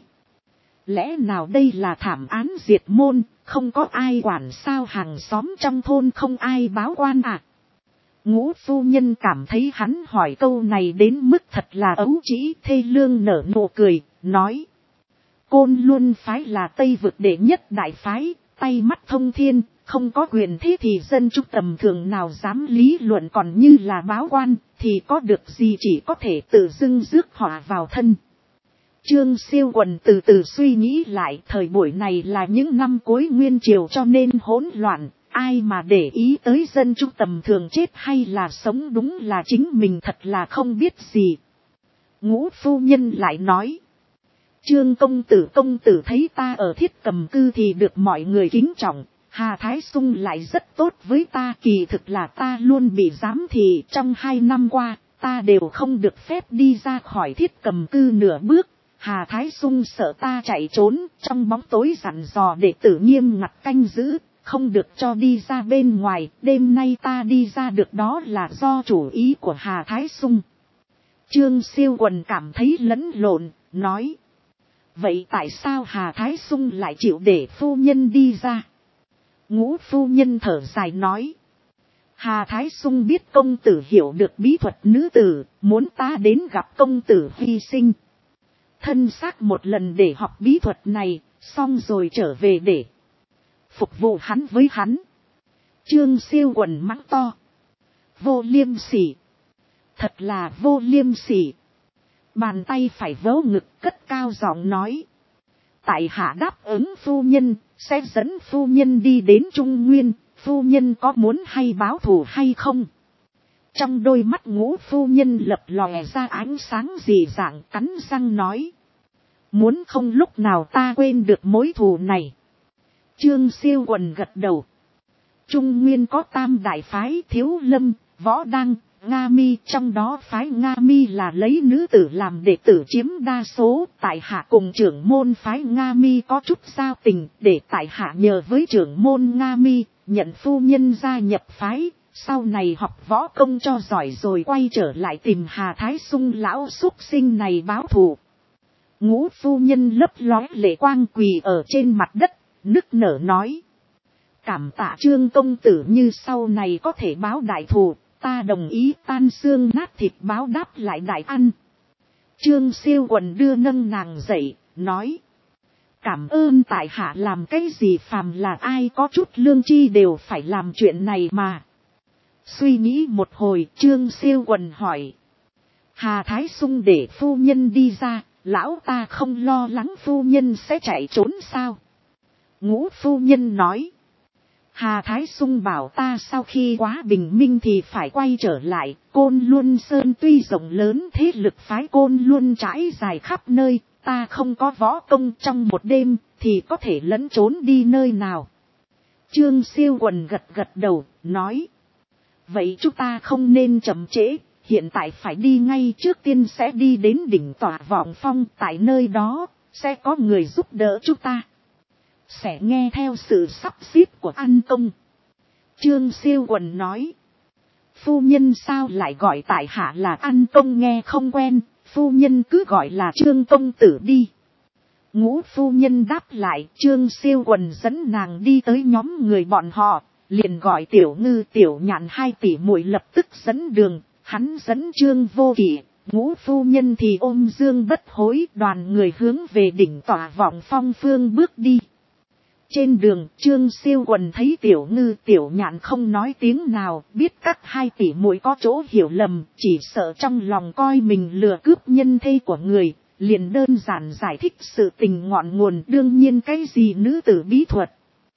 Lẽ nào đây là thảm án diệt môn, không có ai quản sao? Hàng xóm trong thôn không ai báo quan à? Ngũ phu nhân cảm thấy hắn hỏi câu này đến mức thật là ấu trĩ, thê lương nở nụ cười, nói. Côn Luân phái là Tây vực đệ nhất đại phái, tay mắt thông thiên, không có quyền thế thì dân chúng tầm thường nào dám lý luận, còn như là báo quan, thì có được gì, chỉ có thể tự dưng rước họa vào thân. Trương Siêu Quần từ từ suy nghĩ lại, thời buổi này là những năm cuối nguyên triều cho nên hỗn loạn, ai mà để ý tới dân chúng tầm thường chết hay là sống, đúng là chính mình thật là không biết gì. Ngũ phu nhân lại nói. Trương công tử thấy ta ở Thiết Cầm Cư thì được mọi người kính trọng, Hà Thái Sung lại rất tốt với ta, kỳ thực là ta luôn bị giám thị. Trong 2 năm qua, ta đều không được phép đi ra khỏi Thiết Cầm Cư nửa bước. Hà Thái Sung sợ ta chạy trốn, trong bóng tối dặn dò đệ tử nghiêm ngặt canh giữ, không được cho đi ra bên ngoài. Đêm nay ta đi ra được đó là do chủ ý của Hà Thái Sung. Trương Siêu Quần cảm thấy lẫn lộn, nói. Vậy tại sao Hà Thái Sung lại chịu để phu nhân đi ra? Ngũ phu nhân thở dài nói. Hà Thái Sung biết công tử hiểu được bí thuật nữ tử, muốn ta đến gặp công tử hy sinh. thân xác một lần để học bí thuật này, xong rồi trở về để phục vụ hắn với hắn. Trương Siêu quần mắng to. Vô liêm sỉ. Thật là vô liêm sỉ. Bàn tay phải vớ ngực cất cao giọng nói. Tại hạ đáp ứng phu nhân, sẽ dẫn phu nhân đi đến Trung Nguyên, phu nhân có muốn hay báo thù hay không? Trong đôi mắt Ngũ phu nhân lập lòe ra ánh sáng dị dạng, cắn răng nói. Muốn không lúc nào ta quên được mối thù này. Trương Siêu quần gật đầu. Trung Nguyên có tam đại phái Thiếu Lâm, Võ Đăng, Nga Mi, trong đó phái Nga Mi là lấy nữ tử làm đệ tử chiếm đa số, tại hạ cùng trưởng môn phái Nga Mi có chút giao tình, để tại hạ nhờ với trưởng môn Nga Mi, nhận phu nhân gia nhập phái, sau này học võ công cho giỏi rồi quay trở lại tìm Hà Thái Sung lão súc sinh này báo thù. Ngũ phu nhân lấp lóe lệ quang quỳ ở trên mặt đất, nức nở nói. Cảm tạ Trương công tử, như sau này có thể báo đại thù, ta đồng ý tan xương nát thịt báo đáp lại đại ăn. Trương Siêu quần đưa nâng nàng dậy, nói. Cảm ơn tại hạ làm cái gì, phàm là ai có chút lương tri đều phải làm chuyện này mà. Suy nghĩ một hồi, Trương Siêu quần hỏi. Hà Thái Sung để phu nhân đi ra, lão ta không lo lắng phu nhân sẽ chạy trốn sao? Ngũ phu nhân nói. Hà Thái Sung bảo ta sau khi quá bình minh thì phải quay trở lại. Côn Luân Sơn tuy rộng lớn, thế lực phái Côn Luân trải dài khắp nơi, ta không có võ công, trong một đêm thì có thể lẫn trốn đi nơi nào. Trương Siêu quần gật gật đầu, nói. Vậy chúng ta không nên chậm trễ, hiện tại phải đi ngay, trước tiên sẽ đi đến đỉnh Tỏa Vọng Phong, tại nơi đó sẽ có người giúp đỡ chúng ta. Sẽ nghe theo sự sắp xếp của An Công. Trương Siêu quần nói. Phu nhân sao lại gọi tại hạ là An Công, nghe không quen, phu nhân cứ gọi là Trương công tử đi. Ngũ phu nhân đáp lại. Trương Siêu quần dẫn nàng đi tới nhóm người bọn họ, liền gọi Tiểu Ngư Tiểu Nhạn hai tỷ muội lập tức dẫn đường. Hắn dẫn Trương Vô Kỵ, Ngũ phu nhân thì ôm Dương Bất Hối, đoàn người hướng về đỉnh Tỏa Vọng Phong phương bước đi. Trên đường, Trương Siêu quần thấy Tiểu Ngư Tiểu Nhạn không nói tiếng nào, biết các hai tỷ muội có chỗ hiểu lầm, chỉ sợ trong lòng coi mình lừa cướp nhân thê của người, liền đơn giản giải thích sự tình ngọn nguồn. Đương nhiên cái gì nữ tử bí thuật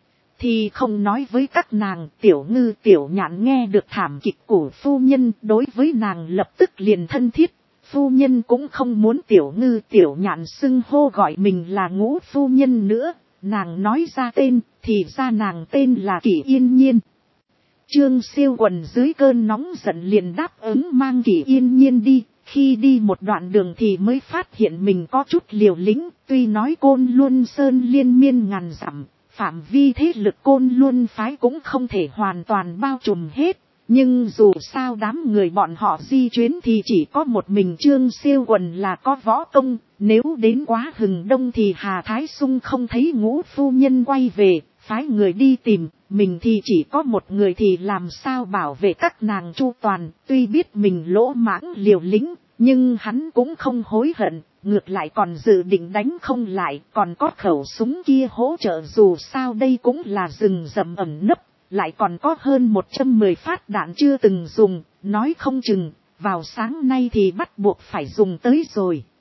thì không nói với các nàng. Tiểu Ngư Tiểu Nhạn nghe được thảm kịch của phu nhân, đối với nàng lập tức liền thân thiết. Phu nhân cũng không muốn Tiểu Ngư Tiểu Nhạn xưng hô gọi mình là Ngũ phu nhân nữa. Nàng nói ra tên, thì ra nàng tên là Kỷ Yên Nhiên. Trương Siêu quần dưới cơn nóng giận liền đáp ứng mang Kỷ Yên Nhiên đi. Khi đi một đoạn đường thì mới phát hiện mình có chút liều lĩnh. Tuy nói Côn Luân Sơn liên miên ngàn dặm, phạm vi thế lực Côn Luân phái cũng không thể hoàn toàn bao trùm hết. Nhưng dù sao đám người bọn họ di chuyến thì chỉ có một mình Trương Siêu quần là có võ công. Nếu đến quá hừng đông thì Hà Thái Sung không thấy Ngũ phu nhân quay về, phái người đi tìm, mình thì chỉ có một người thì làm sao bảo vệ các nàng chu toàn. Tuy biết mình lỗ mãng liều lĩnh, nhưng hắn cũng không hối hận, ngược lại còn dự định đánh không lại, còn có khẩu súng kia hỗ trợ. Dù sao đây cũng là rừng rậm ẩn nấp, lại còn có hơn 110 phát đạn chưa từng dùng, nói không chừng vào sáng nay thì bắt buộc phải dùng tới rồi.